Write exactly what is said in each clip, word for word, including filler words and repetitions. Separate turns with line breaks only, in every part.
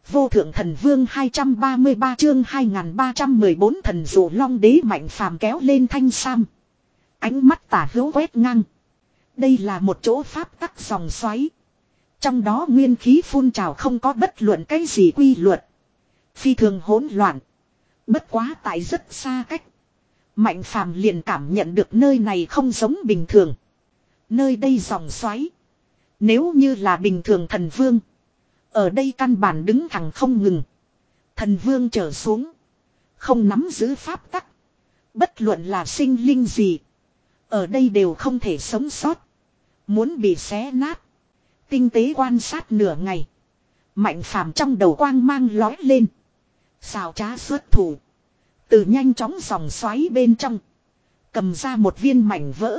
Vô thượng thần vương hai trăm ba mươi ba chương hai nghìn ba trăm mười bốn thần dụ long đế Mạnh Phàm kéo lên thanh sam. Ánh mắt tả hữu quét ngang. Đây là một chỗ pháp tắc dòng xoáy. Trong đó nguyên khí phun trào không có bất luận cái gì quy luật. Phi thường hỗn loạn. Bất quá tại rất xa cách. Mạnh Phàm liền cảm nhận được nơi này không giống bình thường. Nơi đây dòng xoáy. Nếu như là bình thường thần vương. Ở đây căn bản đứng thẳng không ngừng. Thần vương trở xuống. Không nắm giữ pháp tắc. Bất luận là sinh linh gì. Ở đây đều không thể sống sót. Muốn bị xé nát. Tinh tế quan sát nửa ngày. Mạnh Phàm trong đầu quang mang lói lên. Xào trá xuất thủ. Từ nhanh chóng dòng xoáy bên trong. Cầm ra một viên mảnh vỡ.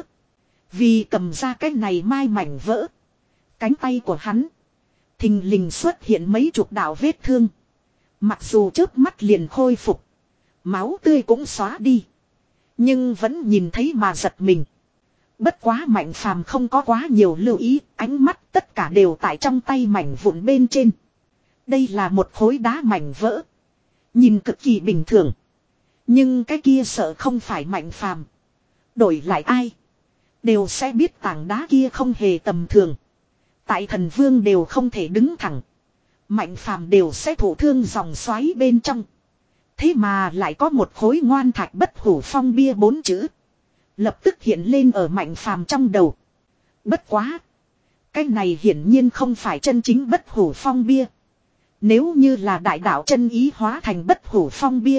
Vì cầm ra cái này mai mảnh vỡ. Cánh tay của hắn. Thình lình xuất hiện mấy chục đạo vết thương. Mặc dù chớp mắt liền khôi phục. Máu tươi cũng xóa đi. Nhưng vẫn nhìn thấy mà giật mình. Bất quá Mạnh Phàm không có quá nhiều lưu ý. Ánh mắt tất cả đều tại trong tay mảnh vụn bên trên. Đây là một khối đá mảnh vỡ. Nhìn cực kỳ bình thường. Nhưng cái kia sợ không phải Mạnh Phàm. Đổi lại ai. Đều sẽ biết tảng đá kia không hề tầm thường. Tại thần vương đều không thể đứng thẳng. Mạnh Phàm đều sẽ thụ thương dòng xoáy bên trong. Thế mà lại có một khối ngoan thạch bất hủ phong bia bốn chữ. Lập tức hiện lên ở Mạnh Phàm trong đầu. Bất quá. Cái này hiển nhiên không phải chân chính bất hủ phong bia. Nếu như là đại đạo chân ý hóa thành bất hủ phong bia.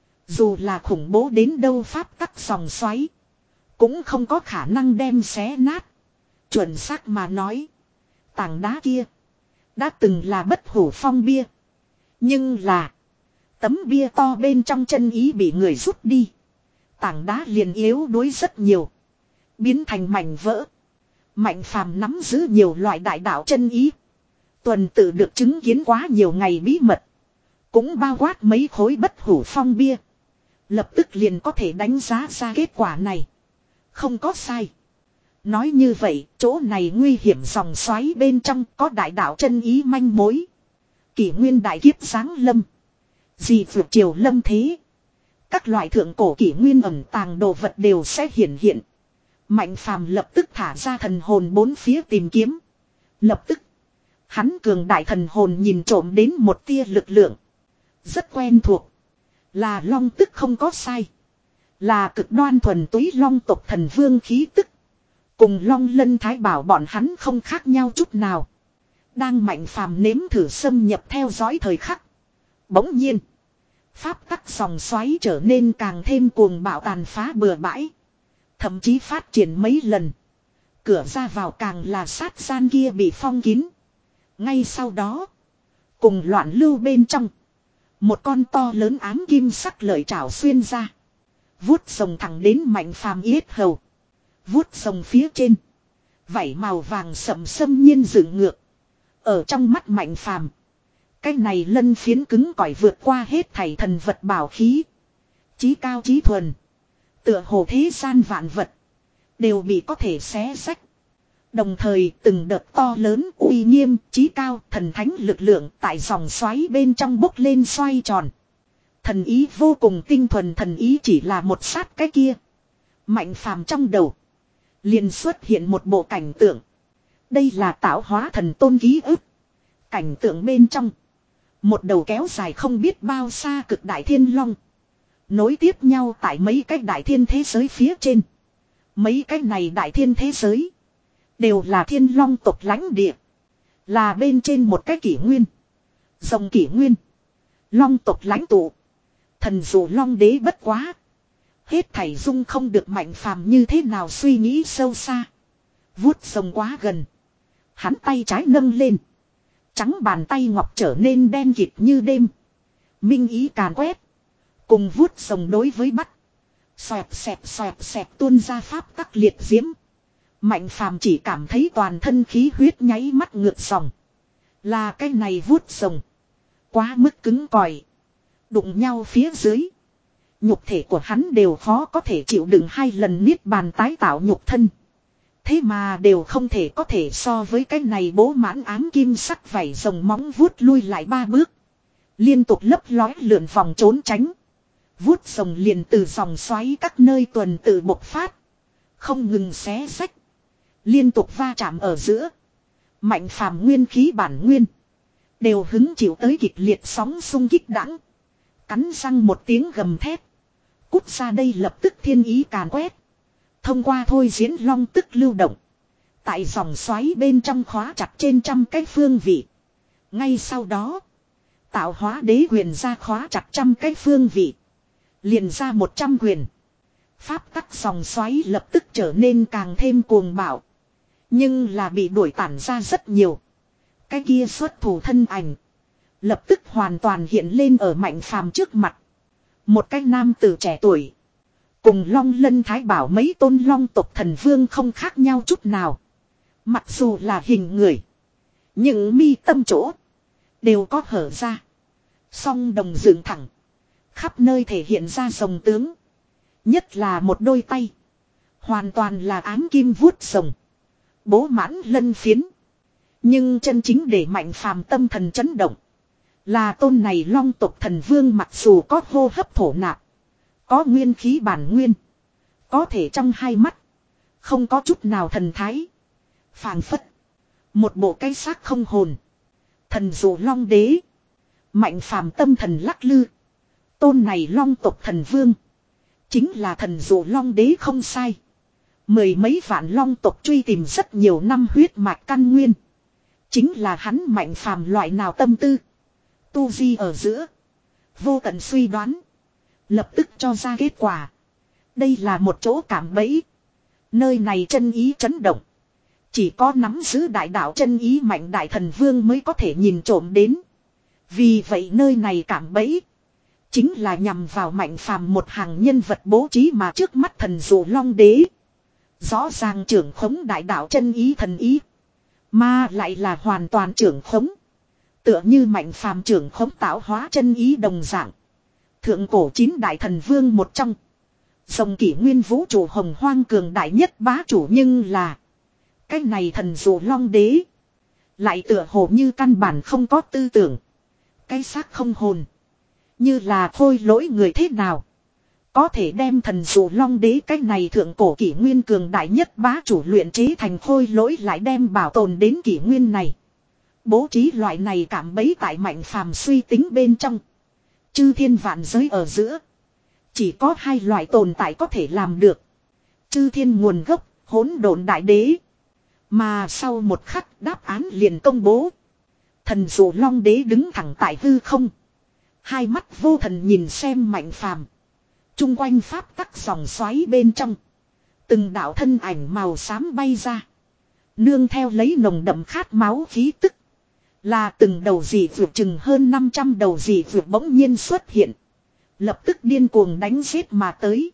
Dù là khủng bố đến đâu pháp tắc dòng xoáy. Cũng không có khả năng đem xé nát. Chuẩn xác mà nói. Tảng đá kia. Đã từng là bất hủ phong bia. Nhưng là. Tấm bia to bên trong chân ý bị người rút đi. Tảng đá liền yếu đuối rất nhiều. Biến thành mảnh vỡ. Mạnh Phàm nắm giữ nhiều loại đại đạo chân ý. Tuần tự được chứng kiến quá nhiều ngày bí mật. Cũng bao quát mấy khối bất hủ phong bia. Lập tức liền có thể đánh giá ra kết quả này. Không có sai. Nói như vậy, chỗ này nguy hiểm dòng xoáy bên trong có đại đạo chân ý manh mối. Kỷ nguyên đại kiếp giáng lâm. Dị vượt triều lâm thế. Các loại thượng cổ kỷ nguyên ẩn tàng đồ vật đều sẽ hiển hiện. Mạnh Phàm lập tức thả ra thần hồn bốn phía tìm kiếm. Lập tức, hắn cường đại thần hồn nhìn trộm đến một tia lực lượng. Rất quen thuộc. Là long tức không có sai. Là cực đoan thuần túy long tộc thần vương khí tức. Cùng Long Lân Thái Bảo bọn hắn không khác nhau chút nào. Đang Mạnh Phàm nếm thử xâm nhập theo dõi thời khắc. Bỗng nhiên. Pháp tắc dòng xoáy trở nên càng thêm cuồng bạo tàn phá bừa bãi. Thậm chí phát triển mấy lần. Cửa ra vào càng là sát gian kia bị phong kín. Ngay sau đó. Cùng loạn lưu bên trong. Một con to lớn ám kim sắc lợi trảo xuyên ra. Vuốt rồng thẳng đến Mạnh Phàm yết hầu. Vuốt rồng phía trên. Vảy màu vàng sậm sâm nhiên dựng ngược. Ở trong mắt Mạnh Phàm. Cái này lân phiến cứng cỏi vượt qua hết thảy thần vật bảo khí. Chí cao chí thuần. Tựa hồ thế gian vạn vật. Đều bị có thể xé rách. Đồng thời từng đợt to lớn uy nghiêm chí cao thần thánh lực lượng tại dòng xoáy bên trong bốc lên xoay tròn. Thần ý vô cùng tinh thuần thần ý chỉ là một sát cái kia. Mạnh Phàm trong đầu. Liền xuất hiện một bộ cảnh tượng. Đây là tạo hóa thần tôn ký ức. Cảnh tượng bên trong. Một đầu kéo dài không biết bao xa cực đại thiên long. Nối tiếp nhau tại mấy cái đại thiên thế giới phía trên. Mấy cái này đại thiên thế giới. Đều là thiên long tộc lãnh địa. Là bên trên một cái kỷ nguyên. Dòng kỷ nguyên. Long tộc lãnh tụ. Thần dụ long đế bất quá. Hết thảy dung không được Mạnh Phàm như thế nào suy nghĩ sâu xa. Vuốt rồng quá gần. Hắn tay trái nâng lên. Trắng bàn tay ngọc trở nên đen kịt như đêm. Minh ý càn quét. Cùng vuốt rồng đối với bắt. Xoẹt xẹt xoẹt xẹt tuôn ra pháp tắc liệt diễm. Mạnh Phàm chỉ cảm thấy toàn thân khí huyết nháy mắt ngược dòng. Là cái này vuốt rồng. Quá mức cứng cỏi. Đụng nhau phía dưới. Nhục thể của hắn đều khó có thể chịu đựng hai lần niết bàn tái tạo nhục thân. Thế mà đều không thể có thể so với cái này bố mãn ám kim sắc vảy rồng móng vuốt lui lại ba bước. Liên tục lấp lói lượn vòng trốn tránh. Vuốt rồng liền từ dòng xoáy các nơi tuần tự bộc phát. Không ngừng xé rách. Liên tục va chạm ở giữa. Mạnh phàm nguyên khí bản nguyên. Đều hứng chịu tới kịch liệt sóng xung kích đãng. Cắn răng một tiếng gầm thét. Cút ra đây lập tức thiên ý càn quét. Thông qua thôi diễn long tức lưu động. Tại dòng xoáy bên trong khóa chặt trên trăm cái phương vị. Ngay sau đó. Tạo hóa đế quyền ra khóa chặt trăm cái phương vị. Liền ra một trăm quyền. Pháp tắc dòng xoáy lập tức trở nên càng thêm cuồng bạo. Nhưng là bị đuổi tản ra rất nhiều. Cái kia xuất thủ thân ảnh. Lập tức hoàn toàn hiện lên ở Mạnh Phàm trước mặt. Một cái nam tử trẻ tuổi. Cùng Long Lân Thái Bảo mấy tôn long tộc thần vương không khác nhau chút nào. Mặc dù là hình người. Nhưng mi tâm chỗ. Đều có hở ra. Song đồng dựng thẳng. Khắp nơi thể hiện ra rồng tướng. Nhất là một đôi tay. Hoàn toàn là ám kim vuốt rồng. Bố mãn lân phiến. Nhưng chân chính để Mạnh Phàm tâm thần chấn động. Là tôn này long tộc thần vương mặc dù có hô hấp thổ nạp. Có nguyên khí bản nguyên. Có thể trong hai mắt. Không có chút nào thần thái. Phàng phất. Một bộ cái xác không hồn. Thần dụ long đế. Mạnh Phàm tâm thần lắc lư. Tôn này long tộc thần vương. Chính là thần dụ long đế không sai. Mười mấy vạn long tộc truy tìm rất nhiều năm huyết mạch căn nguyên. Chính là hắn Mạnh Phàm loại nào tâm tư. Tu di ở giữa. Vô tận suy đoán. Lập tức cho ra kết quả. Đây là một chỗ cảm bẫy. Nơi này chân ý chấn động. Chỉ có nắm giữ đại đạo chân ý mạnh đại thần vương mới có thể nhìn trộm đến. Vì vậy nơi này cảm bẫy. Chính là nhằm vào Mạnh Phàm một hàng nhân vật bố trí mà trước mắt thần dụ long đế. Rõ ràng trưởng khống đại đạo chân ý thần ý. Mà lại là hoàn toàn trưởng khống. Tựa như Mạnh Phàm trưởng khống tạo hóa chân ý đồng dạng. Thượng cổ chín đại thần vương một trong. Dòng kỷ nguyên vũ trụ hồng hoang cường đại nhất bá chủ nhưng là. Cái này thần dụ long đế. Lại tựa hồ như căn bản không có tư tưởng. Cái xác không hồn. Như là khôi lỗi người thế nào. Có thể đem thần dụ long đế cái này thượng cổ kỷ nguyên cường đại nhất bá chủ luyện chế thành khôi lỗi lại đem bảo tồn đến kỷ nguyên này. Bố trí loại này cảm bấy tại Mạnh Phàm suy tính bên trong. Chư thiên vạn giới ở giữa. Chỉ có hai loại tồn tại có thể làm được. Chư thiên nguồn gốc, hỗn độn đại đế. Mà sau một khắc đáp án liền công bố. Thần dụ long đế đứng thẳng tại hư không. Hai mắt vô thần nhìn xem Mạnh Phàm. Trung quanh pháp tắc dòng xoáy bên trong. Từng đạo thân ảnh màu xám bay ra. Nương theo lấy nồng đậm khát máu khí tức. Là từng đầu dị vượt chừng hơn năm trăm đầu dị vượt bỗng nhiên xuất hiện. Lập tức điên cuồng đánh giết mà tới.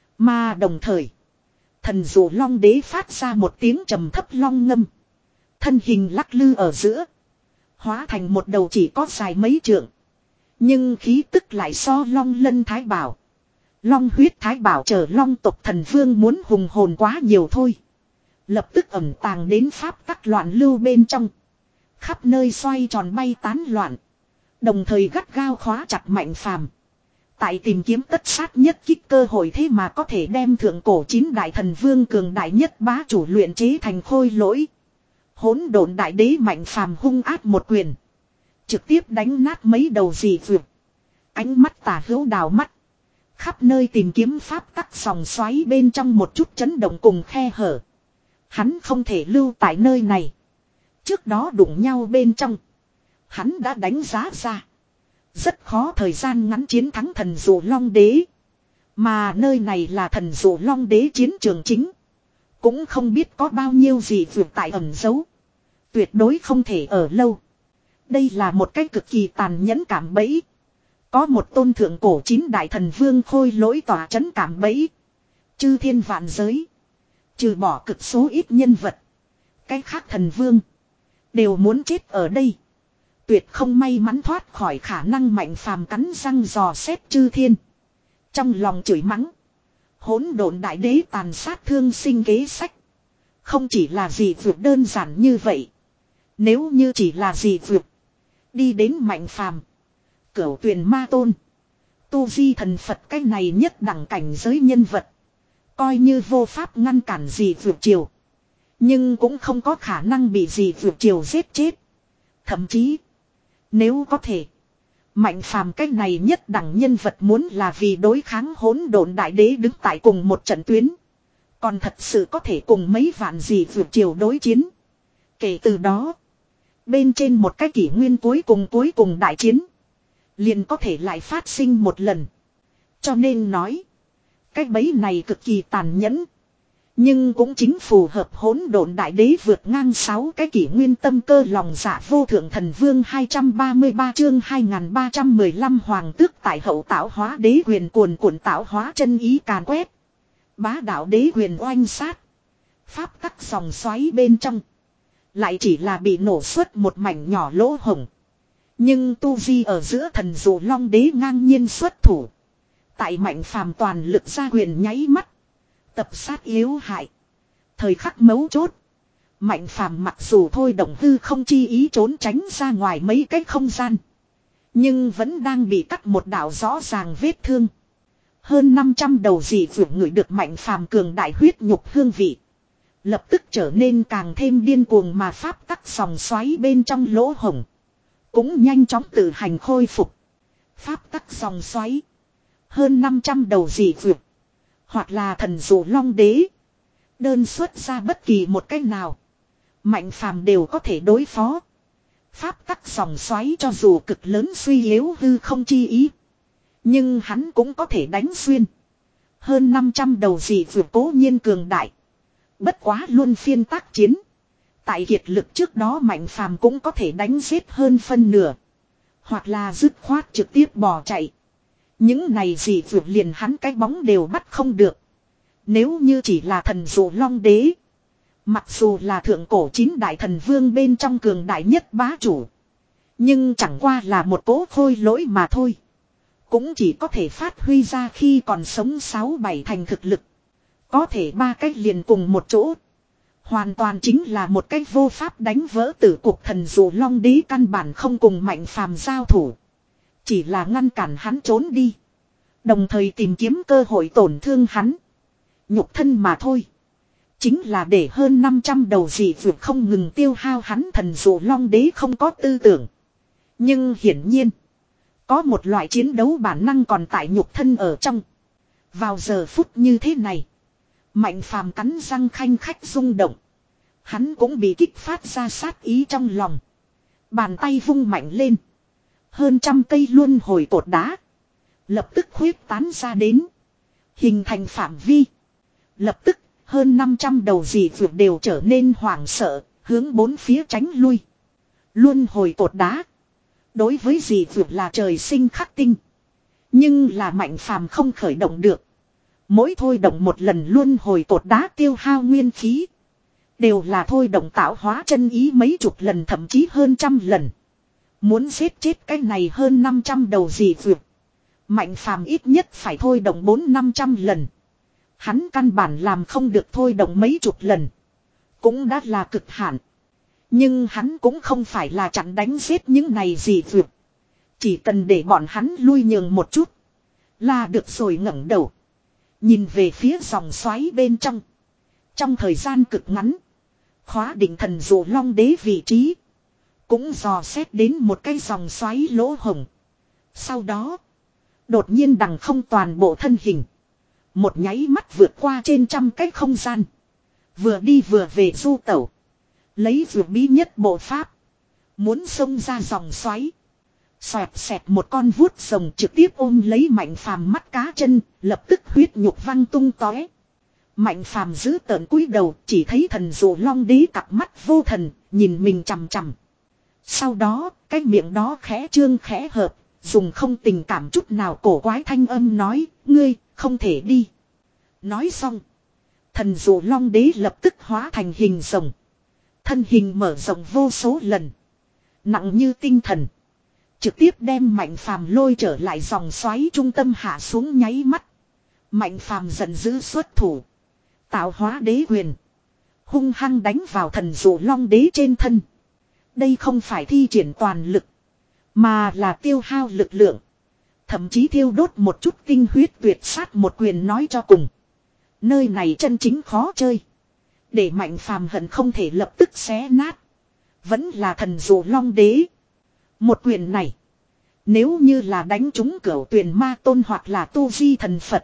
Mà đồng thời. Thần dụ long đế phát ra một tiếng trầm thấp long ngâm. Thân hình lắc lư ở giữa. Hóa thành một đầu chỉ có dài mấy trượng. Nhưng khí tức lại so long lân thái bảo. Long huyết thái bảo chờ long tộc thần vương muốn hùng hồn quá nhiều thôi. Lập tức ẩm tàng đến pháp tắc loạn lưu bên trong. Khắp nơi xoay tròn bay tán loạn. Đồng thời gắt gao khóa chặt Mạnh Phàm. Tại tìm kiếm tất sát nhất kích cơ hội thế mà có thể đem thượng cổ chín đại thần vương cường đại nhất bá chủ luyện chế thành khôi lỗi. Hỗn độn đại đế Mạnh Phàm hung ác một quyền. Trực tiếp đánh nát mấy đầu dị vượt. Ánh mắt tà hữu đào mắt. Khắp nơi tìm kiếm pháp tắc dòng xoáy bên trong một chút chấn động cùng khe hở. Hắn không thể lưu tại nơi này. Trước đó đụng nhau bên trong. Hắn đã đánh giá ra. Rất khó thời gian ngắn chiến thắng thần dụ long đế. Mà nơi này là thần dụ long đế chiến trường chính. Cũng không biết có bao nhiêu gì vượt tại ẩn giấu. Tuyệt đối không thể ở lâu. Đây là một cái cực kỳ tàn nhẫn cảm bẫy. Có một tôn thượng cổ chín đại thần vương khôi lỗi tỏa chấn cảm bẫy. Chư thiên vạn giới. Trừ bỏ cực số ít nhân vật. Cái khác thần vương. Đều muốn chết ở đây. Tuyệt không may mắn thoát khỏi khả năng Mạnh Phàm cắn răng dò xét chư thiên. Trong lòng chửi mắng. Hỗn độn đại đế tàn sát thương sinh kế sách. Không chỉ là gì vượt đơn giản như vậy. Nếu như chỉ là gì vượt. Đi đến Mạnh Phàm. Cửu Tuyền Ma Tôn. Tu di thần Phật cái này nhất đẳng cảnh giới nhân vật. Coi như vô pháp ngăn cản gì vượt chiều. Nhưng cũng không có khả năng bị gì vượt chiều giết chết. Thậm chí. Nếu có thể. Mạnh phàm cái này nhất đẳng nhân vật muốn là vì đối kháng hỗn độn đại đế đứng tại cùng một trận tuyến. Còn thật sự có thể cùng mấy vạn gì vượt chiều đối chiến. Kể từ đó. Bên trên một cái kỷ nguyên cuối cùng cuối cùng đại chiến. Liền có thể lại phát sinh một lần. Cho nên nói. Cái bẫy này cực kỳ tàn nhẫn. Nhưng cũng chính phù hợp hỗn độn đại đế vượt ngang sáu cái kỷ nguyên tâm cơ lòng dạ vô thượng thần vương hai trăm ba mươi ba chương hai nghìn ba trăm mười lăm hoàng tước tại hậu tạo hóa đế huyền cuồn cuộn tạo hóa chân ý càn quét. Bá đạo đế huyền oanh sát. Pháp tắc dòng xoáy bên trong. Lại chỉ là bị nổ xuất một mảnh nhỏ lỗ hổng. Nhưng tu vi ở giữa thần dụ long đế ngang nhiên xuất thủ. Tại mạnh phàm toàn lực ra quyền nháy mắt. Tập sát yếu hại. Thời khắc mấu chốt. Mạnh phàm mặc dù thôi động hư không chi ý trốn tránh ra ngoài mấy cái không gian. Nhưng vẫn đang bị cắt một đạo rõ ràng vết thương. Hơn năm trăm đầu dị vượt người được mạnh phàm cường đại huyết nhục hương vị. Lập tức trở nên càng thêm điên cuồng mà pháp tắc sòng xoáy bên trong lỗ hổng. Cũng nhanh chóng tự hành khôi phục. Pháp tắc sòng xoáy. Hơn năm trăm đầu dị vượt. Hoặc là thần dụ long đế. Đơn xuất ra bất kỳ một cách nào. Mạnh phàm đều có thể đối phó. Pháp tắc sòng xoáy cho dù cực lớn suy yếu hư không chi ý. Nhưng hắn cũng có thể đánh xuyên. Hơn năm trăm đầu dị vượt cố nhiên cường đại. Bất quá luôn phiên tác chiến. Tại kiệt lực trước đó mạnh phàm cũng có thể đánh giết hơn phân nửa. Hoặc là dứt khoát trực tiếp bỏ chạy. Những này dị vượt liền hắn cái bóng đều bắt không được. Nếu như chỉ là thần dụ long đế. Mặc dù là thượng cổ chín đại thần vương bên trong cường đại nhất bá chủ. Nhưng chẳng qua là một cố khôi lỗi mà thôi. Cũng chỉ có thể phát huy ra khi còn sống sáu bảy thành thực lực. Có thể ba cách liền cùng một chỗ. Hoàn toàn chính là một cách vô pháp đánh vỡ tử cuộc thần dụ long đế căn bản không cùng mạnh phàm giao thủ. Chỉ là ngăn cản hắn trốn đi. Đồng thời tìm kiếm cơ hội tổn thương hắn. Nhục thân mà thôi. Chính là để hơn năm trăm đầu dị vượt không ngừng tiêu hao hắn thần dụ long đế không có tư tưởng. Nhưng hiển nhiên. Có một loại chiến đấu bản năng còn tại nhục thân ở trong. Vào giờ phút như thế này. Mạnh phàm cắn răng khanh khách rung động. Hắn cũng bị kích phát ra sát ý trong lòng. Bàn tay vung mạnh lên. Hơn trăm cây luân hồi cột đá. Lập tức khuyết tán ra đến. Hình thành phạm vi. Lập tức hơn năm trăm đầu dị vượt đều trở nên hoảng sợ. Hướng bốn phía tránh lui. Luân hồi cột đá. Đối với dị vượt là trời sinh khắc tinh. Nhưng là mạnh phàm không khởi động được. Mỗi thôi động một lần luân hồi cột đá tiêu hao nguyên khí. Đều là thôi động tạo hóa chân ý mấy chục lần thậm chí hơn trăm lần. Muốn giết chết cái này hơn năm trăm đầu dị vượt. Mạnh phàm ít nhất phải thôi động bốn năm trăm lần. Hắn căn bản làm không được thôi động mấy chục lần. Cũng đã là cực hạn. Nhưng hắn cũng không phải là chặn đánh giết những này dị vượt. Chỉ cần để bọn hắn lui nhường một chút. Là được rồi ngẩng đầu. Nhìn về phía dòng xoáy bên trong. Trong thời gian cực ngắn. Khóa định thần dụ long đế vị trí. Cũng dò xét đến một cái dòng xoáy lỗ hồng. Sau đó. Đột nhiên đằng không toàn bộ thân hình. Một nháy mắt vượt qua trên trăm cái không gian. Vừa đi vừa về du tẩu. Lấy vượt bí nhất bộ pháp. Muốn xông ra dòng xoáy. Xoẹt xẹt một con vuốt rồng trực tiếp ôm lấy mạnh phàm mắt cá chân. Lập tức huyết nhục văng tung tóe. Mạnh phàm giữ tợn cúi đầu chỉ thấy thần dụ long đế cặp mắt vô thần. Nhìn mình chằm chằm. Sau đó cái miệng đó khẽ trương khẽ hợp. Dùng không tình cảm chút nào cổ quái thanh âm nói. Ngươi không thể đi. Nói xong. Thần dụ long đế lập tức hóa thành hình rồng. Thân hình mở rộng vô số lần. Nặng như tinh thần. Trực tiếp đem mạnh phàm lôi trở lại dòng xoáy trung tâm hạ xuống nháy mắt. Mạnh phàm giận dữ xuất thủ. Tạo hóa đế quyền. Hung hăng đánh vào thần dụ long đế trên thân. Đây không phải thi triển toàn lực. Mà là tiêu hao lực lượng. Thậm chí thiêu đốt một chút tinh huyết tuyệt sát một quyền nói cho cùng. Nơi này chân chính khó chơi. Để Mạnh Phàm hận không thể lập tức xé nát. Vẫn là thần dụ long đế. Một quyền này. Nếu như là đánh trúng cửu tuyển ma tôn hoặc là tu di thần Phật.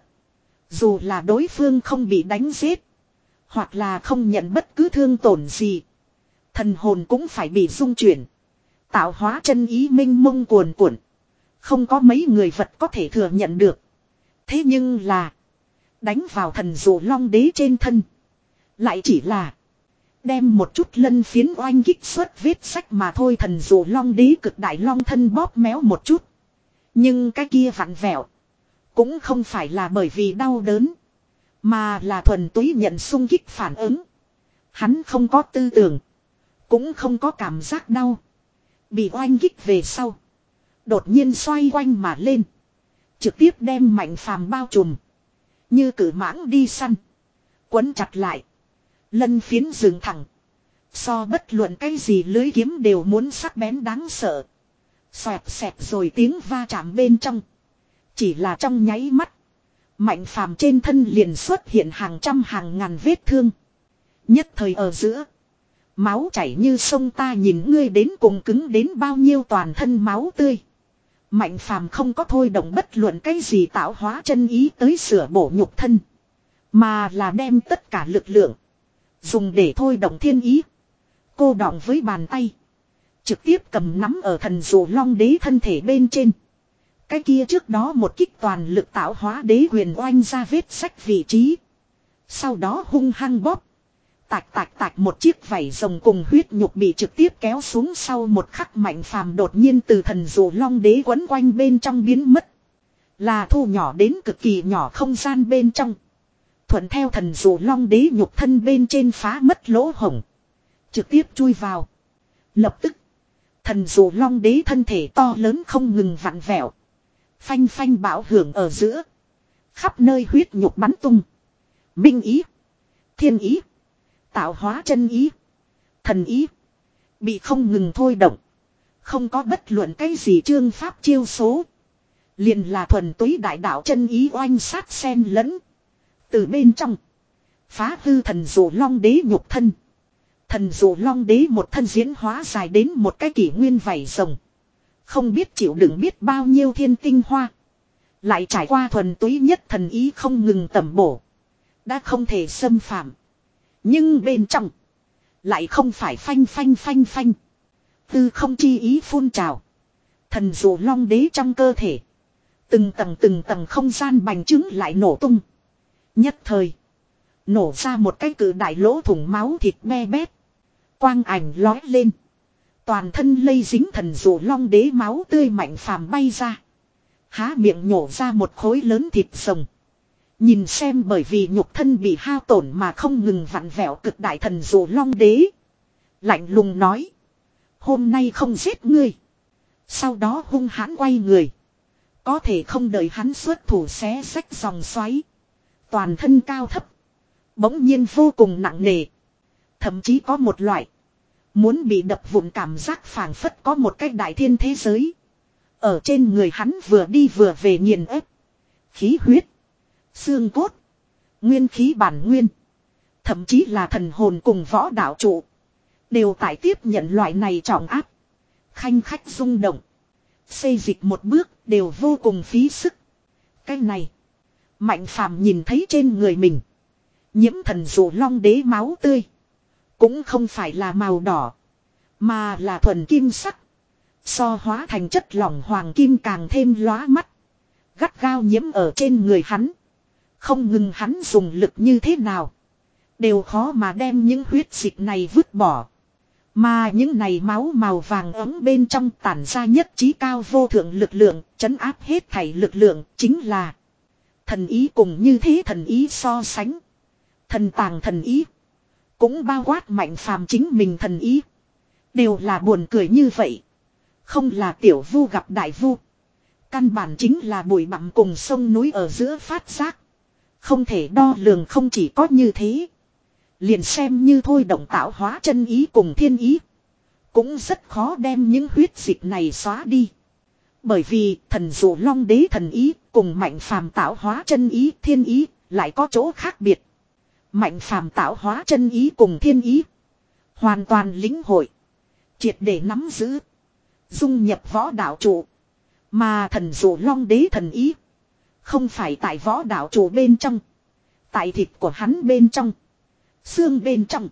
Dù là đối phương không bị đánh giết. Hoặc là không nhận bất cứ thương tổn gì. Thần hồn cũng phải bị rung chuyển. Tạo hóa chân ý minh mông cuồn cuộn. Không có mấy người vật có thể thừa nhận được. Thế nhưng là. Đánh vào thần dụ long đế trên thân. Lại chỉ là. Đem một chút lân phiến oanh kích xuất vết sách mà thôi. Thần dụ long đế cực đại long thân bóp méo một chút. Nhưng cái kia vặn vẹo. Cũng không phải là bởi vì đau đớn. Mà là thuần túy nhận xung kích phản ứng. Hắn không có tư tưởng. Cũng không có cảm giác đau. Bị oanh kích về sau. Đột nhiên xoay quanh mà lên. Trực tiếp đem Mạnh Phàm bao trùm. Như cử mãng đi săn. Quấn chặt lại. Lân phiến dừng thẳng. So bất luận cái gì lưới kiếm đều muốn sắc bén đáng sợ. Xoẹt xẹt rồi tiếng va chạm bên trong. Chỉ là trong nháy mắt. Mạnh Phàm trên thân liền xuất hiện hàng trăm hàng ngàn vết thương. Nhất thời ở giữa. Máu chảy như sông ta nhìn ngươi đến cùng cứng đến bao nhiêu toàn thân máu tươi. Mạnh Phàm không có thôi động bất luận cái gì tạo hóa chân ý tới sửa bổ nhục thân. Mà là đem tất cả lực lượng. Dùng để thôi động thiên ý. Cô đọng với bàn tay. Trực tiếp cầm nắm ở thần dụ long đế thân thể bên trên. Cái kia trước đó một kích toàn lực tạo hóa đế huyền oanh ra vết sách vị trí. Sau đó hung hăng bóp. Tạch tạch tạch một chiếc vảy rồng cùng huyết nhục bị trực tiếp kéo xuống sau một khắc Mạnh Phàm đột nhiên từ thần dụ long đế quấn quanh bên trong biến mất. Là thu nhỏ đến cực kỳ nhỏ không gian bên trong. Thuận theo thần dụ long đế nhục thân bên trên phá mất lỗ hổng. Trực tiếp chui vào. Lập tức. Thần dụ long đế thân thể to lớn không ngừng vặn vẹo. Phanh phanh bão hưởng ở giữa. Khắp nơi huyết nhục bắn tung. Minh ý. Thiên ý. Tạo hóa chân ý. Thần ý. Bị không ngừng thôi động. Không có bất luận cái gì chương pháp chiêu số. Liền là thuần túy đại đạo chân ý oanh sát xen lẫn. Từ bên trong. Phá hư thần dụ long đế nhục thân. Thần dụ long đế một thân diễn hóa dài đến một cái kỷ nguyên vảy rồng. Không biết chịu đựng biết bao nhiêu thiên tinh hoa. Lại trải qua thuần túy nhất thần ý không ngừng tẩm bổ. Đã không thể xâm phạm. Nhưng bên trong. Lại không phải phanh phanh phanh phanh. Tư không chi ý phun trào. Thần dụ long đế trong cơ thể. Từng tầng từng tầng không gian bành trướng lại nổ tung. Nhất thời. Nổ ra một cái cự đại lỗ thủng máu thịt be bét. Quang ảnh lói lên. Toàn thân lây dính thần dụ long đế máu tươi Mạnh Phàm bay ra. Há miệng nhổ ra một khối lớn thịt rồng. Nhìn xem bởi vì nhục thân bị hao tổn mà không ngừng vặn vẹo cực đại thần dụ long đế. Lạnh lùng nói. Hôm nay không giết ngươi. Sau đó hung hãn quay người. Có thể không đợi hắn xuất thủ xé rách dòng xoáy. Toàn thân cao thấp. Bỗng nhiên vô cùng nặng nề. Thậm chí có một loại. Muốn bị đập vụn cảm giác phảng phất có một cái đại thiên thế giới. Ở trên người hắn vừa đi vừa về nghiền ép. Khí huyết. Xương cốt. Nguyên khí bản nguyên. Thậm chí là thần hồn cùng võ đạo trụ. Đều tại tiếp nhận loại này trọng áp. Khanh khách rung động. Xây dịch một bước đều vô cùng phí sức. Cái này. Mạnh Phàm nhìn thấy trên người mình. Nhiễm thần dụ long đế máu tươi. Cũng không phải là màu đỏ. Mà là thuần kim sắc. So hóa thành chất lỏng hoàng kim càng thêm lóa mắt. Gắt gao nhiễm ở trên người hắn. Không ngừng hắn dùng lực như thế nào. Đều khó mà đem những huyết dịch này vứt bỏ. Mà những này máu màu vàng ấm bên trong tản ra nhất trí cao vô thượng lực lượng. Trấn áp hết thảy lực lượng chính là. Thần ý cùng như thế thần ý so sánh. Thần tàng thần ý. Cũng bao quát Mạnh Phàm chính mình thần ý. Đều là buồn cười như vậy. Không là tiểu vu gặp đại vu. Căn bản chính là bụi bặm cùng sông núi ở giữa phát giác. Không thể đo lường không chỉ có như thế. Liền xem như thôi động tạo hóa chân ý cùng thiên ý. Cũng rất khó đem những huyết dịch này xóa đi. Bởi vì thần dụ long đế thần ý cùng mạnh phàm tạo hóa chân ý thiên ý lại có chỗ khác biệt. Mạnh phàm tạo hóa chân ý cùng thiên ý hoàn toàn lĩnh hội, triệt để nắm giữ, dung nhập võ đạo trụ. Mà thần dụ long đế thần ý không phải tại võ đạo trụ bên trong, tại thịt của hắn bên trong, xương bên trong,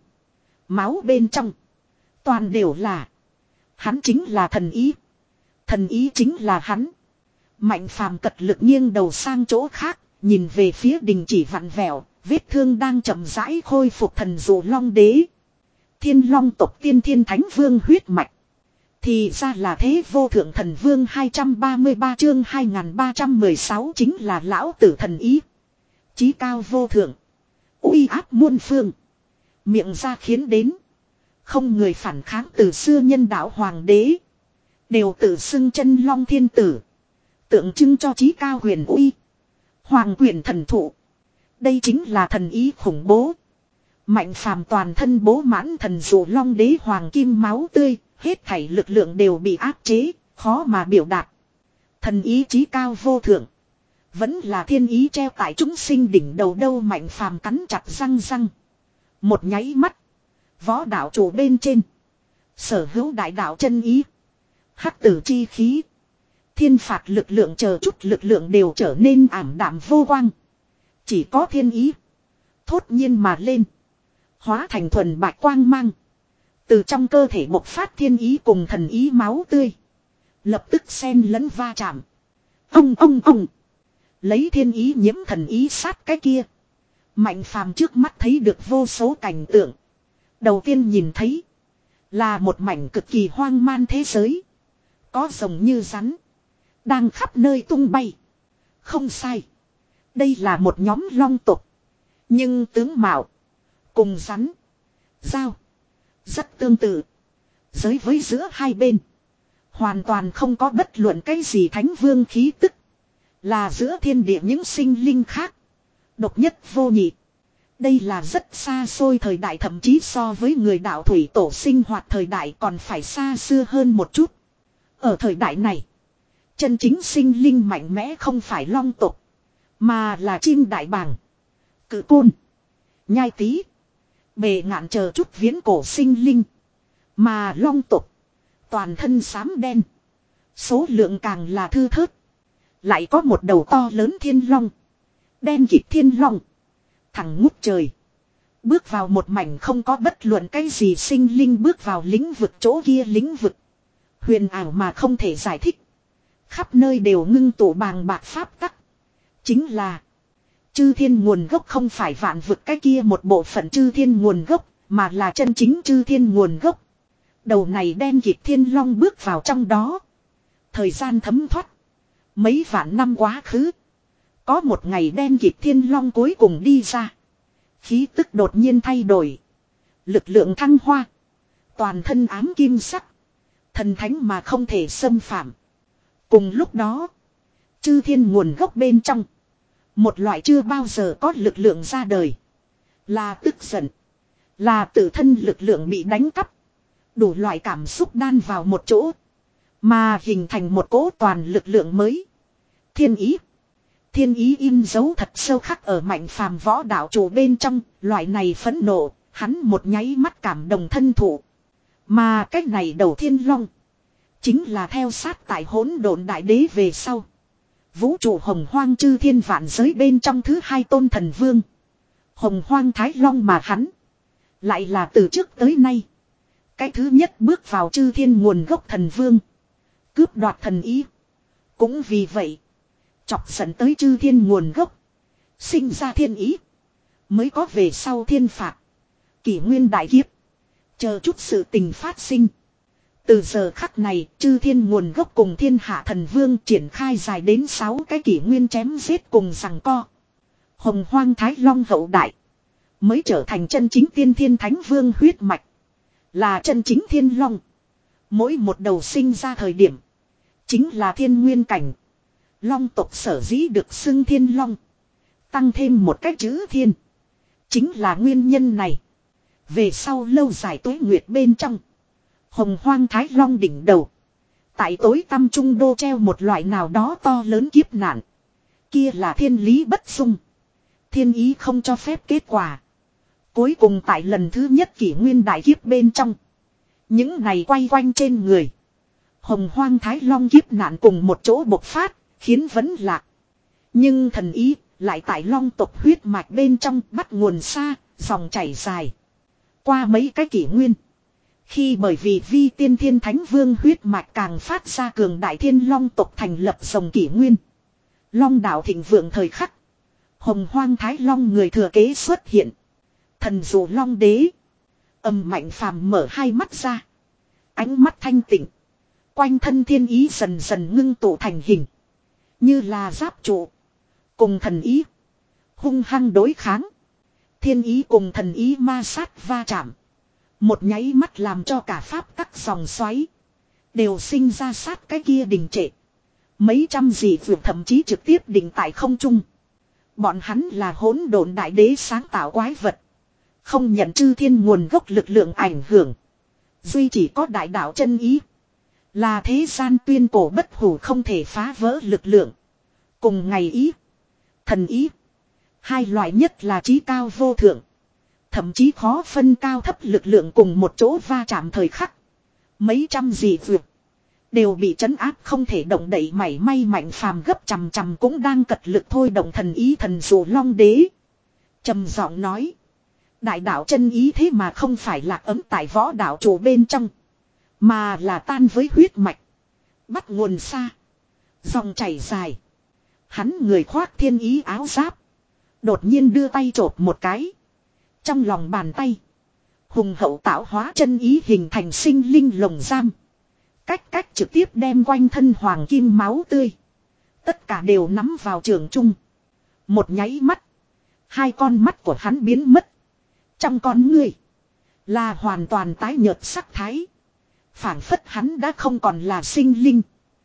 máu bên trong, toàn đều là. Hắn chính là thần ý, thần ý chính là hắn. Mạnh phàm cật lực nghiêng đầu sang chỗ khác, nhìn về phía đình chỉ vặn vẹo, vết thương đang chậm rãi khôi phục thần dụ long đế. Thiên long tộc tiên thiên thánh vương huyết mạch. Thì ra là thế. Vô thượng thần vương hai trăm ba mươi ba chương hai nghìn ba trăm mười sáu chính là lão tử thần ý. Chí cao vô thượng, uy áp muôn phương, miệng ra khiến đến không người phản kháng. Từ xưa nhân đạo hoàng đế đều tự xưng chân long thiên tử, tượng trưng cho chí cao huyền uy, hoàng quyền thần thụ. Đây chính là thần ý khủng bố. Mạnh phàm toàn thân bố mãn thần dụ long đế hoàng kim máu tươi, hết thảy lực lượng đều bị áp chế, khó mà biểu đạt. Thần ý chí cao vô thượng, vẫn là thiên ý treo tại chúng sinh đỉnh đầu đâu. Mạnh phàm cắn chặt răng răng. Một nháy mắt, võ đạo chủ bên trên sở hữu đại đạo chân ý, hắc tử chi khí, thiên phạt lực lượng chờ chút lực lượng đều trở nên ảm đạm vô quang. Chỉ có thiên ý thốt nhiên mà lên, hóa thành thuần bạch quang mang. Từ trong cơ thể bộc phát thiên ý cùng thần ý máu tươi, lập tức xen lẫn va chạm. Ông ông ông, lấy thiên ý nhiễm thần ý sát cái kia. Mạnh phàm trước mắt thấy được vô số cảnh tượng. Đầu tiên nhìn thấy là một mảnh cực kỳ hoang man thế giới, có rồng như rắn đang khắp nơi tung bay. Không sai, đây là một nhóm long tộc, nhưng tướng mạo cùng rắn, dao rất tương tự. Giới với giữa hai bên hoàn toàn không có bất luận cái gì thánh vương khí tức, là giữa thiên địa những sinh linh khác độc nhất vô nhị. Đây là rất xa xôi thời đại, thậm chí so với người đạo thủy tổ sinh hoạt thời đại còn phải xa xưa hơn một chút. Ở thời đại này, chân chính sinh linh mạnh mẽ không phải long tộc, mà là chim đại bàng, cự côn, nhai tí, bề ngạn chờ chút viễn cổ sinh linh. Mà long tộc toàn thân xám đen, số lượng càng là thưa thớt. Lại có một đầu to lớn thiên long, đen kịt thiên long, thẳng ngút trời, bước vào một mảnh không có bất luận cái gì sinh linh bước vào lĩnh vực. Chỗ kia lĩnh vực huyền ảo mà không thể giải thích, khắp nơi đều ngưng tụ bàng bạc pháp tắc. Chính là chư thiên nguồn gốc, không phải vạn vực cái kia một bộ phận chư thiên nguồn gốc, mà là chân chính chư thiên nguồn gốc. Đầu này đen kịt thiên long bước vào trong đó, thời gian thấm thoát mấy vạn năm quá khứ. Có một ngày đen kịt thiên long cuối cùng đi ra, khí tức đột nhiên thay đổi, lực lượng thăng hoa, toàn thân ám kim sắc, thần thánh mà không thể xâm phạm. Cùng lúc đó, chư thiên nguồn gốc bên trong, một loại chưa bao giờ có lực lượng ra đời. Là tức giận, là tự thân lực lượng bị đánh cắp, đủ loại cảm xúc đan vào một chỗ, mà hình thành một cỗ toàn lực lượng mới. Thiên ý. Thiên ý in dấu thật sâu khắc ở mạnh phàm võ đạo chủ bên trong. Loại này phẫn nộ, hắn một nháy mắt cảm đồng thân thụ. Mà cách này đầu thiên long, chính là theo sát tại hỗn độn đại đế về sau, vũ trụ hồng hoang chư thiên vạn giới bên trong thứ hai tôn thần vương, hồng hoang thái long. Mà hắn lại là từ trước tới nay cái thứ nhất bước vào chư thiên nguồn gốc thần vương, cướp đoạt thần ý. Cũng vì vậy, chọc giận tới chư thiên nguồn gốc, sinh ra thiên ý, mới có về sau thiên phạt, kỷ nguyên đại kiếp, chờ chút sự tình phát sinh. Từ giờ khắc này, chư thiên nguồn gốc cùng thiên hạ thần vương triển khai dài đến sáu cái kỷ nguyên chém giết cùng giằng co. Hồng hoang thái long hậu đại mới trở thành chân chính tiên thiên thánh vương huyết mạch, là chân chính thiên long. Mỗi một đầu sinh ra thời điểm chính là thiên nguyên cảnh. Long tộc sở dĩ được xưng thiên long, tăng thêm một cái chữ thiên, chính là nguyên nhân này. Về sau lâu dài tuế nguyệt bên trong, hồng hoang thái long đỉnh đầu Tại tối tăm trung đô treo một loại nào đó to lớn kiếp nạn. Kia là thiên lý bất dung. Thiên ý không cho phép kết quả. Cuối cùng tại lần thứ nhất kỷ nguyên đại kiếp bên trong. Những này quay quanh trên người. Hồng hoang thái long kiếp nạn cùng một chỗ bộc phát, khiến vẫn lạc. Nhưng thần ý lại tại long tộc huyết mạch bên trong bắt nguồn xa, dòng chảy dài. Qua mấy cái kỷ nguyên. Khi bởi vì vi tiên thiên thánh vương huyết mạch càng phát ra cường đại thiên long tộc thành lập dòng kỷ nguyên. Long đạo thịnh vượng thời khắc. Hồng hoang thái long người thừa kế xuất hiện. Thần dụ long đế. Âm mạnh phàm mở hai mắt ra. Ánh mắt thanh tịnh. Quanh thân thiên ý dần dần ngưng tụ thành hình. Như là giáp trụ. Cùng thần ý. Hung hăng đối kháng. Thiên ý cùng thần ý ma sát va chạm. Một nháy mắt làm cho cả pháp tắc dòng xoáy. Đều sinh ra sát cái kia đình trệ. Mấy trăm dị vượt thậm chí trực tiếp định tại không trung. Bọn hắn là hỗn độn đại đế sáng tạo quái vật. Không nhận chư thiên nguồn gốc lực lượng ảnh hưởng. Duy chỉ có đại đạo chân ý. Là thế gian tuyên cổ bất hủ không thể phá vỡ lực lượng. Cùng ngày ý. Thần ý. Hai loại nhất là trí cao vô thượng. Thậm chí khó phân cao thấp lực lượng cùng một chỗ va chạm thời khắc. Mấy trăm dị vượt. Đều bị trấn áp không thể động đậy mảy may mạnh phàm gấp chằm chằm cũng đang cật lực thôi động thần ý thần dụ long đế. Trầm giọng nói. Đại đạo chân ý thế mà không phải là ấm tại võ đạo chủ bên trong. Mà là tan với huyết mạch. Bắt nguồn xa. Dòng chảy dài. Hắn người khoác thiên ý áo giáp. Đột nhiên đưa tay chộp một cái. Trong lòng bàn tay. Hùng hậu tạo hóa chân ý hình thành sinh linh lồng giam. Cách cách trực tiếp đem quanh thân hoàng kim máu tươi. Tất cả đều nắm vào trường trung. Một nháy mắt. Hai con mắt của hắn biến mất. Trong con người. Là hoàn toàn tái nhợt sắc thái. Phảng phất hắn đã không còn là sinh linh.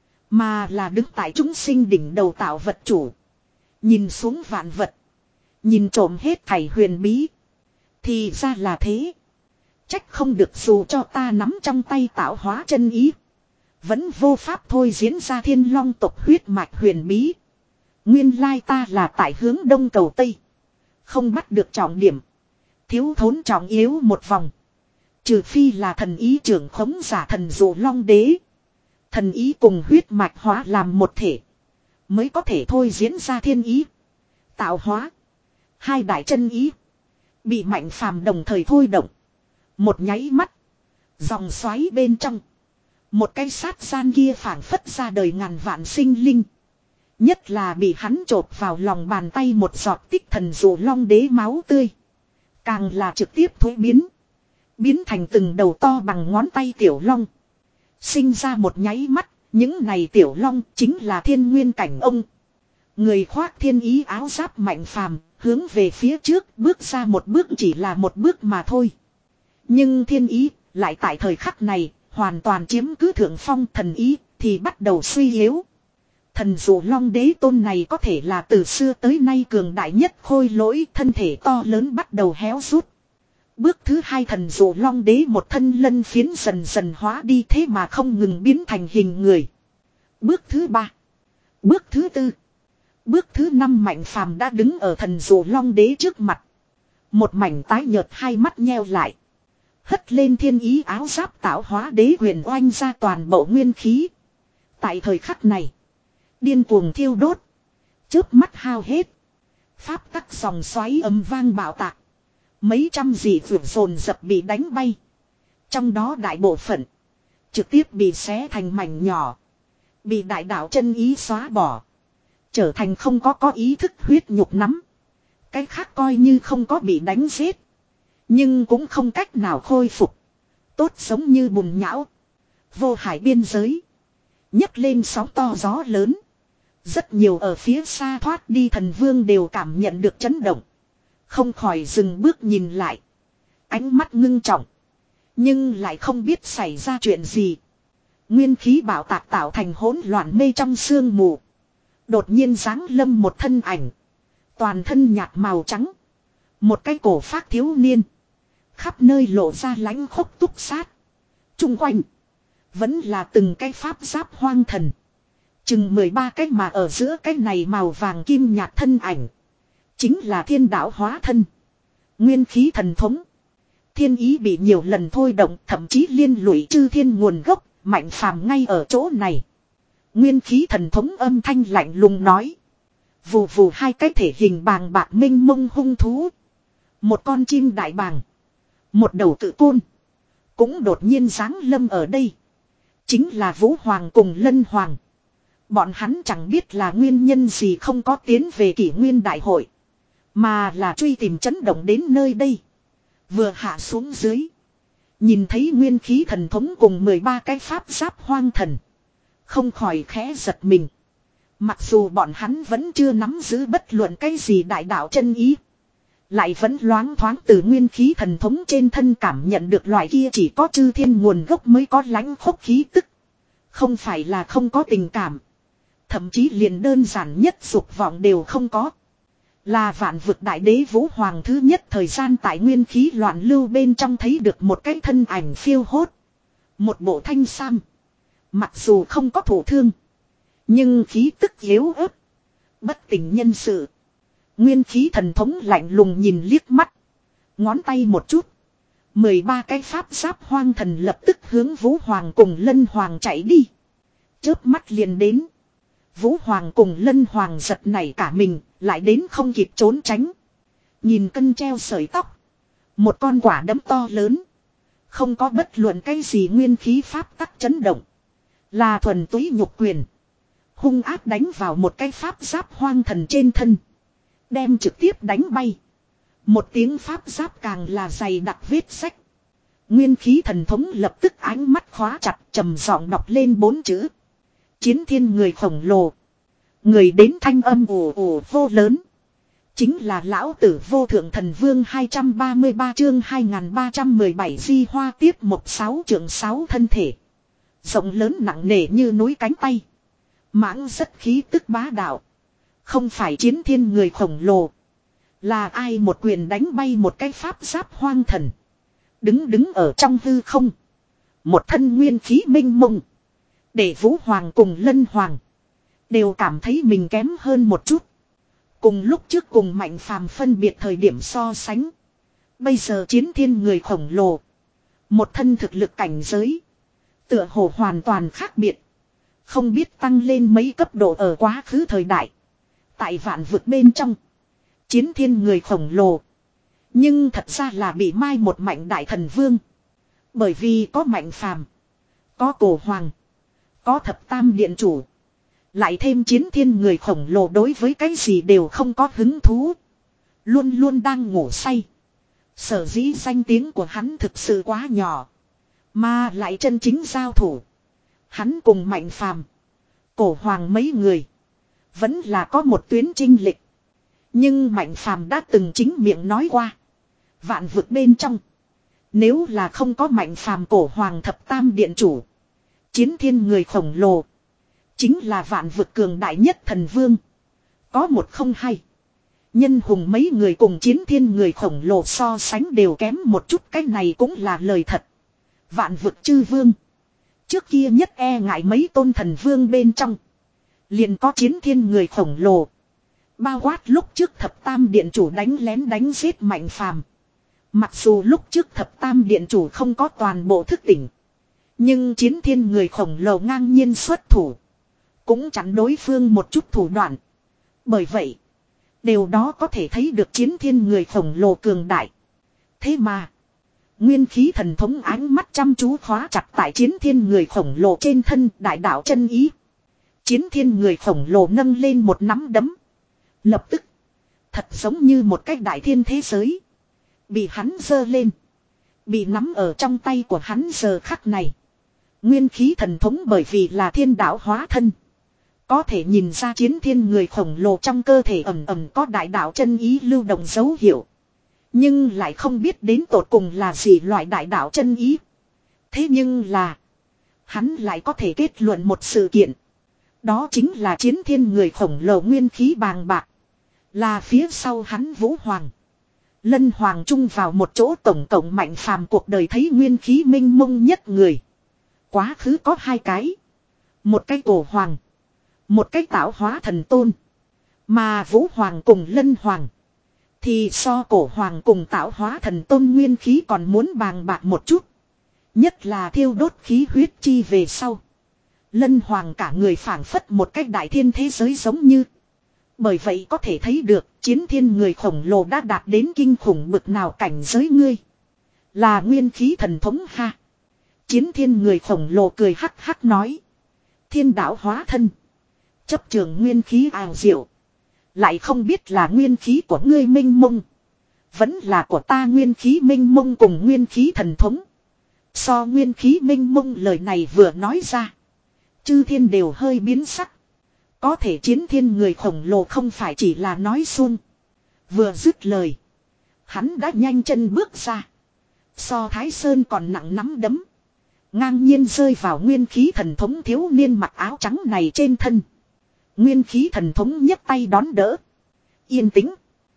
Mà là đứng tại chúng sinh đỉnh đầu tạo vật chủ. Nhìn xuống vạn vật. Nhìn trộm hết thảy huyền bí. Thì ra là thế. Trách không được dù cho ta nắm trong tay tạo hóa chân ý. Vẫn vô pháp thôi diễn ra thiên long tộc huyết mạch huyền bí. Nguyên lai ta là tại hướng đông cầu tây. Không bắt được trọng điểm. Thiếu thốn trọng yếu một vòng. Trừ phi là thần ý trưởng khống giả thần dụ long đế. Thần ý cùng huyết mạch hóa làm một thể. Mới có thể thôi diễn ra thiên ý. Tạo hóa. Hai đại chân ý. Bị mạnh phàm đồng thời thôi động. Một nháy mắt. Dòng xoáy bên trong. Một cái sát gian kia phảng phất ra đời ngàn vạn sinh linh. Nhất là bị hắn chộp vào lòng bàn tay một giọt tích thần dụ long đế máu tươi. Càng là trực tiếp thối biến. Biến thành từng đầu to bằng ngón tay tiểu long. Sinh ra một nháy mắt. Những này tiểu long chính là thiên nguyên cảnh ông. Người khoác thiên ý áo giáp mạnh phàm. Hướng về phía trước bước ra một bước chỉ là một bước mà thôi. Nhưng thiên ý lại tại thời khắc này. Hoàn toàn chiếm cứ thượng phong thần ý thì bắt đầu suy yếu. Thần dụ long đế tôn này có thể là từ xưa tới nay cường đại nhất khôi lỗi thân thể to lớn bắt đầu héo rút. Bước thứ hai thần dụ long đế một thân lân phiến dần dần hóa đi thế mà không ngừng biến thành hình người. Bước thứ ba. Bước thứ tư. Bước thứ năm mạnh phàm đã đứng ở thần dụ long đế trước mặt. Một mảnh tái nhợt hai mắt nheo lại. Hất lên thiên ý áo giáp tạo hóa đế huyền oanh ra toàn bộ nguyên khí. Tại thời khắc này. Điên cuồng thiêu đốt. Chớp mắt hao hết. Pháp tắc dòng xoáy ầm vang bạo tạc. Mấy trăm dị vượt dồn dập bị đánh bay. Trong đó đại bộ phận. Trực tiếp bị xé thành mảnh nhỏ. Bị đại đạo chân ý xóa bỏ. Trở thành không có có ý thức huyết nhục nắm. Cái khác coi như không có bị đánh giết. Nhưng cũng không cách nào khôi phục. Tốt giống như bùn nhão. Vô hải biên giới. nhấc lên sóng to gió lớn. Rất nhiều ở phía xa thoát đi thần vương đều cảm nhận được chấn động. Không khỏi dừng bước nhìn lại. Ánh mắt ngưng trọng. Nhưng lại không biết xảy ra chuyện gì. Nguyên khí bạo tạc tạo thành hỗn loạn mê trong sương mù. Đột nhiên giáng lâm một thân ảnh. Toàn thân nhạt màu trắng. Một cái cổ phác thiếu niên. Khắp nơi lộ ra lánh khốc túc sát. Trung quanh. Vẫn là từng cái pháp giáp hoang thần. Chừng mười ba cái mà ở giữa cái này màu vàng kim nhạt thân ảnh. Chính là thiên đạo hóa thân. Nguyên khí thần thống. Thiên ý bị nhiều lần thôi động, thậm chí liên lụy chư thiên nguồn gốc, Mạnh Phàm ngay ở chỗ này. Nguyên khí thần thống âm thanh lạnh lùng nói. Vù vù hai cái thể hình bàng bạc minh mông hung thú. Một con chim đại bàng. Một đầu tự côn. Cũng đột nhiên giáng lâm ở đây. Chính là Vũ Hoàng cùng Lân Hoàng. Bọn hắn chẳng biết là nguyên nhân gì không có tiến về kỷ nguyên đại hội. Mà là truy tìm chấn động đến nơi đây. Vừa hạ xuống dưới. Nhìn thấy nguyên khí thần thống cùng mười ba cái pháp giáp hoang thần. Không khỏi khẽ giật mình. Mặc dù bọn hắn vẫn chưa nắm giữ bất luận cái gì đại đạo chân ý. Lại vẫn loáng thoáng từ nguyên khí thần thống trên thân cảm nhận được loại kia chỉ có chư thiên nguồn gốc mới có lãnh khốc khí tức. Không phải là không có tình cảm. Thậm chí liền đơn giản nhất dục vọng đều không có. Là vạn vực đại đế Vũ Hoàng thứ nhất thời gian tại nguyên khí loạn lưu bên trong thấy được một cái thân ảnh phiêu hốt. Một bộ thanh sam. Mặc dù không có thổ thương. Nhưng khí tức yếu ớt. Bất tỉnh nhân sự. Nguyên khí thần thống lạnh lùng nhìn liếc mắt. Ngón tay một chút. mười ba cái pháp giáp hoang thần lập tức hướng Vũ Hoàng cùng Lân Hoàng chạy đi. Chớp mắt liền đến. Vũ Hoàng cùng Lân Hoàng giật nảy cả mình. Lại đến không kịp trốn tránh. Nhìn cân treo sợi tóc. Một con quả đấm to lớn. Không có bất luận cái gì nguyên khí pháp tắc chấn động. Là thuần túy nhục quyền. Hung áp đánh vào một cái pháp giáp hoang thần trên thân. Đem trực tiếp đánh bay. Một tiếng pháp giáp càng là dày đặc vết sách. Nguyên khí thần thống lập tức ánh mắt khóa chặt trầm giọng đọc lên bốn chữ. Chiến thiên người khổng lồ. Người đến thanh âm ồ ồ vô lớn. Chính là lão tử vô thượng thần vương hai trăm ba mươi ba chương hai nghìn ba trăm mười bảy di hoa tiếp một sáu trưởng sáu thân thể. Rộng lớn nặng nề như núi cánh tay. Mãng rất khí tức bá đạo. Không phải chiến thiên người khổng lồ. Là ai một quyền đánh bay một cái pháp giáp hoang thần. Đứng đứng ở trong hư không. Một thân nguyên khí minh mông. Để Vũ Hoàng cùng Lân Hoàng. Đều cảm thấy mình kém hơn một chút. Cùng lúc trước cùng Mạnh Phàm phân biệt thời điểm so sánh. Bây giờ chiến thiên người khổng lồ. Một thân thực lực cảnh giới. Tựa hồ hoàn toàn khác biệt. Không biết tăng lên mấy cấp độ ở quá khứ thời đại. Tại vạn vực bên trong. Chiến thiên người khổng lồ. Nhưng thật ra là bị mai một mạnh đại thần vương. Bởi vì có Mạnh Phàm, có Cổ Hoàng, có thập tam điện chủ. Lại thêm chiến thiên người khổng lồ đối với cái gì đều không có hứng thú. Luôn luôn đang ngủ say. Sở dĩ danh tiếng của hắn thực sự quá nhỏ. Mà lại chân chính giao thủ. Hắn cùng Mạnh Phàm, Cổ Hoàng mấy người. Vẫn là có một tuyến chinh lịch. Nhưng Mạnh Phàm đã từng chính miệng nói qua. Vạn vực bên trong. Nếu là không có Mạnh Phàm, Cổ Hoàng, thập tam điện chủ. Chiến thiên người khổng lồ. Chính là vạn vực cường đại nhất thần vương. Có một không hai. Nhân hùng mấy người cùng chiến thiên người khổng lồ so sánh đều kém một chút. Cái này cũng là lời thật. Vạn vực chư vương. Trước kia nhất e ngại mấy tôn thần vương bên trong. Liền có chiến thiên người khổng lồ. Bao quát lúc trước thập tam điện chủ đánh lén đánh giết Mạnh Phàm. Mặc dù lúc trước thập tam điện chủ không có toàn bộ thức tỉnh. Nhưng chiến thiên người khổng lồ ngang nhiên xuất thủ. Cũng chặn đối phương một chút thủ đoạn. Bởi vậy. Điều đó có thể thấy được chiến thiên người khổng lồ cường đại. Thế mà. Nguyên khí thần thống ánh mắt chăm chú khóa chặt tại chiến thiên người khổng lồ trên thân đại đạo chân ý. Chiến thiên người khổng lồ nâng lên một nắm đấm. Lập tức. Thật giống như một cái đại thiên thế giới. Bị hắn giơ lên. Bị nắm ở trong tay của hắn giờ khắc này. Nguyên khí thần thống bởi vì là thiên đạo hóa thân. Có thể nhìn ra chiến thiên người khổng lồ trong cơ thể ẩm ẩm có đại đạo chân ý lưu động dấu hiệu. Nhưng lại không biết đến tột cùng là gì loại đại đạo chân ý. Thế nhưng là. Hắn lại có thể kết luận một sự kiện. Đó chính là chiến thiên người khổng lồ nguyên khí bàng bạc. Là phía sau hắn Vũ Hoàng. Lân Hoàng chung vào một chỗ tổng cộng Mạnh Phàm cuộc đời thấy nguyên khí minh mông nhất người. Quá khứ có hai cái. Một cái cổ hoàng. Một cái tạo hóa thần tôn. Mà Vũ Hoàng cùng Lân Hoàng. Thì so cổ hoàng cùng tạo hóa thần tôn nguyên khí còn muốn bàng bạc một chút. Nhất là thiêu đốt khí huyết chi về sau. Lân Hoàng cả người phảng phất một cách đại thiên thế giới giống như. Bởi vậy có thể thấy được chiến thiên người khổng lồ đã đạt đến kinh khủng bực nào cảnh giới ngươi. Là nguyên khí thần thống ha. Chiến thiên người khổng lồ cười hắc hắc nói. Thiên đạo hóa thân. Chấp trường nguyên khí ảo diệu. Lại không biết là nguyên khí của ngươi minh mông. Vẫn là của ta nguyên khí minh mông cùng nguyên khí thần thống. So nguyên khí minh mông lời này vừa nói ra. Chư thiên đều hơi biến sắc. Có thể chiến thiên người khổng lồ không phải chỉ là nói suông. Vừa dứt lời. Hắn đã nhanh chân bước ra. So Thái Sơn còn nặng nắm đấm. Ngang nhiên rơi vào nguyên khí thần thống thiếu niên mặc áo trắng này trên thân. Nguyên khí thần thống nhấc tay đón đỡ. Yên tĩnh.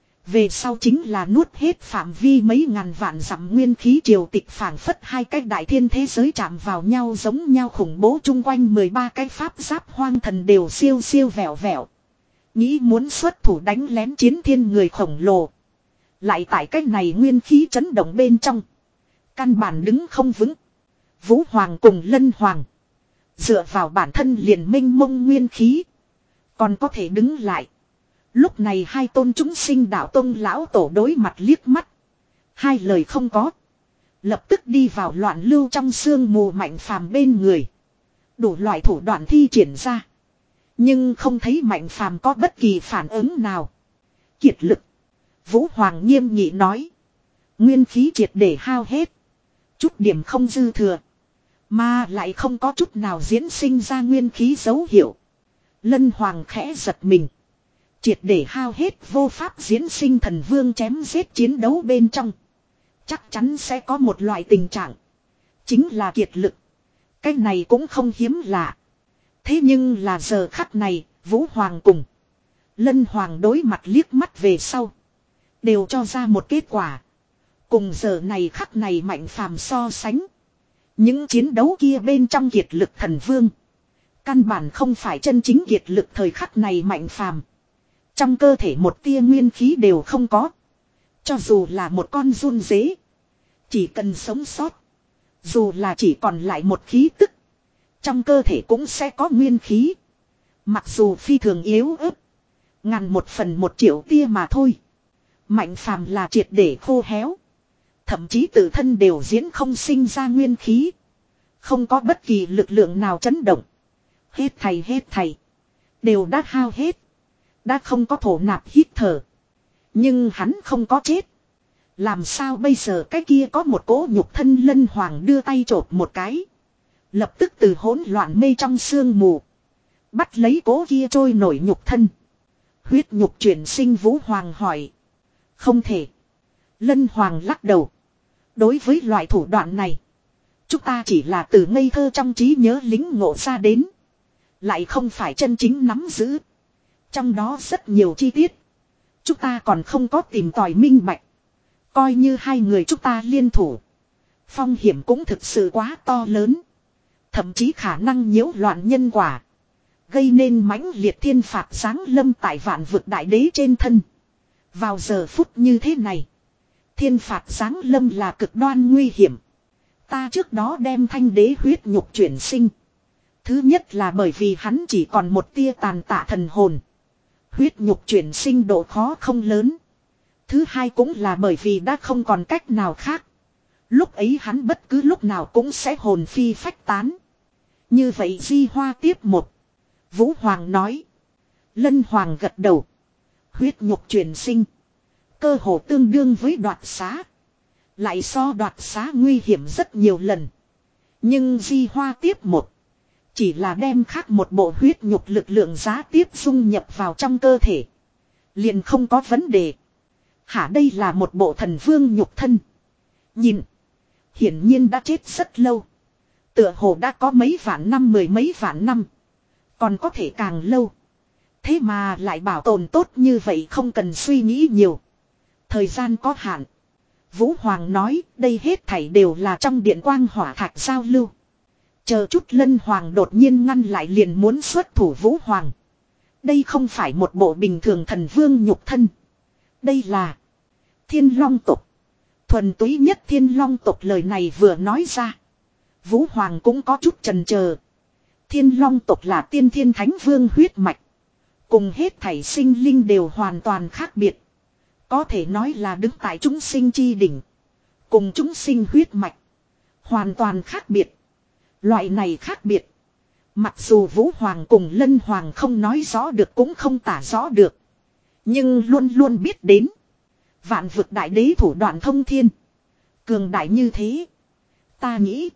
Về sau chính là nuốt hết phạm vi mấy ngàn vạn dặm nguyên khí triều tịch phảng phất hai cái đại thiên thế giới chạm vào nhau giống nhau khủng bố chung quanh mười ba cái pháp giáp hoang thần đều siêu siêu vẹo vẹo. Nghĩ muốn xuất thủ đánh lén chiến thiên người khổng lồ. Lại tại cái này nguyên khí chấn động bên trong. Căn bản đứng không vững. Vũ Hoàng cùng Lân Hoàng. Dựa vào bản thân liền minh mông nguyên khí. Còn có thể đứng lại. Lúc này hai tôn chúng sinh đạo tông lão tổ đối mặt liếc mắt. Hai lời không có. Lập tức đi vào loạn lưu trong sương mù Mạnh Phàm bên người. Đủ loại thủ đoạn thi triển ra. Nhưng không thấy Mạnh Phàm có bất kỳ phản ứng nào. Kiệt lực. Vũ Hoàng nghiêm nghị nói. Nguyên khí triệt để hao hết. Chút điểm không dư thừa. Mà lại không có chút nào diễn sinh ra nguyên khí dấu hiệu. Lân Hoàng khẽ giật mình. Triệt để hao hết vô pháp diễn sinh thần vương chém giết chiến đấu bên trong. Chắc chắn sẽ có một loại tình trạng. Chính là kiệt lực. Cái này cũng không hiếm lạ. Thế nhưng là giờ khắc này, Vũ Hoàng cùng Lân Hoàng đối mặt liếc mắt về sau. Đều cho ra một kết quả. Cùng giờ này khắc này Mạnh Phàm so sánh. Những chiến đấu kia bên trong kiệt lực thần vương. Căn bản không phải chân chính kiệt lực thời khắc này Mạnh Phàm. Trong cơ thể một tia nguyên khí đều không có. Cho dù là một con run dế. Chỉ cần sống sót. Dù là chỉ còn lại một khí tức. Trong cơ thể cũng sẽ có nguyên khí. Mặc dù phi thường yếu ớt. Ngàn một phần một triệu tia mà thôi. Mạnh Phàm là triệt để khô héo. Thậm chí tự thân đều diễn không sinh ra nguyên khí. Không có bất kỳ lực lượng nào chấn động. Hết thầy hết thầy. Đều đã hao hết. Đã không có thổ nạp hít thở. Nhưng hắn không có chết. Làm sao bây giờ cái kia có một cỗ nhục thân Lân Hoàng đưa tay chộp một cái. Lập tức từ hỗn loạn mây trong sương mù. Bắt lấy cỗ kia trôi nổi nhục thân. Huyết nhục chuyển sinh Vũ Hoàng hỏi. Không thể. Lân Hoàng lắc đầu. Đối với loại thủ đoạn này. Chúng ta chỉ là từ ngây thơ trong trí nhớ lính ngộ ra đến. Lại không phải chân chính nắm giữ. Trong đó rất nhiều chi tiết. Chúng ta còn không có tìm tòi minh bạch. Coi như hai người chúng ta liên thủ. Phong hiểm cũng thực sự quá to lớn. Thậm chí khả năng nhiễu loạn nhân quả. Gây nên mãnh liệt thiên phạt giáng lâm tại vạn vực đại đế trên thân. Vào giờ phút như thế này. Thiên phạt giáng lâm là cực đoan nguy hiểm. Ta trước đó đem thanh đế huyết nhục chuyển sinh. Thứ nhất là bởi vì hắn chỉ còn một tia tàn tạ thần hồn. Huyết nhục chuyển sinh độ khó không lớn. Thứ hai cũng là bởi vì đã không còn cách nào khác. Lúc ấy hắn bất cứ lúc nào cũng sẽ hồn phi phách tán. Như vậy Di Hoa tiếp một. Vũ Hoàng nói. Lân Hoàng gật đầu. Huyết nhục chuyển sinh. Cơ hồ tương đương với đoạt xá. Lại so đoạt xá nguy hiểm rất nhiều lần. Nhưng Di Hoa tiếp một. Chỉ là đem khác một bộ huyết nhục lực lượng giá tiếp dung nhập vào trong cơ thể. Liền không có vấn đề. Hả đây là một bộ thần vương nhục thân. Nhìn. Hiển nhiên đã chết rất lâu. Tựa hồ đã có mấy vạn năm mười mấy vạn năm. Còn có thể càng lâu. Thế mà lại bảo tồn tốt như vậy không cần suy nghĩ nhiều. Thời gian có hạn. Vũ Hoàng nói đây hết thảy đều là trong điện quang hỏa thạch giao lưu. Chờ chút Lân Hoàng đột nhiên ngăn lại liền muốn xuất thủ Vũ Hoàng. Đây không phải một bộ bình thường thần vương nhục thân. Đây là Thiên Long tộc. Thuần túy nhất Thiên Long tộc lời này vừa nói ra. Vũ Hoàng cũng có chút chần chờ. Thiên Long tộc là tiên thiên thánh vương huyết mạch. Cùng hết thảy sinh linh đều hoàn toàn khác biệt. Có thể nói là đứng tại chúng sinh chi đỉnh. Cùng chúng sinh huyết mạch. Hoàn toàn khác biệt. Loại này khác biệt. Mặc dù Vũ Hoàng cùng Lân Hoàng không nói rõ được cũng không tả rõ được. Nhưng luôn luôn biết đến. Vạn vực đại đế thủ đoạn thông thiên. Cường đại như thế. Ta nghĩ.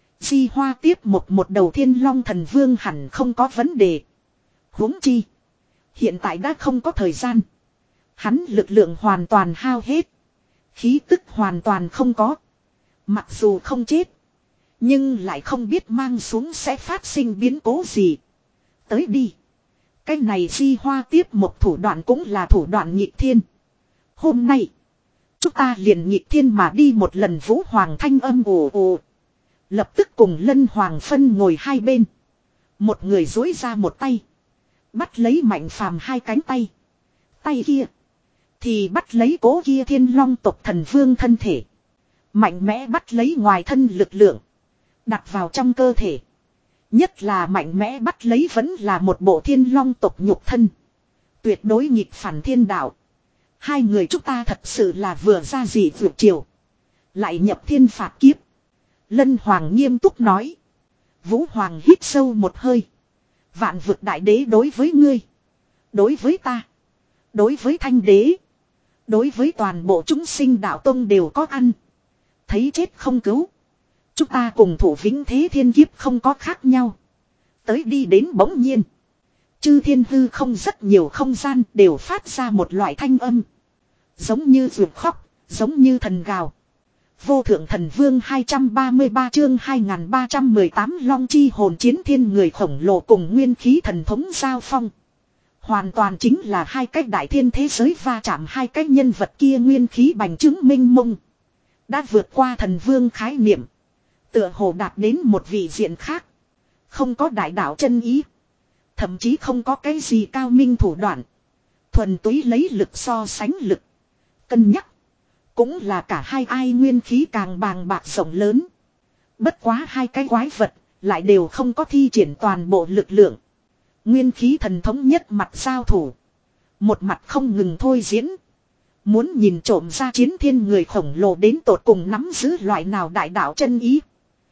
Di Hoa tiếp một một đầu Thiên Long thần vương hẳn không có vấn đề. Huống chi. Hiện tại đã không có thời gian. Hắn lực lượng hoàn toàn hao hết. Khí tức hoàn toàn không có. Mặc dù không chết. Nhưng lại không biết mang xuống sẽ phát sinh biến cố gì. Tới đi. Cái này Di Hoa tiếp một thủ đoạn cũng là thủ đoạn nghịch thiên. Hôm nay. Chúng ta liền nghịch thiên mà đi một lần. Vũ Hoàng thanh âm ồ ồ. Lập tức cùng Lân Hoàng phân ngồi hai bên. Một người dối ra một tay. Bắt lấy Mạnh Phàm hai cánh tay. Tay kia. Thì bắt lấy cố kia Thiên Long tộc thần vương thân thể. Mạnh mẽ bắt lấy ngoài thân lực lượng. Đặt vào trong cơ thể. Nhất là mạnh mẽ bắt lấy vẫn là một bộ Thiên Long tộc nhục thân. Tuyệt đối nghịch phản thiên đạo. Hai người chúng ta thật sự là vừa ra dị vượt chiều. Lại nhập thiên phạt kiếp. Lân Hoàng nghiêm túc nói. Vũ Hoàng hít sâu một hơi. Vạn vực đại đế đối với ngươi. Đối với ta. Đối với thanh đế. Đối với toàn bộ chúng sinh đạo tông đều có ăn. Thấy chết không cứu. Chúng ta cùng thủ vĩnh thế thiên kiếp không có khác nhau. Tới đi đến bỗng nhiên. Chư thiên hư không rất nhiều không gian đều phát ra một loại thanh âm. Giống như ruột khóc, giống như thần gào. Vô thượng thần vương hai trăm ba mươi ba chương hai nghìn ba trăm mười tám long chi hồn chiến thiên người khổng lồ cùng nguyên khí thần thống giao phong. Hoàn toàn chính là hai cách đại thiên thế giới va chạm hai cách nhân vật kia nguyên khí bành chứng minh mông. Đã vượt qua thần vương khái niệm. Tựa hồ đạt đến một vị diện khác. Không có đại đạo chân ý. Thậm chí không có cái gì cao minh thủ đoạn. Thuần túy lấy lực so sánh lực. Cân nhắc. Cũng là cả hai ai nguyên khí càng bàng bạc rộng lớn. Bất quá hai cái quái vật. Lại đều không có thi triển toàn bộ lực lượng. Nguyên khí thần thống nhất mặt giao thủ. Một mặt không ngừng thôi diễn. Muốn nhìn trộm ra chiến thiên người khổng lồ đến tột cùng nắm giữ loại nào đại đạo chân ý.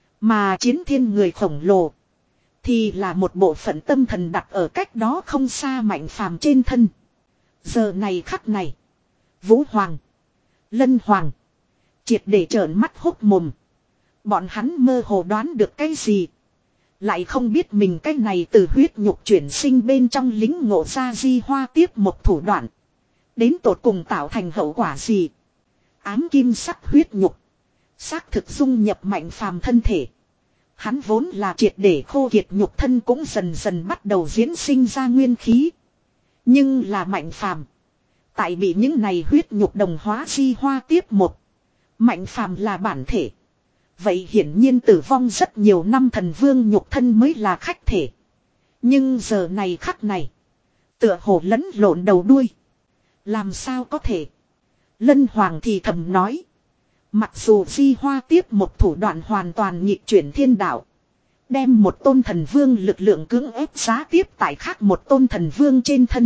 Mà chiến thiên người khổng lồ. Thì là một bộ phận tâm thần đặt ở cách đó không xa Mạnh Phàm trên thân. Giờ này khắc này. Vũ Hoàng. Lân Hoàng. Triệt để trợn mắt hốc mồm. Bọn hắn mơ hồ đoán được cái gì. Lại không biết mình cái này từ huyết nhục chuyển sinh bên trong lính ngộ ra Di Hoa tiếp một thủ đoạn. Đến tột cùng tạo thành hậu quả gì. Ám kim sắc huyết nhục. Xác thực dung nhập Mạnh Phàm thân thể. Hắn vốn là triệt để khô kiệt nhục thân cũng dần dần bắt đầu diễn sinh ra nguyên khí. Nhưng là Mạnh Phàm. Tại bị những này huyết nhục đồng hóa Di Hoa tiếp một. Mạnh Phàm là bản thể. Vậy hiển nhiên tử vong rất nhiều năm thần vương nhục thân mới là khách thể. Nhưng giờ này khắc này. Tựa hồ lẫn lộn đầu đuôi. Làm sao có thể. Lân Hoàng thì thầm nói. Mặc dù Di Hoa tiếp một thủ đoạn hoàn toàn nhịp chuyển thiên đạo. Đem một tôn thần vương lực lượng cưỡng ép giá tiếp tại khác một tôn thần vương trên thân.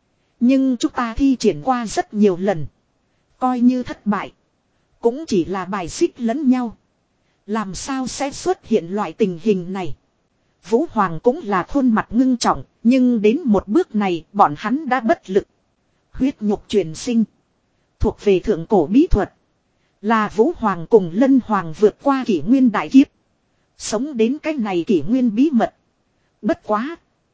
Nhưng chúng ta thi triển qua rất nhiều lần. Coi như thất bại. Cũng chỉ là bài xích lẫn nhau. Làm sao sẽ xuất hiện loại tình hình này. Vũ Hoàng cũng là khuôn mặt ngưng trọng. Nhưng đến một bước này bọn hắn đã bất lực. Huyết nhục truyền sinh. Thuộc về thượng cổ bí thuật. Là Vũ Hoàng cùng Lân Hoàng vượt qua kỷ nguyên đại kiếp. Sống đến cái này kỷ nguyên bí mật. Bất quá.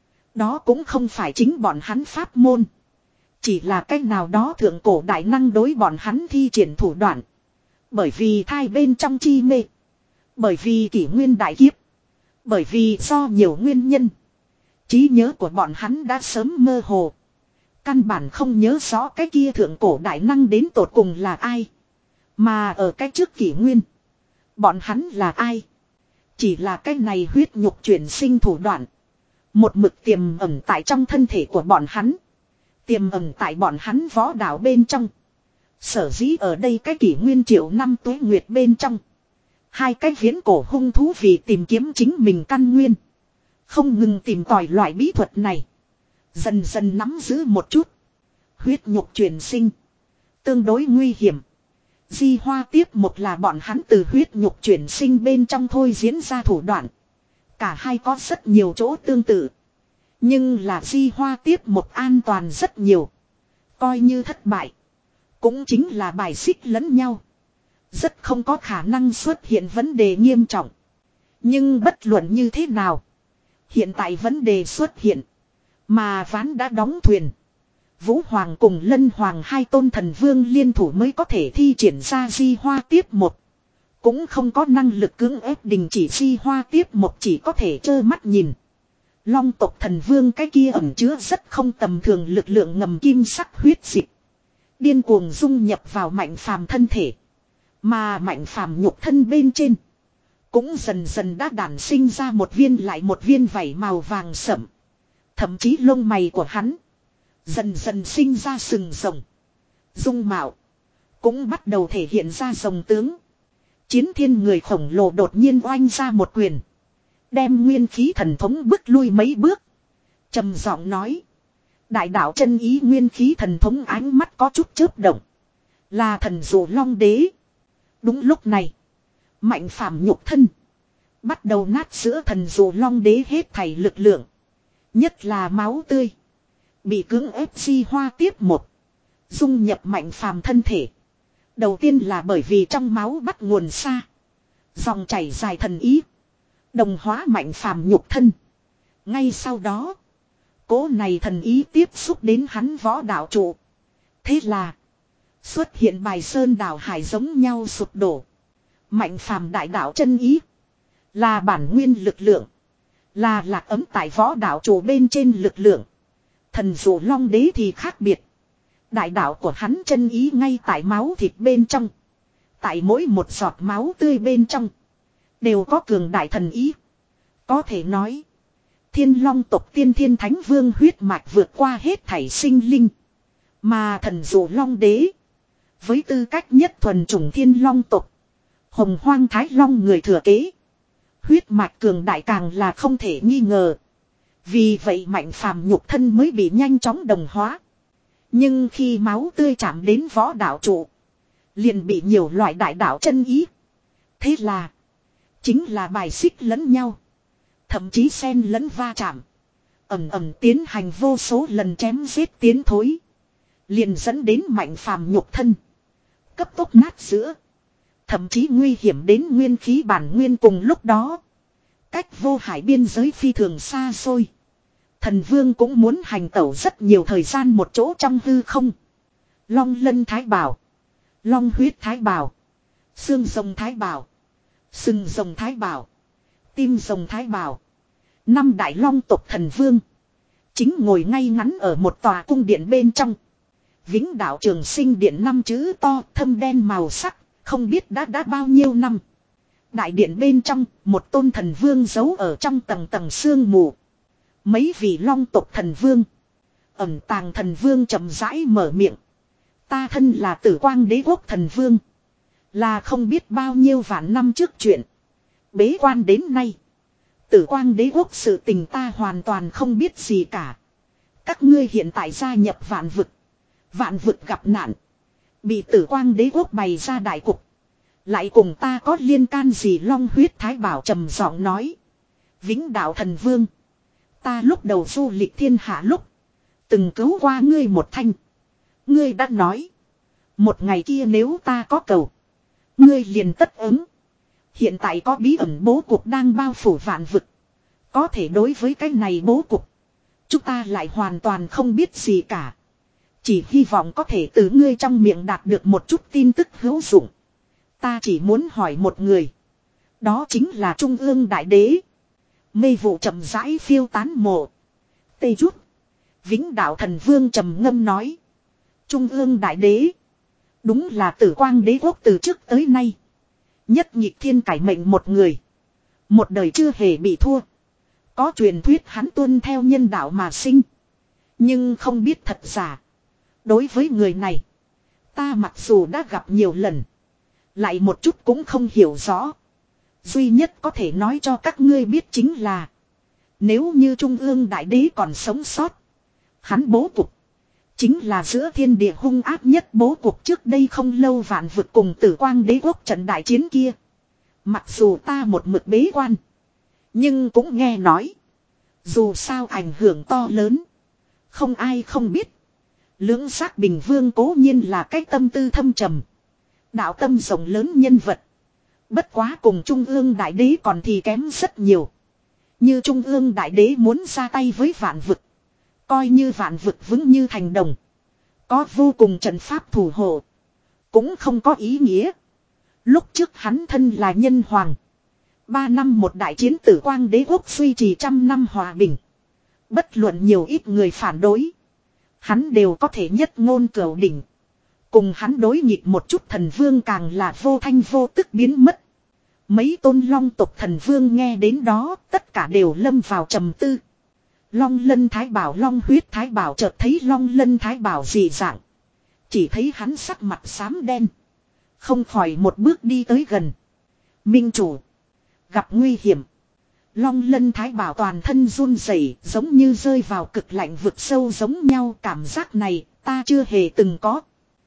Đó cũng không phải chính bọn hắn pháp môn. Chỉ là cách nào đó thượng cổ đại năng đối bọn hắn thi triển thủ đoạn. Bởi vì thai bên trong chi mê. Bởi vì kỷ nguyên đại kiếp. Bởi vì do nhiều nguyên nhân. Trí nhớ của bọn hắn đã sớm mơ hồ. Căn bản không nhớ rõ cái kia thượng cổ đại năng đến tột cùng là ai. Mà ở cái trước kỷ nguyên. Bọn hắn là ai. Chỉ là cái này huyết nhục chuyển sinh thủ đoạn. Một mực tiềm ẩn tại trong thân thể của bọn hắn. Tiềm ẩn tại bọn hắn võ đạo bên trong. Sở dĩ ở đây cái kỷ nguyên triệu năm tuế nguyệt bên trong. Hai cái viễn cổ hung thú vì tìm kiếm chính mình căn nguyên. Không ngừng tìm tòi loại bí thuật này. Dần dần nắm giữ một chút. Huyết nhục chuyển sinh. Tương đối nguy hiểm. Di hoa tiếp một là bọn hắn từ huyết nhục chuyển sinh bên trong thôi diễn ra thủ đoạn. Cả hai có rất nhiều chỗ tương tự. Nhưng là di hoa tiếp một an toàn rất nhiều. Coi như thất bại. Cũng chính là bài xích lẫn nhau. Rất không có khả năng xuất hiện vấn đề nghiêm trọng. Nhưng bất luận như thế nào. Hiện tại vấn đề xuất hiện. Mà ván đã đóng thuyền. Vũ Hoàng cùng Lân Hoàng hai tôn thần vương liên thủ mới có thể thi triển ra di hoa tiếp một. Cũng không có năng lực cưỡng ép đình chỉ di hoa tiếp một, chỉ có thể trơ mắt nhìn. Long tộc thần vương cái kia ẩn chứa rất không tầm thường lực lượng ngầm kim sắc huyết dịch. Điên cuồng dung nhập vào Mạnh Phàm thân thể. Mà Mạnh Phàm nhục thân bên trên. Cũng dần dần đã đản sinh ra một viên lại một viên vảy màu vàng sẫm. Thậm chí lông mày của hắn. Dần dần sinh ra sừng rồng. Dung mạo. Cũng bắt đầu thể hiện ra rồng tướng. Chiến thiên người khổng lồ đột nhiên oanh ra một quyền. Đem nguyên khí thần thống bước lui mấy bước. Trầm giọng nói. Đại đạo chân ý nguyên khí thần thống ánh mắt có chút chớp động. Là thần dụ long đế. Đúng lúc này. Mạnh Phàm nhục thân. Bắt đầu nát giữa thần dụ long đế hết thảy lực lượng. Nhất là máu tươi. Bị cưỡng ép di hoa tiếp một. Dung nhập Mạnh Phàm thân thể. Đầu tiên là bởi vì trong máu bắt nguồn xa. Dòng chảy dài thần ý. Đồng hóa Mạnh Phàm nhục thân. Ngay sau đó. Cố này thần ý tiếp xúc đến hắn võ đạo trụ. Thế là. Xuất hiện bài sơn đảo hải giống nhau sụp đổ. Mạnh Phàm đại đạo chân ý. Là bản nguyên lực lượng. Là lạc ấm tại võ đạo trụ bên trên lực lượng. Thần dụ long đế thì khác biệt. Đại đạo của hắn chân ý ngay tại máu thịt bên trong. Tại mỗi một giọt máu tươi bên trong. Đều có cường đại thần ý. Có thể nói. Thiên long tộc tiên thiên thánh vương huyết mạch vượt qua hết thảy sinh linh. Mà thần dụ long đế. Với tư cách nhất thuần chủng thiên long tộc. Hồng hoang thái long người thừa kế. Huyết mạch cường đại càng là không thể nghi ngờ. Vì vậy Mạnh Phàm nhục thân mới bị nhanh chóng đồng hóa. Nhưng khi máu tươi chạm đến võ đạo trụ. Liền bị nhiều loại đại đạo chân ý. Thế là. Chính là bài xích lẫn nhau. Thậm chí xen lẫn va chạm. Ẩm ẩm tiến hành vô số lần chém giết tiến thối. Liền dẫn đến Mạnh Phàm nhục thân. Cấp tốc nát giữa. Thậm chí nguy hiểm đến nguyên khí bản nguyên cùng lúc đó. Cách vô hải biên giới phi thường xa xôi. Thần vương cũng muốn hành tẩu rất nhiều thời gian một chỗ trong hư không. Long lân thái bảo. Long huyết thái bảo. Xương rồng thái bảo. Sừng rồng thái bảo. Tim rồng thái bảo. Năm đại long tộc thần vương. Chính ngồi ngay ngắn ở một tòa cung điện bên trong. Vĩnh đạo Trường Sinh điện năm chữ to thâm đen màu sắc. Không biết đã đã bao nhiêu năm. Đại điện bên trong, một tôn thần vương giấu ở trong tầng tầng sương mù. Mấy vị long tộc thần vương. Ẩn tàng thần vương chậm rãi mở miệng. Ta thân là Tử Quang Đế quốc thần vương. Là không biết bao nhiêu vạn năm trước chuyện. Bế quan đến nay. Tử Quang Đế quốc sự tình ta hoàn toàn không biết gì cả. Các ngươi hiện tại gia nhập vạn vực. Vạn vực gặp nạn. Bị Tử Quang Đế quốc bày ra đại cục. Lại cùng ta có liên can gì? Long huyết thái bảo trầm giọng nói. Vĩnh đạo thần vương. Ta lúc đầu du lịch thiên hạ lúc. Từng cứu qua ngươi một thanh. Ngươi đã nói. Một ngày kia nếu ta có cầu. Ngươi liền tất ứng. Hiện tại có bí ẩn bố cục đang bao phủ vạn vực. Có thể đối với cái này bố cục. Chúng ta lại hoàn toàn không biết gì cả. Chỉ hy vọng có thể từ ngươi trong miệng đạt được một chút tin tức hữu dụng. Ta chỉ muốn hỏi một người. Đó chính là Trung ương Đại Đế. Mây vụ chậm rãi phiêu tán mộ. Tê chút. Vĩnh đạo thần vương trầm ngâm nói. Trung ương Đại Đế. Đúng là Tử Quang Đế quốc từ trước tới nay. Nhất nhịp thiên cải mệnh một người. Một đời chưa hề bị thua. Có truyền thuyết hắn tuân theo nhân đạo mà sinh. Nhưng không biết thật giả. Đối với người này, ta mặc dù đã gặp nhiều lần, lại một chút cũng không hiểu rõ. Duy nhất có thể nói cho các ngươi biết chính là, nếu như Trung ương Đại Đế còn sống sót, hắn bố cục chính là giữa thiên địa hung ác nhất bố cục trước đây không lâu vạn vực cùng Tử Quang Đế quốc trận đại chiến kia. Mặc dù ta một mực bế quan, nhưng cũng nghe nói, dù sao ảnh hưởng to lớn, không ai không biết. Lưỡng Giác Bình Vương cố nhiên là cái tâm tư thâm trầm, đạo tâm rộng lớn nhân vật. Bất quá cùng Trung ương Đại Đế còn thì kém rất nhiều. Như Trung ương Đại Đế muốn ra tay với vạn vực, coi như vạn vực vững như thành đồng, có vô cùng trận pháp thủ hộ, cũng không có ý nghĩa. Lúc trước hắn thân là nhân hoàng, ba năm một đại chiến Tử Quang Đế quốc duy trì trăm năm hòa bình. Bất luận nhiều ít người phản đối, hắn đều có thể nhất ngôn cửu đỉnh. Cùng hắn đối nghịch một chút thần vương càng là vô thanh vô tức biến mất. Mấy tôn long tộc thần vương nghe đến đó, tất cả đều lâm vào trầm tư. Long Lân Thái Bảo, Long Huyết Thái Bảo chợt thấy Long Lân Thái Bảo dị dạng. Chỉ thấy hắn sắc mặt xám đen, không khỏi một bước đi tới gần. Minh chủ, gặp nguy hiểm. Long Lân Thái Bảo toàn thân run rẩy, giống như rơi vào cực lạnh vực sâu giống nhau. Cảm giác này ta chưa hề từng có.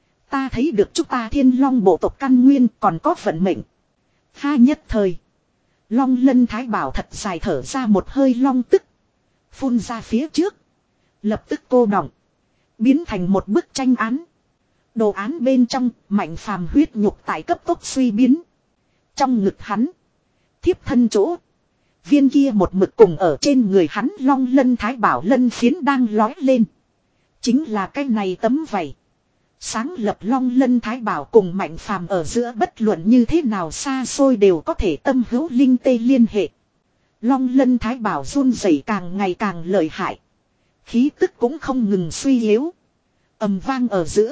Ta thấy được chúng ta Thiên Long bộ tộc căn nguyên còn có vận mệnh. Ha, nhất thời, Long Lân Thái Bảo thật dài thở ra một hơi long tức, phun ra phía trước, lập tức cô đọng, biến thành một bức tranh án. Đồ án bên trong, Mạnh Phàm huyết nhục tại cấp tốc suy biến. Trong ngực hắn, thiếp thân chỗ, viên kia một mực cùng ở trên người hắn Long Lân Thái Bảo lân phiến đang lói lên. Chính là cái này tấm vảy. Sáng lập Long Lân Thái Bảo cùng Mạnh Phàm ở giữa bất luận như thế nào xa xôi đều có thể tâm hữu linh tê liên hệ. Long Lân Thái Bảo run rẩy càng ngày càng lợi hại. Khí tức cũng không ngừng suy yếu. Ầm vang ở giữa,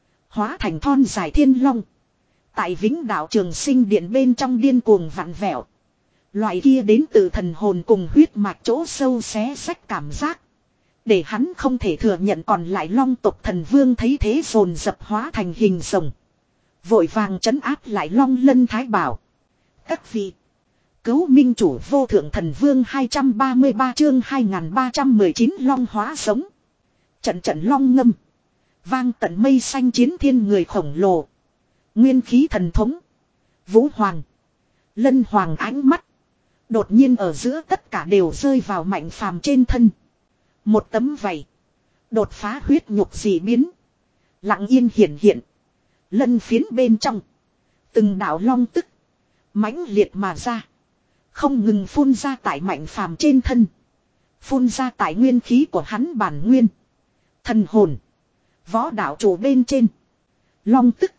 hóa thành thon dài thiên long. Tại Vĩnh Đạo Trường Sinh Điện bên trong điên cuồng vặn vẹo. Loại kia đến từ thần hồn cùng huyết mạch chỗ sâu xé xách cảm giác, để hắn không thể thừa nhận. Còn lại long tộc thần vương thấy thế dồn dập hóa thành hình rồng, vội vàng trấn áp lại Long Lân Thái Bảo. Các vị, cứu minh chủ vô thượng thần vương. Hai trăm ba mươi ba chương hai nghìn ba trăm mười chín long hóa sống. Trận trận long ngâm, vang tận mây xanh. Chiến thiên người khổng lồ, nguyên khí thần thống, Vũ Hoàng, Lân Hoàng ánh mắt đột nhiên ở giữa tất cả đều rơi vào Mạnh Phàm trên thân. Một tấm vảy, đột phá huyết nhục dị biến, lặng yên hiển hiện. Lân phiến bên trong, từng đạo long tức mãnh liệt mà ra, không ngừng phun ra tại Mạnh Phàm trên thân, phun ra tại nguyên khí của hắn bản nguyên, thần hồn, võ đạo chủ bên trên. Long tức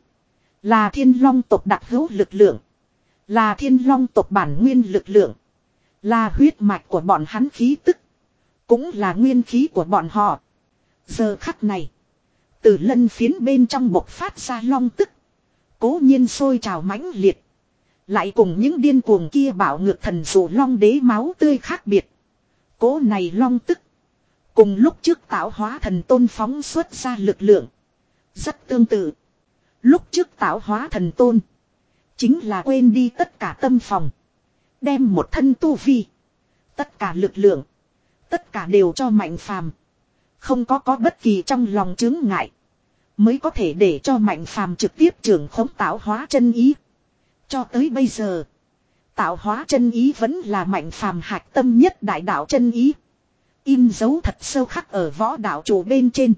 là thiên long tộc đặc hữu lực lượng, là thiên long tộc bản nguyên lực lượng, là huyết mạch của bọn hắn khí tức, cũng là nguyên khí của bọn họ. Giờ khắc này, từ lân phiến bên trong bộc phát ra long tức, cố nhiên sôi trào mãnh liệt, lại cùng những điên cuồng kia bảo ngược thần dụ long đế máu tươi khác biệt. Cố này long tức, cùng lúc trước tạo hóa thần tôn phóng xuất ra lực lượng rất tương tự. Lúc trước tạo hóa thần tôn chính là quên đi tất cả tâm phòng, đem một thân tu vi, tất cả lực lượng, tất cả đều cho Mạnh Phàm, không có có bất kỳ trong lòng chướng ngại, mới có thể để cho Mạnh Phàm trực tiếp trưởng khống tạo hóa chân ý. Cho tới bây giờ, tạo hóa chân ý vẫn là Mạnh Phàm hạch tâm nhất đại đạo chân ý, in dấu thật sâu khắc ở võ đạo chủ bên trên.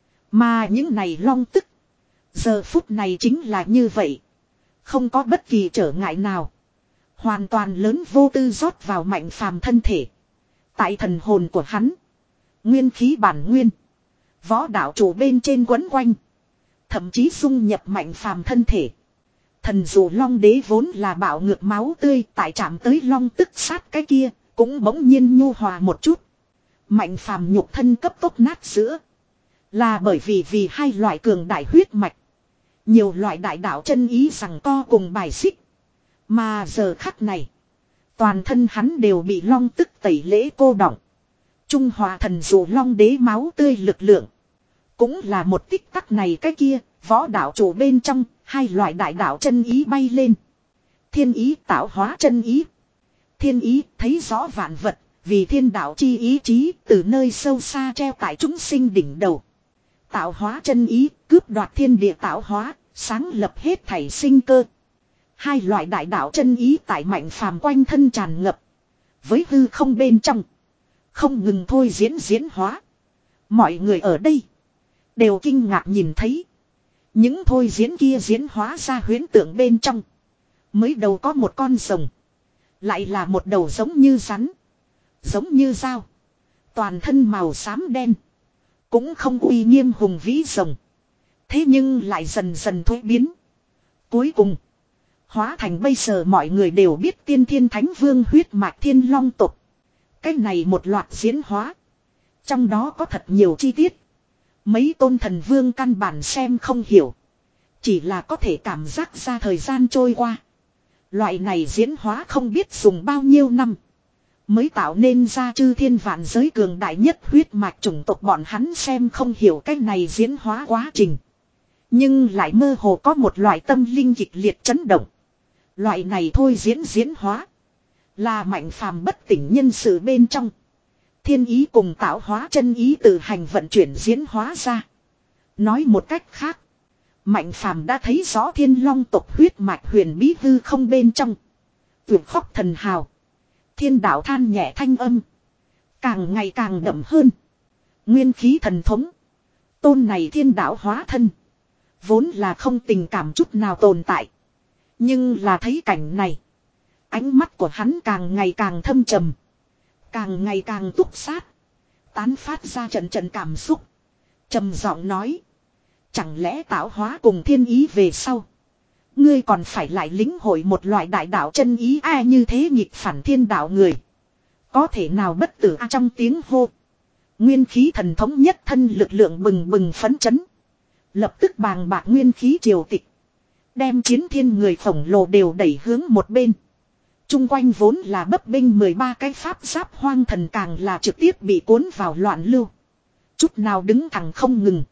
Mà những này long tức, giờ phút này chính là như vậy, không có bất kỳ trở ngại nào, hoàn toàn lớn vô tư rót vào Mạnh Phàm thân thể. Tại thần hồn của hắn, nguyên khí bản nguyên, võ đạo chủ bên trên quấn quanh, thậm chí dung nhập Mạnh Phàm thân thể. Thần dụ long đế vốn là bạo ngược máu tươi, tại chạm tới long tức sát cái kia, cũng bỗng nhiên nhu hòa một chút. Mạnh Phàm nhục thân cấp tốc nát giữa, là bởi vì vì hai loại cường đại huyết mạch, nhiều loại đại đạo chân ý rằng co cùng bài xích. Mà giờ khắc này, Toàn thân hắn đều bị long tức tẩy lễ cô đọng. Trung Hòa thần dụ long đế máu tươi lực lượng. Cũng là một tích tắc này cái kia, võ đạo chủ bên trong, hai loại đại đạo chân ý bay lên. Thiên ý tạo hóa chân ý. Thiên ý thấy rõ vạn vật, vì thiên đạo chi ý chí từ nơi sâu xa treo tại chúng sinh đỉnh đầu. Tạo hóa chân ý, cướp đoạt thiên địa tạo hóa, sáng lập hết thảy sinh cơ. Hai loại đại đạo chân ý tại Mạnh Phàm quanh thân tràn ngập. Với hư không bên trong. Không ngừng thôi diễn diễn hóa. Mọi người ở đây. Đều kinh ngạc nhìn thấy. Những thôi diễn kia diễn hóa ra huyễn tượng bên trong. Mới đầu có một con rồng. Lại là một đầu giống như rắn. Giống như dao. Toàn thân màu xám đen. Cũng không uy nghiêm hùng vĩ rồng. Thế nhưng lại dần dần thuế biến. Cuối cùng. Hóa thành bây giờ mọi người đều biết tiên thiên thánh vương huyết mạch thiên long tục. Cái này một loạt diễn hóa. Trong đó có thật nhiều chi tiết. Mấy tôn thần vương căn bản xem không hiểu. Chỉ là có thể cảm giác ra thời gian trôi qua. Loại này diễn hóa không biết dùng bao nhiêu năm. Mới tạo nên ra chư thiên vạn giới cường đại nhất huyết mạch chủng tộc bọn hắn xem không hiểu cái này diễn hóa quá trình. Nhưng lại mơ hồ có một loại tâm linh kịch liệt chấn động. Loại này thôi diễn diễn hóa. Là Mạnh Phàm bất tỉnh nhân sự bên trong. Thiên ý cùng tạo hóa chân ý từ hành vận chuyển diễn hóa ra. Nói một cách khác. Mạnh Phàm đã thấy rõ thiên long tộc huyết mạch huyền bí hư không bên trong. Tuyệt khóc thần hào. Thiên đạo than nhẹ thanh âm. Càng ngày càng đậm hơn. Nguyên khí thần thống. Tôn này thiên đạo hóa thân. Vốn là không tình cảm chút nào tồn tại. Nhưng là thấy cảnh này. Ánh mắt của hắn càng ngày càng thâm trầm. Càng ngày càng túc sát. Tán phát ra trận trận cảm xúc. Trầm giọng nói. Chẳng lẽ tạo hóa cùng thiên ý về sau. Ngươi còn phải lại lĩnh hội một loại đại đạo chân ý ai như thế nghịch phản thiên đạo người. Có thể nào bất tử a trong tiếng hô. Nguyên khí thần thống nhất thân lực lượng bừng bừng phấn chấn. Lập tức bàng bạc nguyên khí triều tịch. Đem chiến thiên người khổng lồ đều đẩy hướng một bên. Trung quanh vốn là bấp bênh mười ba cái pháp giáp hoang thần càng là trực tiếp bị cuốn vào loạn lưu. Chút nào đứng thẳng không ngừng.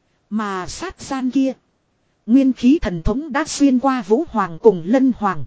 Mà sát gian kia. Nguyên khí thần thống đã xuyên qua Vũ Hoàng cùng Lân Hoàng.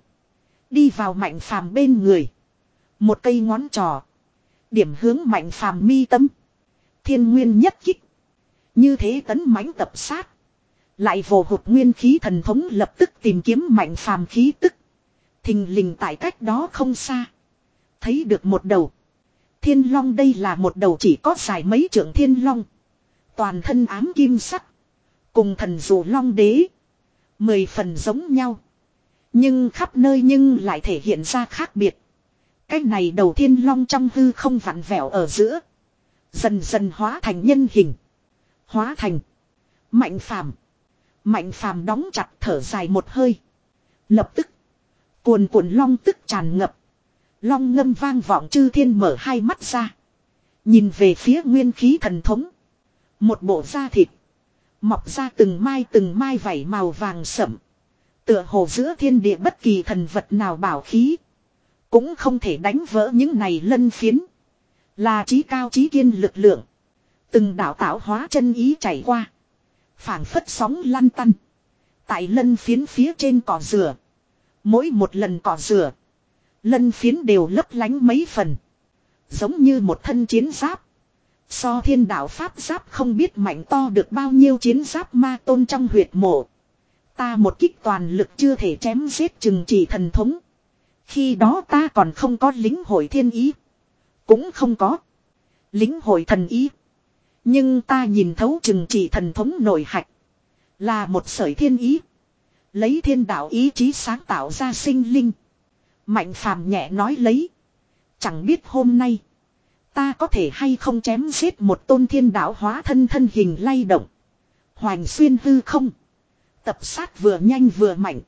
Đi vào Mạnh Phàm bên người. Một cây ngón trỏ. Điểm hướng Mạnh Phàm mi tâm. Thiên nguyên nhất kích. Như thế tấn mãnh tập sát. Lại vồ hụt nguyên khí thần thống lập tức tìm kiếm Mạnh Phàm khí tức. Thình lình tại cách đó không xa. Thấy được một đầu. Thiên long đây là một đầu chỉ có dài mấy trượng thiên long. Toàn thân ám kim sắc. Cùng thần dụ long đế. Mười phần giống nhau. Nhưng khắp nơi nhưng lại thể hiện ra khác biệt. Cái này đầu thiên long trong hư không vặn vẹo ở giữa. Dần dần hóa thành nhân hình. Hóa thành. Mạnh Phàm. Mạnh Phàm đóng chặt thở dài một hơi. Lập tức. Cuồn cuộn long tức tràn ngập. Long ngâm vang vọng chư thiên mở hai mắt ra. Nhìn về phía nguyên khí thần thống. Một bộ da thịt. Mọc ra từng mai từng mai vảy màu vàng sẫm. Tựa hồ giữa thiên địa bất kỳ thần vật nào bảo khí. Cũng không thể đánh vỡ những này lân phiến. Là trí cao trí kiên lực lượng. Từng đạo tạo hóa chân ý chảy qua. Phảng phất sóng lăn tăn. Tại lân phiến phía trên cỏ rửa. Mỗi một lần cỏ rửa. Lân phiến đều lấp lánh mấy phần. Giống như một thân chiến giáp. So thiên đạo pháp giáp không biết mạnh to được bao nhiêu chiến giáp ma tôn trong huyệt mộ. Ta một kích toàn lực chưa thể chém giết chừng chỉ thần thống. Khi đó ta còn không có lính hội thiên ý. Cũng không có. Lính hội thần ý. Nhưng ta nhìn thấu chừng chỉ thần thống nổi hạch. Là một sởi thiên ý. Lấy thiên đạo ý chí sáng tạo ra sinh linh. Mạnh Phàm nhẹ nói lấy. Chẳng biết hôm nay. Ta có thể hay không chém giết một tôn thiên đạo hóa thân thân hình lay động. Hoành xuyên hư không. Tập sát vừa nhanh vừa mạnh.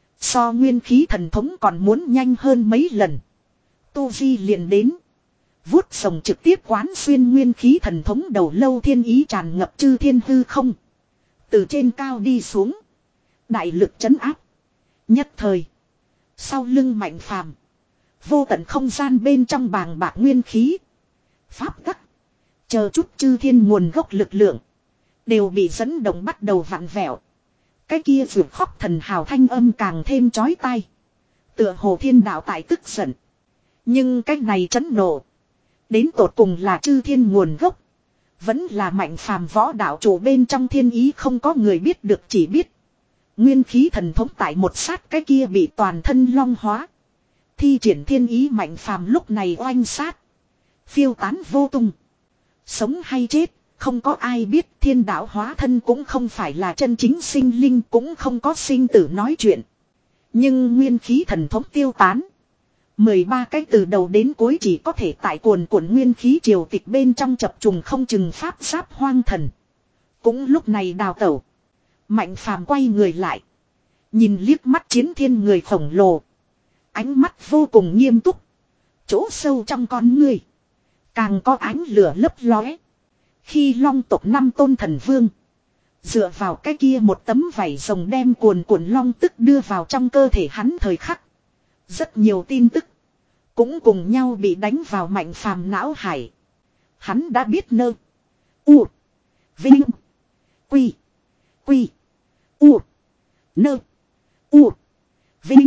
So nguyên khí thần thống còn muốn nhanh hơn mấy lần. Tu Vi liền đến. Vuốt sồng trực tiếp quán xuyên nguyên khí thần thống đầu lâu thiên ý tràn ngập chư thiên hư không. Từ trên cao đi xuống. Đại lực trấn áp. Nhất thời. Sau lưng Mạnh Phàm. Vô tận không gian bên trong bàng bạc nguyên khí. Pháp tắc. Chờ chút chư thiên nguồn gốc lực lượng. Đều bị dẫn động bắt đầu vặn vẹo. Cái kia vượt khóc thần hào thanh âm càng thêm chói tai. Tựa hồ thiên đạo tại tức giận. Nhưng cái này chấn nộ. Đến tột cùng là chư thiên nguồn gốc. Vẫn là mạnh phàm võ đạo chủ bên trong thiên ý không có người biết được chỉ biết. Nguyên khí thần thống tại một sát cái kia bị toàn thân long hóa. Thi triển thiên ý mạnh phàm lúc này oanh sát. Phiêu tán vô tung. Sống hay chết, không có ai biết thiên đạo hóa thân cũng không phải là chân chính sinh linh cũng không có sinh tử nói chuyện. Nhưng nguyên khí thần thống tiêu tán. mười ba cái từ đầu đến cuối chỉ có thể tại cuồn cuộn nguyên khí triều tịch bên trong chập trùng không chừng pháp giáp hoang thần. Cũng lúc này đào tẩu. Mạnh phàm quay người lại. Nhìn liếc mắt chiến thiên người khổng lồ. Ánh mắt vô cùng nghiêm túc. Chỗ sâu trong con người. Càng có ánh lửa lấp lóe. Khi long tộc năm tôn thần vương. Dựa vào cái kia một tấm vảy rồng đem cuồn cuộn long tức đưa vào trong cơ thể hắn thời khắc. Rất nhiều tin tức. Cũng cùng nhau bị đánh vào mạnh phàm não hải. Hắn đã biết nơ. U. Vinh. Quy. Quy. U. Nơ. U. Vinh.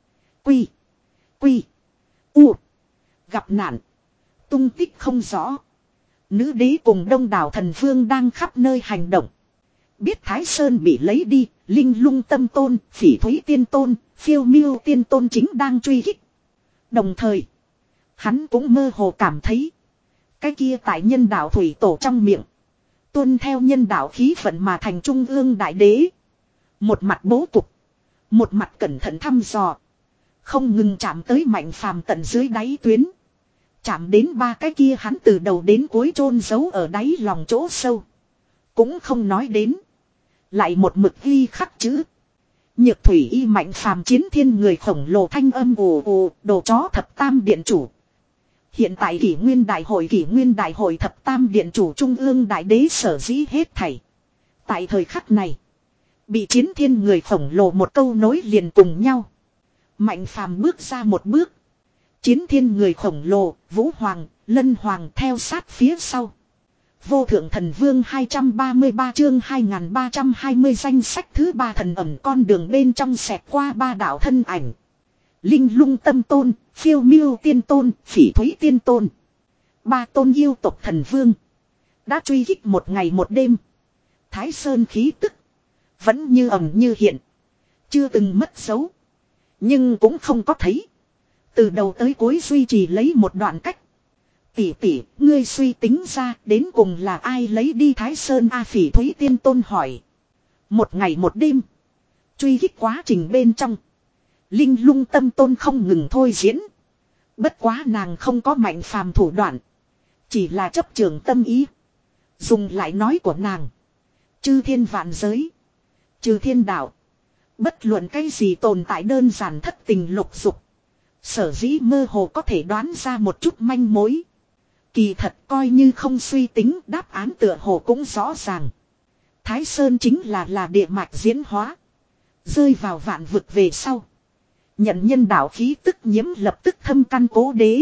Quy. Quy. U. Gặp nạn. Tung tích không rõ. Nữ đế cùng đông đảo thần vương đang khắp nơi hành động. Biết Thái Sơn bị lấy đi. Linh lung tâm tôn, phỉ thúy tiên tôn, phiêu miêu tiên tôn chính đang truy kích. Đồng thời. Hắn cũng mơ hồ cảm thấy. Cái kia tại nhân đạo thủy tổ trong miệng. Tuân theo nhân đạo khí vận mà thành trung ương đại đế. Một mặt bố cục. Một mặt cẩn thận thăm dò. Không ngừng chạm tới mạnh phàm tận dưới đáy tuyến. Chạm đến ba cái kia hắn từ đầu đến cuối chôn giấu ở đáy lòng chỗ sâu. Cũng không nói đến. Lại một mực ghi khắc chữ. Nhược thủy y mạnh phàm chiến thiên người khổng lồ thanh âm ồ ồ đồ chó thập tam điện chủ. Hiện tại kỷ nguyên đại hội kỷ nguyên đại hội thập tam điện chủ trung ương đại đế sở dĩ hết thảy. Tại thời khắc này. Bị chiến thiên người khổng lồ một câu nối liền cùng nhau. Mạnh phàm bước ra một bước. Chiến thiên người khổng lồ, Vũ Hoàng, Lân Hoàng theo sát phía sau. Vô thượng thần vương hai trăm ba mươi ba chương hai nghìn ba trăm hai mươi danh sách thứ ba thần ẩm con đường bên trong xẹt qua ba đạo thân ảnh. Linh lung tâm tôn, phiêu miêu tiên tôn, phỉ thúy tiên tôn. Ba tôn yêu tộc thần vương. Đã truy kích một ngày một đêm. Thái Sơn khí tức. Vẫn như ẩn như hiện. Chưa từng mất dấu. Nhưng cũng không có thấy. Từ đầu tới cuối duy trì lấy một đoạn cách. Tỷ tỷ, ngươi suy tính ra đến cùng là ai lấy đi Thái Sơn A phỉ thúy tiên tôn hỏi. Một ngày một đêm. Truy kích quá trình bên trong. Linh lung tâm tôn không ngừng thôi diễn. Bất quá nàng không có mạnh phàm thủ đoạn. Chỉ là chấp trường tâm ý. Dùng lại nói của nàng. Chư thiên vạn giới. Chư thiên đạo. Bất luận cái gì tồn tại đơn giản thất tình lục dục. Sở dĩ mơ hồ có thể đoán ra một chút manh mối. Kỳ thật coi như không suy tính đáp án tựa hồ cũng rõ ràng. Thái Sơn chính là là địa mạch diễn hóa. Rơi vào vạn vực về sau. Nhận nhân đạo khí tức nhiễm lập tức thâm căn cố đế.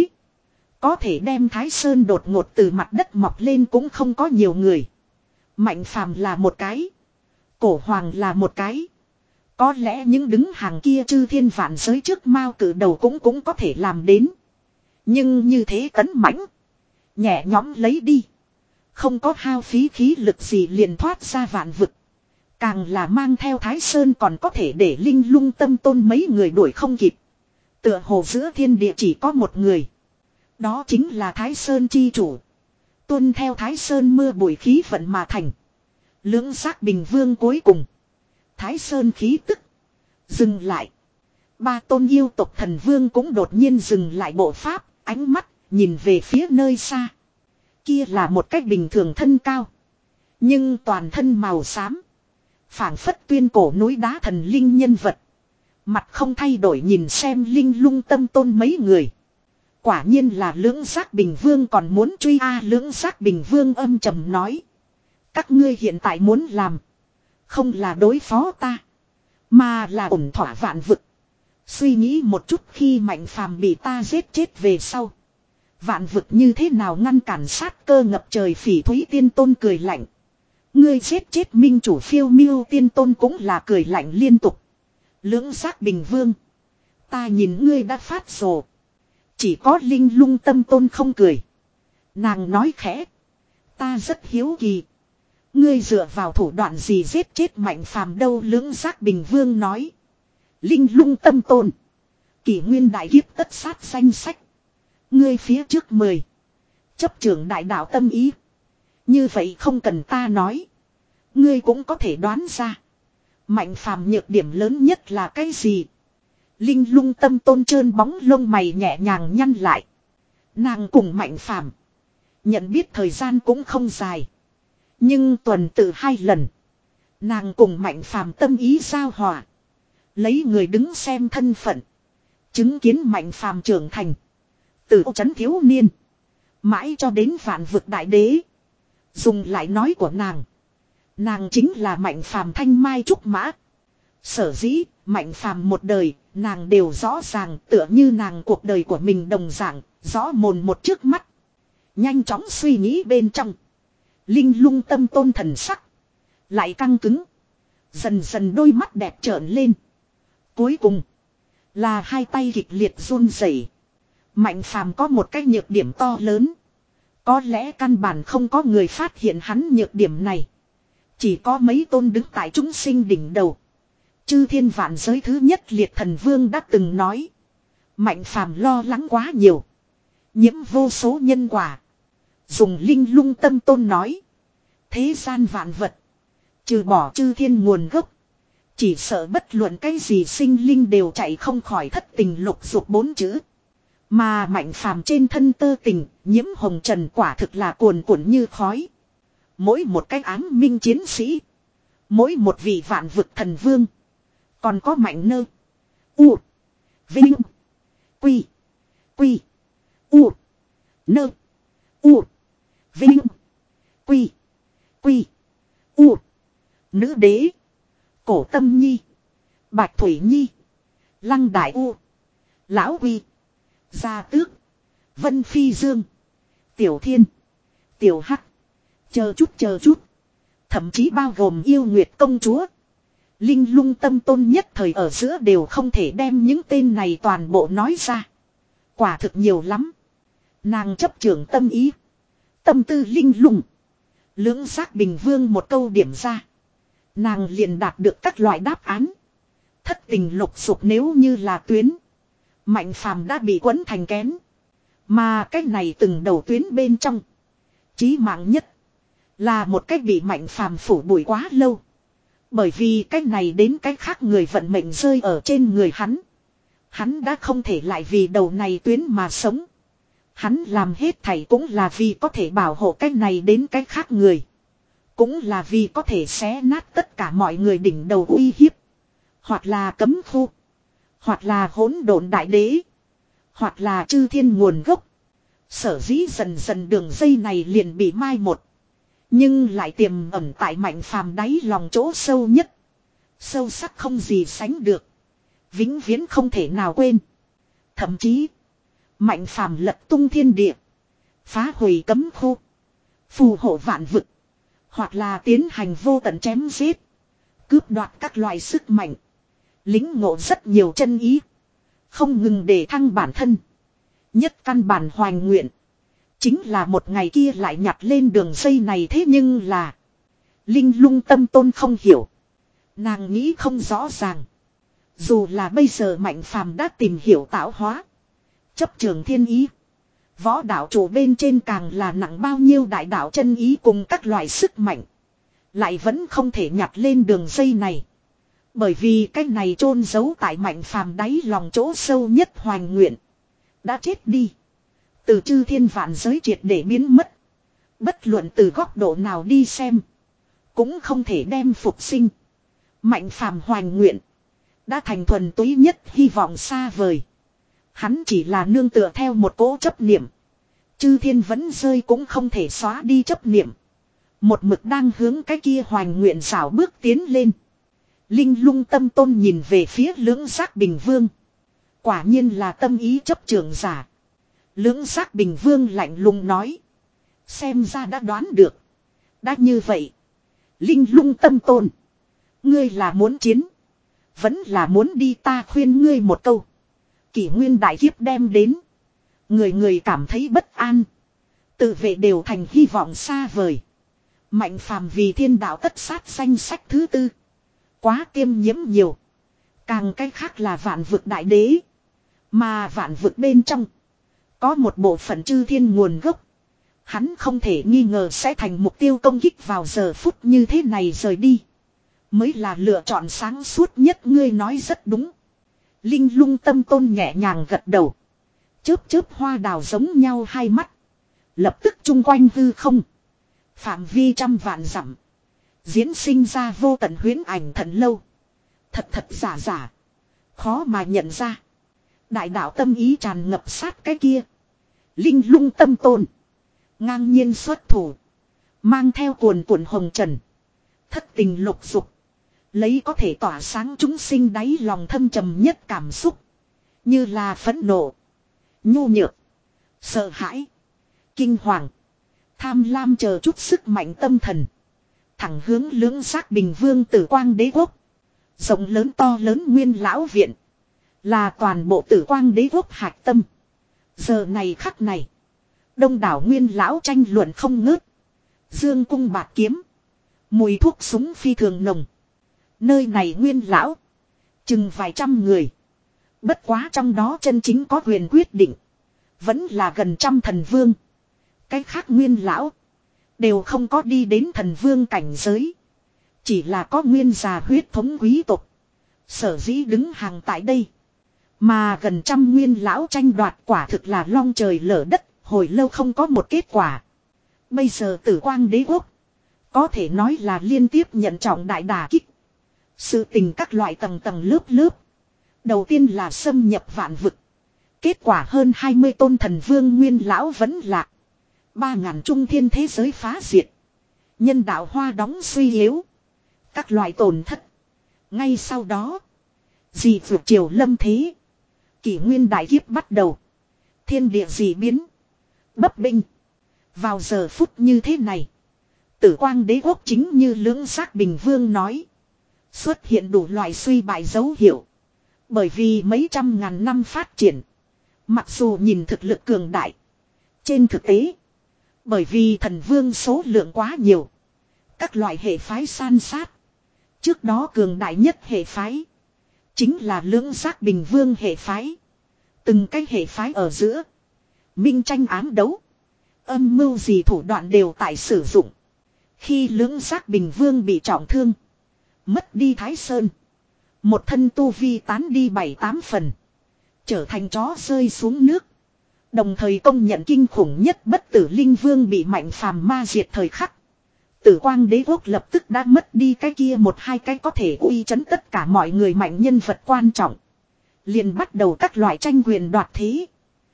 Có thể đem Thái Sơn đột ngột từ mặt đất mọc lên cũng không có nhiều người. Mạnh phàm là một cái. Cổ hoàng là một cái. Có lẽ những đứng hàng kia chư thiên vạn giới trước mao cử đầu cũng cũng có thể làm đến. Nhưng như thế tấn mãnh. Nhẹ nhõm lấy đi. Không có hao phí khí lực gì liền thoát ra vạn vực. Càng là mang theo Thái Sơn còn có thể để linh lung tâm tôn mấy người đuổi không kịp. Tựa hồ giữa thiên địa chỉ có một người. Đó chính là Thái Sơn chi chủ. Tuân theo Thái Sơn mưa bụi khí vận mà thành. Lưỡng giác bình vương cuối cùng. Thái Sơn khí tức. Dừng lại. Ba tôn yêu tộc thần vương cũng đột nhiên dừng lại bộ pháp. Ánh mắt nhìn về phía nơi xa. Kia là một cách bình thường thân cao. Nhưng toàn thân màu xám. Phảng phất tuyên cổ núi đá thần linh nhân vật. Mặt không thay đổi nhìn xem linh lung tâm tôn mấy người. Quả nhiên là lưỡng giác bình vương còn muốn truy a lưỡng giác bình vương âm trầm nói. Các ngươi hiện tại muốn làm. Không là đối phó ta. Mà là ổn thỏa vạn vực. Suy nghĩ một chút khi Mạnh Phàm bị ta giết chết về sau. Vạn vực như thế nào ngăn cản sát cơ ngập trời Phỉ Thúy Tiên Tôn cười lạnh. Ngươi giết chết minh chủ Phiêu Miêu Tiên Tôn cũng là cười lạnh liên tục. Lưỡng Giác Bình Vương. Ta nhìn ngươi đã phát rồ. Chỉ có Linh Lung Tâm Tôn không cười. Nàng nói khẽ. Ta rất hiếu kỳ. Ngươi dựa vào thủ đoạn gì giết chết Mạnh Phàm đâu? Lưỡng Giác Bình Vương nói. Linh Lung Tâm Tôn. Kỷ nguyên đại kiếp tất sát danh sách. Ngươi phía trước mười. Chấp trưởng đại đạo tâm ý. Như vậy không cần ta nói. Ngươi cũng có thể đoán ra. Mạnh Phàm nhược điểm lớn nhất là cái gì? Linh Lung Tâm Tôn trơn bóng lông mày nhẹ nhàng nhăn lại. Nàng cùng Mạnh Phàm nhận biết thời gian cũng không dài. Nhưng tuần tự hai lần. Nàng cùng Mạnh Phàm tâm ý giao hòa. Lấy người đứng xem thân phận. Chứng kiến Mạnh Phàm trưởng thành. Từ ô trấn thiếu niên. Mãi cho đến vạn vực đại đế. Dùng lại nói của nàng. Nàng chính là Mạnh Phàm thanh mai trúc mã. Sở dĩ, Mạnh Phàm một đời, nàng đều rõ ràng tựa như nàng cuộc đời của mình đồng dạng, rõ mồn một trước mắt. Nhanh chóng suy nghĩ bên trong. Linh Lung Tâm Tôn thần sắc. Lại căng cứng. Dần dần đôi mắt đẹp trợn lên. Cuối cùng. Là hai tay kịch liệt run rẩy. Mạnh Phàm có một cái nhược điểm to lớn. Có lẽ căn bản không có người phát hiện hắn nhược điểm này. Chỉ có mấy tôn đứng tại chúng sinh đỉnh đầu. Chư thiên vạn giới thứ nhất liệt thần vương đã từng nói. Mạnh Phàm lo lắng quá nhiều. Nhiễm vô số nhân quả. Dùng Linh Lung Tâm Tôn nói. Thế gian vạn vật. Trừ bỏ chư thiên nguồn gốc. Chỉ sợ bất luận cái gì sinh linh đều chạy không khỏi thất tình lục dục bốn chữ. Mà Mạnh Phàm trên thân tơ tình, nhiễm hồng trần quả thực là cuồn cuộn như khói. Mỗi một cái ám minh chiến sĩ. Mỗi một vị vạn vực thần vương. Còn có Mạnh Nơ. U. Vinh. Quy. Quy. U. Nơ. U. Vinh. Quy. Quy. U. Nữ đế. Cổ Tâm Nhi. Bạch Thủy Nhi. Lăng Đại U. Lão Quy. Gia Tước. Vân Phi Dương. Tiểu Thiên. Tiểu Hắc. Chờ chút chờ chút. Thậm chí bao gồm Yêu Nguyệt Công Chúa. Linh Lung Tâm Tôn nhất thời ở giữa đều không thể đem những tên này toàn bộ nói ra. Quả thực nhiều lắm. Nàng chấp trưởng tâm ý. Tâm tư linh lung. Lưỡng Giác Bình Vương một câu điểm ra. Nàng liền đạt được các loại đáp án. Thất tình lục dục nếu như là tuyến. Mạnh Phàm đã bị quấn thành kén. Mà cái này từng đầu tuyến bên trong. Chí mạng nhất. Là một cách bị Mạnh Phàm phủ bụi quá lâu. Bởi vì cái này đến cái khác người vận mệnh rơi ở trên người hắn. Hắn đã không thể lại vì đầu này tuyến mà sống. Hắn làm hết thảy cũng là vì có thể bảo hộ cái này đến cái khác người. Cũng là vì có thể xé nát tất cả mọi người đỉnh đầu uy hiếp. Hoặc là cấm khu. Hoặc là hỗn độn đại đế. Hoặc là chư thiên nguồn gốc. Sở dĩ dần dần đường dây này liền bị mai một. Nhưng lại tiềm ẩn tại Mạnh Phàm đáy lòng chỗ sâu nhất. Sâu sắc không gì sánh được. Vĩnh viễn không thể nào quên. Thậm chí. Mạnh Phàm lật tung thiên địa. Phá hủy cấm khu. Phù hộ vạn vực. Hoặc là tiến hành vô tận chém giết. Cướp đoạt các loại sức mạnh. Lính ngộ rất nhiều chân ý. Không ngừng để thăng bản thân. Nhất căn bản hoành nguyện. Chính là một ngày kia lại nhặt lên đường dây này thế nhưng là. Linh Lung Tâm Tôn không hiểu. Nàng nghĩ không rõ ràng. Dù là bây giờ Mạnh Phàm đã tìm hiểu tạo hóa. Chấp trường thiên ý. Võ đạo chủ bên trên càng là nặng bao nhiêu đại đạo chân ý cùng các loại sức mạnh. Lại vẫn không thể nhặt lên đường dây này. Bởi vì cái này chôn giấu tại Mạnh Phàm đáy lòng chỗ sâu nhất hoành nguyện. Đã chết đi. Từ chư thiên vạn giới triệt để biến mất. Bất luận từ góc độ nào đi xem. Cũng không thể đem phục sinh. Mạnh Phàm hoành nguyện. Đã thành thuần túy nhất hy vọng xa vời. Hắn chỉ là nương tựa theo một cỗ chấp niệm. Chư thiên vẫn rơi cũng không thể xóa đi chấp niệm. Một mực đang hướng cái kia hoành nguyện xảo bước tiến lên. Linh Lung Tâm Tôn nhìn về phía Lưỡng Giác Bình Vương. Quả nhiên là tâm ý chấp trường giả. Lưỡng giác bình vương lạnh lùng nói. Xem ra đã đoán được. Đã như vậy. Linh lung tâm tôn. Ngươi là muốn chiến. Vẫn là muốn đi, ta khuyên ngươi một câu. Kỷ nguyên đại kiếp đem đến. Người người cảm thấy bất an. Tự vệ đều thành hy vọng xa vời. Mạnh phàm vì thiên đạo tất sát danh sách thứ tư. Quá tiêm nhiễm nhiều. Càng cái khác là vạn vực đại đế. Mà vạn vực bên trong. Có một bộ phận chư thiên nguồn gốc. Hắn không thể nghi ngờ sẽ thành mục tiêu công kích vào giờ phút như thế này rời đi. Mới là lựa chọn sáng suốt nhất, ngươi nói rất đúng. Linh lung tâm tôn nhẹ nhàng gật đầu. Chớp chớp hoa đào giống nhau hai mắt. Lập tức chung quanh hư không. Phạm vi trăm vạn dặm. Diễn sinh ra vô tận huyễn ảnh thần lâu. Thật thật giả giả. Khó mà nhận ra. Đại đạo tâm ý tràn ngập sát cái kia. Linh lung tâm tôn. Ngang nhiên xuất thủ. Mang theo cuồn cuộn hồng trần. Thất tình lục dục. Lấy có thể tỏa sáng chúng sinh đáy lòng thâm trầm nhất cảm xúc. Như là phẫn nộ. Nhu nhược. Sợ hãi. Kinh hoàng. Tham lam chờ chút sức mạnh tâm thần. Thẳng hướng lưỡng giác bình vương tử quang đế quốc. Rộng lớn to lớn nguyên lão viện. Là toàn bộ tử quang đế quốc hạch tâm. Giờ này khắc này. Đông đảo nguyên lão tranh luận không ngớt. Dương cung bạt kiếm. Mùi thuốc súng phi thường nồng. Nơi này nguyên lão. Chừng vài trăm người. Bất quá trong đó chân chính có quyền quyết định. Vẫn là gần trăm thần vương. Cái khác nguyên lão. Đều không có đi đến thần vương cảnh giới. Chỉ là có nguyên già huyết thống quý tộc. Sở dĩ đứng hàng tại đây. Mà gần trăm nguyên lão tranh đoạt quả thực là long trời lở đất. Hồi lâu không có một kết quả. Bây giờ tử quang đế quốc. Có thể nói là liên tiếp nhận trọng đại đả kích. Sự tình các loại tầng tầng lớp lớp. Đầu tiên là xâm nhập vạn vực. Kết quả hơn hai mươi tôn thần vương nguyên lão vẫn lạc. Ba ngàn trung thiên thế giới phá diệt. Nhân đạo hoa đóng suy yếu. Các loại tổn thất. Ngay sau đó. Dị vượt triều lâm thế. Kỷ nguyên đại kiếp bắt đầu. Thiên địa dị biến. Bấp binh. Vào giờ phút như thế này. Tử quang đế quốc chính như lưỡng giác bình vương nói. Xuất hiện đủ loại suy bại dấu hiệu. Bởi vì mấy trăm ngàn năm phát triển. Mặc dù nhìn thực lực cường đại. Trên thực tế. Bởi vì thần vương số lượng quá nhiều. Các loại hệ phái san sát. Trước đó cường đại nhất hệ phái. Chính là lưỡng giác bình vương hệ phái. Từng cái hệ phái ở giữa. Minh tranh ám đấu. Âm mưu gì thủ đoạn đều tại sử dụng. Khi lưỡng giác bình vương bị trọng thương. Mất đi Thái Sơn. Một thân tu vi tán đi bảy tám phần. Trở thành chó rơi xuống nước. Đồng thời công nhận kinh khủng nhất bất tử linh vương bị mạnh phàm ma diệt thời khắc. Tử quang đế quốc lập tức đã mất đi cái kia một hai cái có thể uy chấn tất cả mọi người mạnh nhân vật quan trọng. Liền bắt đầu các loại tranh quyền đoạt thế.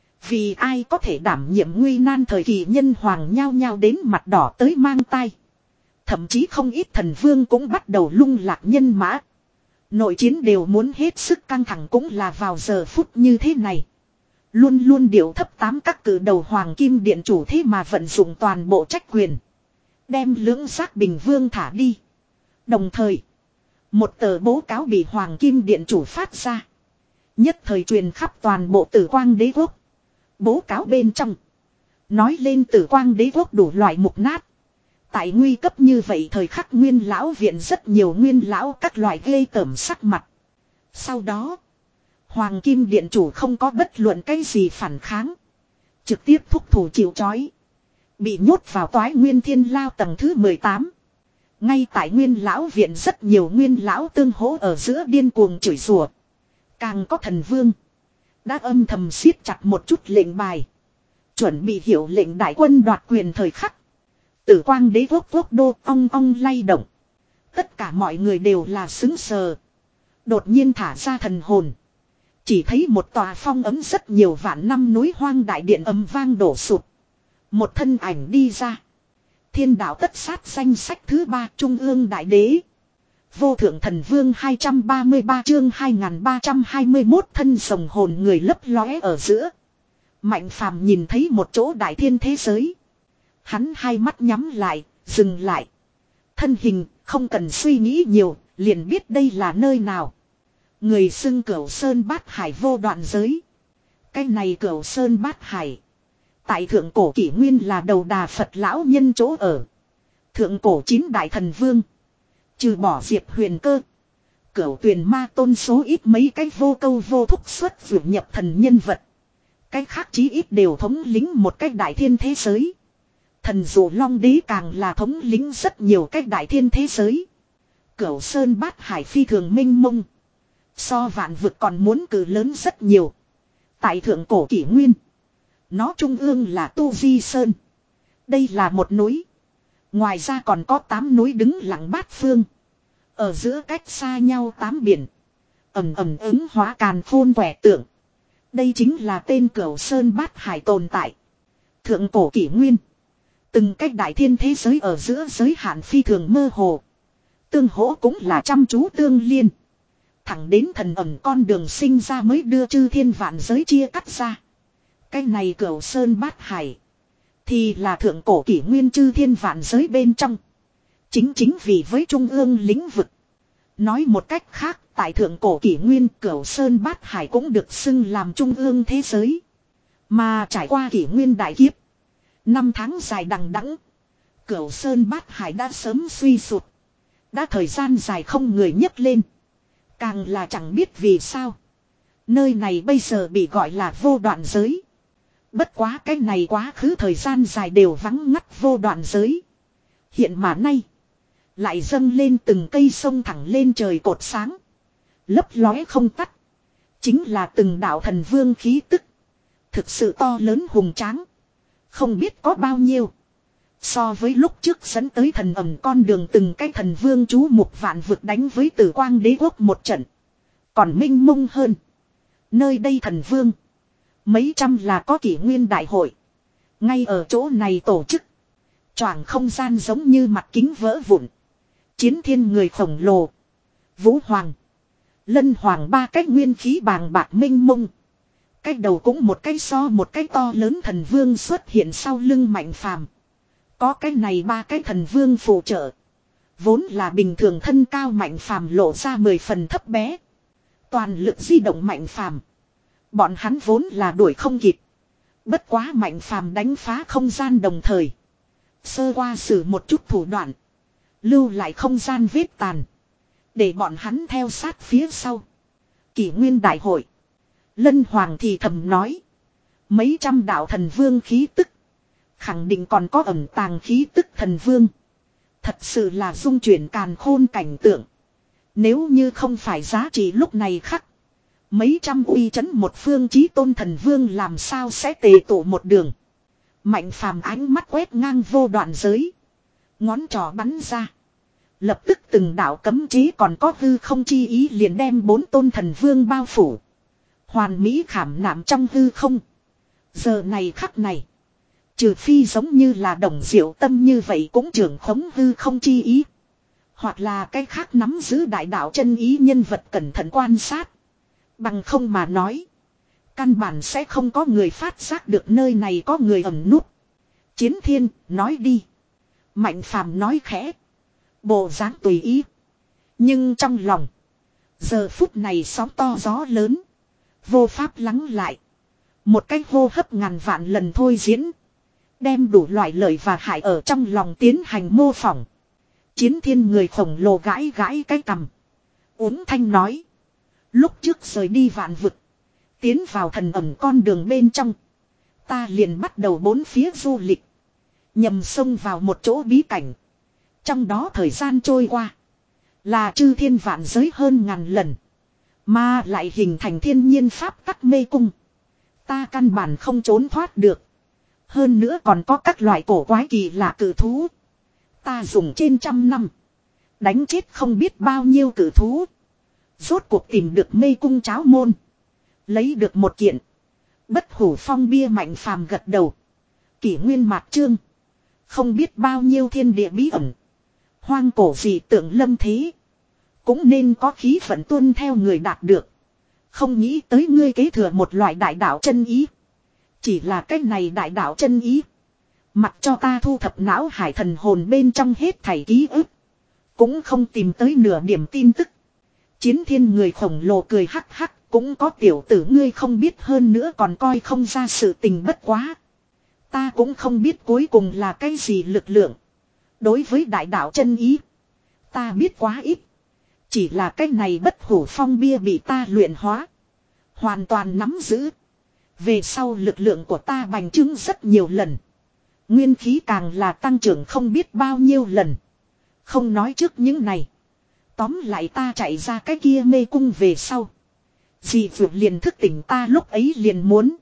Vì ai có thể đảm nhiệm nguy nan thời kỳ nhân hoàng nhao nhao đến mặt đỏ tới mang tay. Thậm chí không ít thần vương cũng bắt đầu lung lạc nhân mã. Nội chiến đều muốn hết sức căng thẳng cũng là vào giờ phút như thế này. Luôn luôn điệu thấp tám các cử đầu hoàng kim điện chủ thế mà vận dụng toàn bộ trách quyền. Đem lưỡng giác bình vương thả đi. Đồng thời. Một tờ bố cáo bị hoàng kim điện chủ phát ra. Nhất thời truyền khắp toàn bộ tử quang đế quốc. Bố cáo bên trong. Nói lên tử quang đế quốc đủ loại mục nát. Tại nguy cấp như vậy thời khắc nguyên lão viện rất nhiều nguyên lão các loại ghê tởm sắc mặt. Sau đó. Hoàng kim điện chủ không có bất luận cái gì phản kháng. Trực tiếp thúc thủ chịu trói. Bị nhốt vào toái nguyên thiên lao tầng thứ mười tám. Ngay tại nguyên lão viện rất nhiều nguyên lão tương hỗ ở giữa điên cuồng chửi rủa. Càng có thần vương. Đã âm thầm siết chặt một chút lệnh bài. Chuẩn bị hiểu lệnh đại quân đoạt quyền thời khắc. Tử quang đế quốc quốc đô ong ong lay động. Tất cả mọi người đều là xứng sờ. Đột nhiên thả ra thần hồn. Chỉ thấy một tòa phong ấm rất nhiều vạn năm núi hoang đại điện ầm vang đổ sụp. Một thân ảnh đi ra. Thiên đạo tất sát danh sách thứ ba trung ương đại đế. Vô thượng thần vương hai trăm ba mươi ba chương hai nghìn ba trăm hai mươi mốt thân rồng hồn người lấp lóe ở giữa. Mạnh phàm nhìn thấy một chỗ đại thiên thế giới. Hắn hai mắt nhắm lại, dừng lại. Thân hình, không cần suy nghĩ nhiều, liền biết đây là nơi nào. Người xưng Cửu Sơn Bát Hải vô đoạn giới. Cái này Cửu Sơn Bát Hải. Tại thượng cổ kỷ nguyên là đầu đà Phật lão nhân chỗ ở. Thượng cổ chín đại thần vương. Trừ bỏ Diệp Huyền Cơ. Cửu Tuyền Ma Tôn số ít mấy cái vô câu vô thúc xuất vượt nhập thần nhân vật. Cái khác chí ít đều thống lĩnh một cái đại thiên thế giới. Thần Dụ Long Đế càng là thống lĩnh rất nhiều cái đại thiên thế giới. Cửu Sơn Bát Hải phi thường minh mông. So vạn vực còn muốn cử lớn rất nhiều. Tại thượng cổ kỷ nguyên. Nó trung ương là Tu Di Sơn. Đây là một núi. Ngoài ra còn có tám núi đứng lặng bát phương. Ở giữa cách xa nhau tám biển. Ẩm ẩm ứng hóa càn khôn quẻ tượng. Đây chính là tên Cửu Sơn Bát Hải tồn tại. Thượng cổ kỷ nguyên. Từng cách đại thiên thế giới ở giữa giới hạn phi thường mơ hồ. Tương hỗ cũng là chăm chú tương liên. Thẳng đến thần ẩm con đường sinh ra mới đưa chư thiên vạn giới chia cắt ra. Cái này Cửu Sơn Bát Hải. Thì là thượng cổ kỷ nguyên chư thiên vạn giới bên trong. Chính chính vì với trung ương lĩnh vực. Nói một cách khác, tại thượng cổ kỷ nguyên Cửu Sơn Bát Hải cũng được xưng làm trung ương thế giới. Mà trải qua kỷ nguyên đại kiếp. Năm tháng dài đằng đẵng, Cửu Sơn Bát Hải đã sớm suy sụp. Đã thời gian dài không người nhấc lên. Càng là chẳng biết vì sao. Nơi này bây giờ bị gọi là vô đoạn giới. Bất quá cái này quá khứ thời gian dài đều vắng ngắt vô đoạn giới. Hiện mà nay. Lại dâng lên từng cây sông thẳng lên trời cột sáng. Lấp lóe không tắt. Chính là từng đạo thần vương khí tức. Thực sự to lớn hùng tráng. Không biết có bao nhiêu. So với lúc trước dẫn tới thần ẩm con đường từng cái thần vương chú mục vạn vực đánh với tử quang đế quốc một trận. Còn minh mông hơn. Nơi đây thần vương. Mấy trăm là có kỷ nguyên đại hội. Ngay ở chỗ này tổ chức. Choảng không gian giống như mặt kính vỡ vụn. Chiến thiên người khổng lồ. Vũ Hoàng. Lân Hoàng ba cách nguyên khí bàng bạc minh mông. Cái đầu cũng một cái so một cái to lớn thần vương xuất hiện sau lưng Mạnh Phàm. Có cái này ba cái thần vương phụ trợ. Vốn là bình thường thân cao Mạnh Phàm lộ ra mười phần thấp bé. Toàn lực di động Mạnh Phàm. Bọn hắn vốn là đuổi không kịp. Bất quá Mạnh Phàm đánh phá không gian đồng thời. Sơ qua sử một chút thủ đoạn. Lưu lại không gian vết tàn. Để bọn hắn theo sát phía sau. Kỷ nguyên đại hội. Lân Hoàng thì thầm nói. Mấy trăm đạo thần vương khí tức. Khẳng định còn có ẩn tàng khí tức thần vương. Thật sự là dung chuyển càn khôn cảnh tượng. Nếu như không phải giá trị lúc này khắc. Mấy trăm uy chấn một phương chí tôn thần vương làm sao sẽ tề tụ một đường. Mạnh Phàm ánh mắt quét ngang vô đoạn giới. Ngón trỏ bắn ra. Lập tức từng đạo cấm chế còn có hư không chi ý liền đem bốn tôn thần vương bao phủ. Hoàn mỹ khảm nạm trong hư không. Giờ này khắc này. Trừ phi giống như là đồng diệu tâm như vậy cũng trưởng khống hư không chi ý. Hoặc là cái khác nắm giữ đại đạo chân ý nhân vật cẩn thận quan sát. Bằng không mà nói. Căn bản sẽ không có người phát giác được nơi này có người ẩn núp. Chiến thiên, nói đi. Mạnh Phàm nói khẽ. Bộ dáng tùy ý. Nhưng trong lòng. Giờ phút này sóng to gió lớn. Vô pháp lắng lại. Một cách hô hấp ngàn vạn lần thôi diễn. Đem đủ loại lợi và hại ở trong lòng tiến hành mô phỏng. Chiến thiên người khổng lồ gãi gãi cái cằm. Uống thanh nói. Lúc trước rời đi vạn vực. Tiến vào thần ẩm con đường bên trong. Ta liền bắt đầu bốn phía du lịch. Nhầm sông vào một chỗ bí cảnh. Trong đó thời gian trôi qua. Là chư thiên vạn giới hơn ngàn lần. Mà lại hình thành thiên nhiên pháp tắc mê cung. Ta căn bản không trốn thoát được. Hơn nữa còn có các loại cổ quái kỳ lạ cử thú. Ta dùng trên trăm năm. Đánh chết không biết bao nhiêu cử thú. Rốt cuộc tìm được mê cung cháo môn. Lấy được một kiện. Bất hủ phong bia Mạnh Phàm gật đầu. Kỷ nguyên mạt trương. Không biết bao nhiêu thiên địa bí ẩn. Hoang cổ dị tượng lâm thế. cũng nên có khí phận tuân theo người đạt được. Không nghĩ tới ngươi kế thừa một loại đại đạo chân ý. Chỉ là cái này đại đạo chân ý. Mặc cho ta thu thập não hải thần hồn bên trong hết thảy ký ức. Cũng không tìm tới nửa điểm tin tức. Chiến thiên người khổng lồ cười hắc hắc. Cũng có tiểu tử ngươi không biết hơn nữa còn coi không ra sự tình bất quá. Ta cũng không biết cuối cùng là cái gì lực lượng. Đối với đại đạo chân ý. Ta biết quá ít. Chỉ là cái này bất hủ phong bia bị ta luyện hóa. Hoàn toàn nắm giữ. Về sau lực lượng của ta bành trướng rất nhiều lần. Nguyên khí càng là tăng trưởng không biết bao nhiêu lần. Không nói trước những này. Tóm lại ta chạy ra cái kia mê cung về sau. Dì vượt liền thức tỉnh ta lúc ấy liền muốn.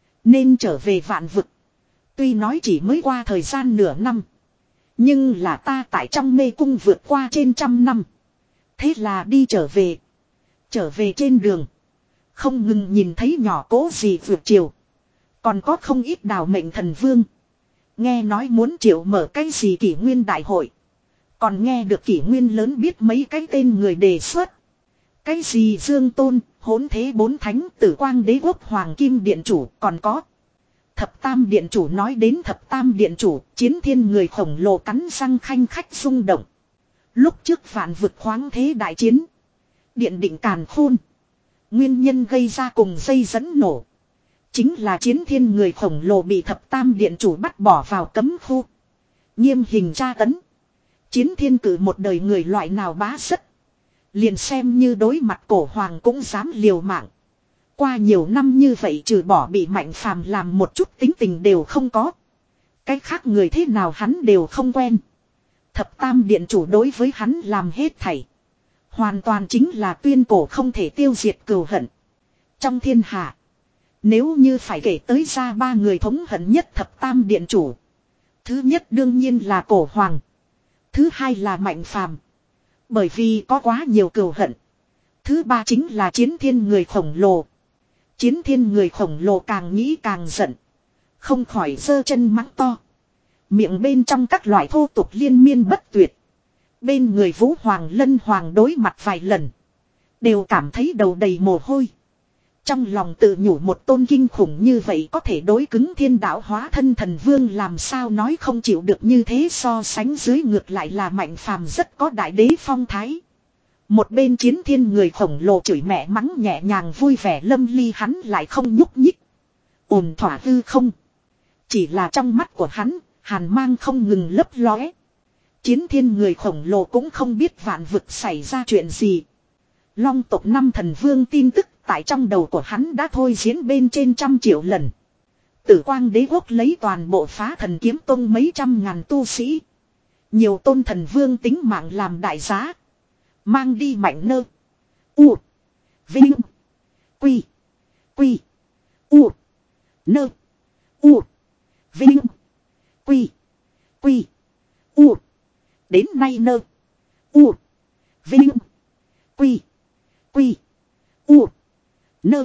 Nên trở về vạn vực. Tuy nói chỉ mới qua thời gian nửa năm. Nhưng là ta tại trong mê cung vượt qua trên trăm năm. Thế là đi trở về. Trở về trên đường. Không ngừng nhìn thấy nhỏ cố gì vượt chiều. Còn có không ít đào mệnh thần vương. Nghe nói muốn triệu mở cái gì kỷ nguyên đại hội. Còn nghe được kỷ nguyên lớn biết mấy cái tên người đề xuất. Cái gì Dương Tôn, Hỗn Thế Bốn Thánh, Tử Quang Đế Quốc Hoàng Kim Điện Chủ, còn có. Thập Tam Điện Chủ nói đến Thập Tam Điện Chủ, chiến thiên người khổng lồ cắn răng khanh khách rung động. Lúc trước vạn vực khoáng thế đại chiến. Điện định càn khôn. Nguyên nhân gây ra cùng dây dẫn nổ. Chính là chiến thiên người khổng lồ bị Thập Tam Điện Chủ bắt bỏ vào cấm khu. Nghiêm hình tra tấn. Chiến thiên cử một đời người loại nào bá rất. Liền xem như đối mặt cổ hoàng cũng dám liều mạng. Qua nhiều năm như vậy trừ bỏ bị Mạnh Phàm làm một chút tính tình đều không có. Cái khác người thế nào hắn đều không quen. Thập Tam Điện Chủ đối với hắn làm hết thảy. Hoàn toàn chính là tuyên cổ không thể tiêu diệt cừu hận. Trong thiên hạ. Nếu như phải kể tới ra ba người thống hận nhất Thập Tam Điện Chủ. Thứ nhất đương nhiên là cổ hoàng. Thứ hai là Mạnh Phàm. Bởi vì có quá nhiều cừu hận. Thứ ba chính là chiến thiên người khổng lồ. Chiến thiên người khổng lồ càng nghĩ càng giận. Không khỏi giơ chân mắng to. Miệng bên trong các loại thô tục liên miên bất tuyệt. Bên người Vũ Hoàng Lân Hoàng đối mặt vài lần. Đều cảm thấy đầu đầy mồ hôi. Trong lòng tự nhủ một tôn kinh khủng như vậy có thể đối cứng thiên đạo hóa thân thần vương làm sao nói không chịu được như thế so sánh dưới ngược lại là Mạnh Phàm rất có đại đế phong thái. Một bên chiến thiên người khổng lồ chửi mẹ mắng nhẹ nhàng vui vẻ lâm ly hắn lại không nhúc nhích. Ổn thỏa hư không. Chỉ là trong mắt của hắn, hàn mang không ngừng lấp lóe. Chiến thiên người khổng lồ cũng không biết vạn vực xảy ra chuyện gì. Long tộc năm thần vương tin tức tại trong đầu của hắn đã thôi diễn bên trên trăm triệu lần. Tử Quang Đế Quốc lấy toàn bộ Phá Thần Kiếm Tông mấy trăm ngàn tu sĩ. Nhiều tôn thần vương tính mạng làm đại giá. Mang đi mạnh nơ. U. Vinh. Quy. Quy. U. Nơ. U. Vinh. Quy. Quy. U. Đến nay nơ. U. Vinh. Quy. Quy. U. Nơ.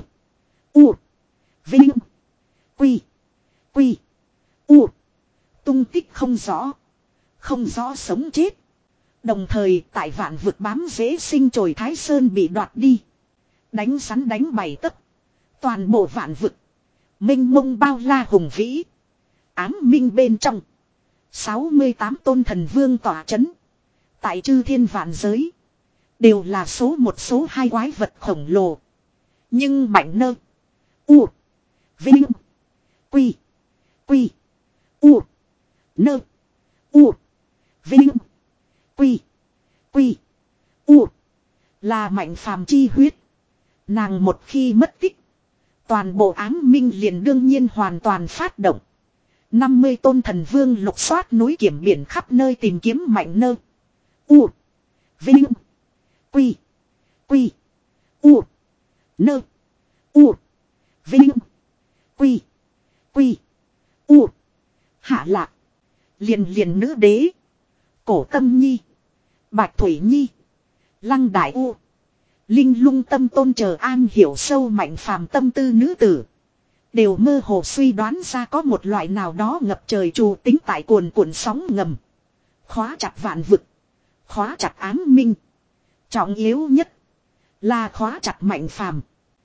U. Vinh. Quy. Quy. U. Tung tích không rõ. Không rõ sống chết. Đồng thời tại vạn vực bám dễ sinh trồi Thái Sơn bị đoạt đi. Đánh sắn đánh bảy tấc. Toàn bộ vạn vực. Minh mông bao la hùng vĩ. Ám minh bên trong. sáu mươi tám tôn thần vương tỏa chấn. Tại chư thiên vạn giới. Đều là số một số hai quái vật khổng lồ. Nhưng mạnh nơ. U. Vinh. Quy. Quy. U. Nơ. U. Vinh. Quy. Quy. U. Là Mạnh Phàm chi huyết. Nàng một khi mất tích. Toàn bộ ám minh liền đương nhiên hoàn toàn phát động. năm mươi tôn thần vương lục soát núi kiểm biển khắp nơi tìm kiếm mạnh nơ. U. Vinh. Quy. Quy. U. Nơ. U. Vinh. Quy. Quy. U. Hạ lạc. Liền liền nữ đế. Cổ Tâm Nhi. Bạch Thủy Nhi. Lăng Đại U. Linh Lung Tâm Tôn chờ an hiểu sâu Mạnh Phàm tâm tư nữ tử. Đều mơ hồ suy đoán ra có một loại nào đó ngập trời trù tính tại cuồn cuộn sóng ngầm. Khóa chặt vạn vực. Khóa chặt ám minh. Trọng yếu nhất là khóa chặt Mạnh Phàm.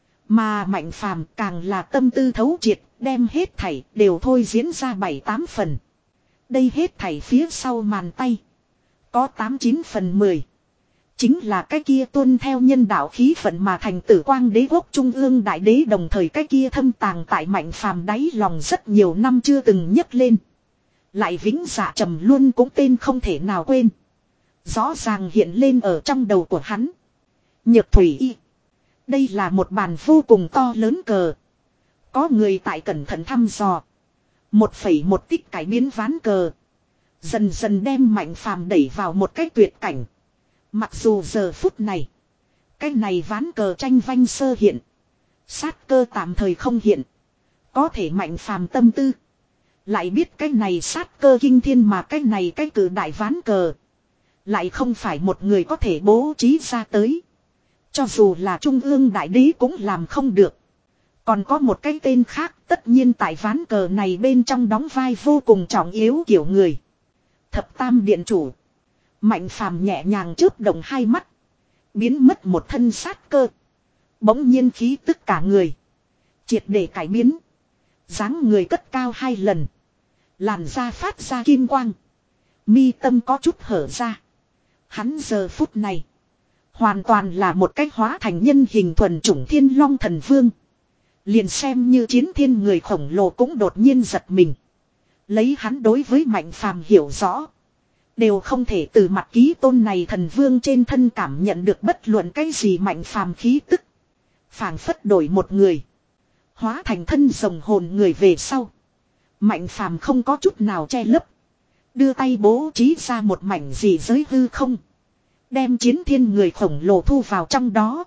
Mà Mạnh Phàm càng là tâm tư thấu triệt, đem hết thảy đều thôi diễn ra bảy tám phần. Đây hết thảy phía sau màn tay. Có tám chín phần mười. Chính là cái kia tuân theo nhân đạo khí vận mà thành Tử Quang Đế quốc trung ương đại đế, đồng thời cái kia thâm tàng tại Mạnh Phàm đáy lòng rất nhiều năm chưa từng nhấc lên. Lại vĩnh dạ trầm luôn cũng tên không thể nào quên. Rõ ràng hiện lên ở trong đầu của hắn. Nhược thủy y. Đây là một bàn vô cùng to lớn cờ. Có người tại cẩn thận thăm dò. Một phẩy một tích cải biến ván cờ. Dần dần đem Mạnh Phàm đẩy vào một cái tuyệt cảnh. Mặc dù giờ phút này, cái này ván cờ tranh vanh sơ hiện. Sát cơ tạm thời không hiện. Có thể Mạnh Phàm tâm tư. Lại biết cái này sát cơ kinh thiên, mà cái này cái cử đại ván cờ. Lại không phải một người có thể bố trí ra tới. Cho dù là trung ương đại đế cũng làm không được. Còn có một cái tên khác, tất nhiên tại ván cờ này bên trong đóng vai vô cùng trọng yếu kiểu người. Thập tam điện chủ. Mạnh Phàm nhẹ nhàng chớp động hai mắt. Biến mất một thân sát cơ. Bỗng nhiên khí tức cả người. Triệt để cải biến. Dáng người cất cao hai lần. Làn da phát ra kim quang. Mi tâm có chút hở ra. Hắn giờ phút này. Hoàn toàn là một cách hóa thành nhân hình thuần chủng Thiên Long Thần Vương. Liền xem như chiến thiên người khổng lồ cũng đột nhiên giật mình. Lấy hắn đối với Mạnh Phàm hiểu rõ. Đều không thể từ mặt ký tôn này thần vương trên thân cảm nhận được bất luận cái gì Mạnh Phàm khí tức. Phảng phất đổi một người. Hóa thành thân rồng hồn người về sau. Mạnh Phàm không có chút nào che lấp. Đưa tay bố trí ra một mảnh gì giới hư không. Đem chiến thiên người khổng lồ thu vào trong đó.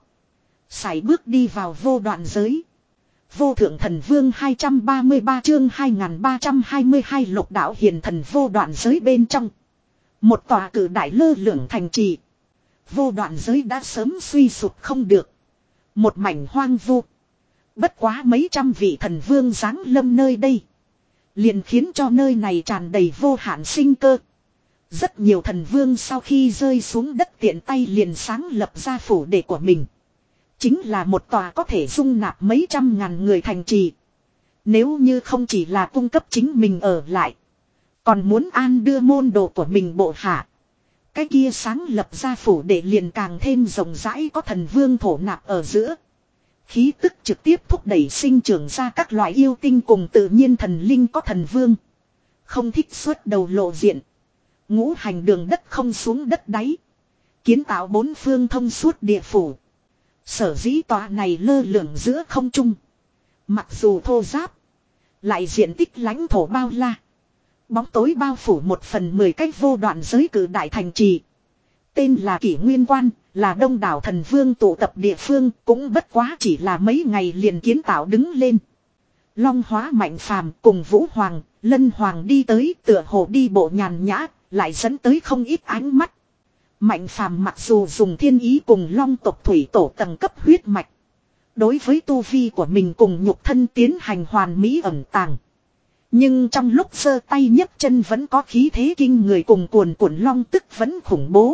Sải bước đi vào vô đoạn giới. Vô thượng thần vương hai trăm ba mươi ba chương hai nghìn ba trăm hai mươi hai lục đạo hiền thần vô đoạn giới bên trong. Một tòa cử đại lơ lửng thành trì. Vô đoạn giới đã sớm suy sụp không được. Một mảnh hoang vu. Bất quá mấy trăm vị thần vương giáng lâm nơi đây. Liền khiến cho nơi này tràn đầy vô hạn sinh cơ. Rất nhiều thần vương sau khi rơi xuống đất tiện tay liền sáng lập ra phủ đệ của mình. Chính là một tòa có thể dung nạp mấy trăm ngàn người thành trì. Nếu như không chỉ là cung cấp chính mình ở lại. Còn muốn an đưa môn đồ của mình bộ hạ. Cái kia sáng lập ra phủ đệ liền càng thêm rộng rãi, có thần vương thổ nạp ở giữa. Khí tức trực tiếp thúc đẩy sinh trưởng ra các loại yêu tinh cùng tự nhiên thần linh có thần vương. Không thích xuất đầu lộ diện. Ngũ hành đường đất không xuống đất đáy. Kiến tạo bốn phương thông suốt địa phủ. Sở dĩ tòa này lơ lửng giữa không trung. Mặc dù thô giáp. Lại diện tích lãnh thổ bao la. Bóng tối bao phủ một phần mười cách vô đoạn giới cử đại thành trì. Tên là Kỷ Nguyên Quan, là đông đảo thần vương tụ tập địa phương, cũng bất quá chỉ là mấy ngày liền kiến tạo đứng lên. Long Hóa Mạnh Phàm cùng Vũ Hoàng, Lân Hoàng đi tới, tựa hồ đi bộ nhàn nhã, lại dẫn tới không ít ánh mắt. Mạnh Phàm mặc dù dùng thiên ý cùng Long tộc thủy tổ tầng cấp huyết mạch. Đối với tu vi của mình cùng nhục thân tiến hành hoàn mỹ ẩn tàng. Nhưng trong lúc giơ tay nhấc chân vẫn có khí thế kinh người cùng cuồn cuộn long tức vẫn khủng bố.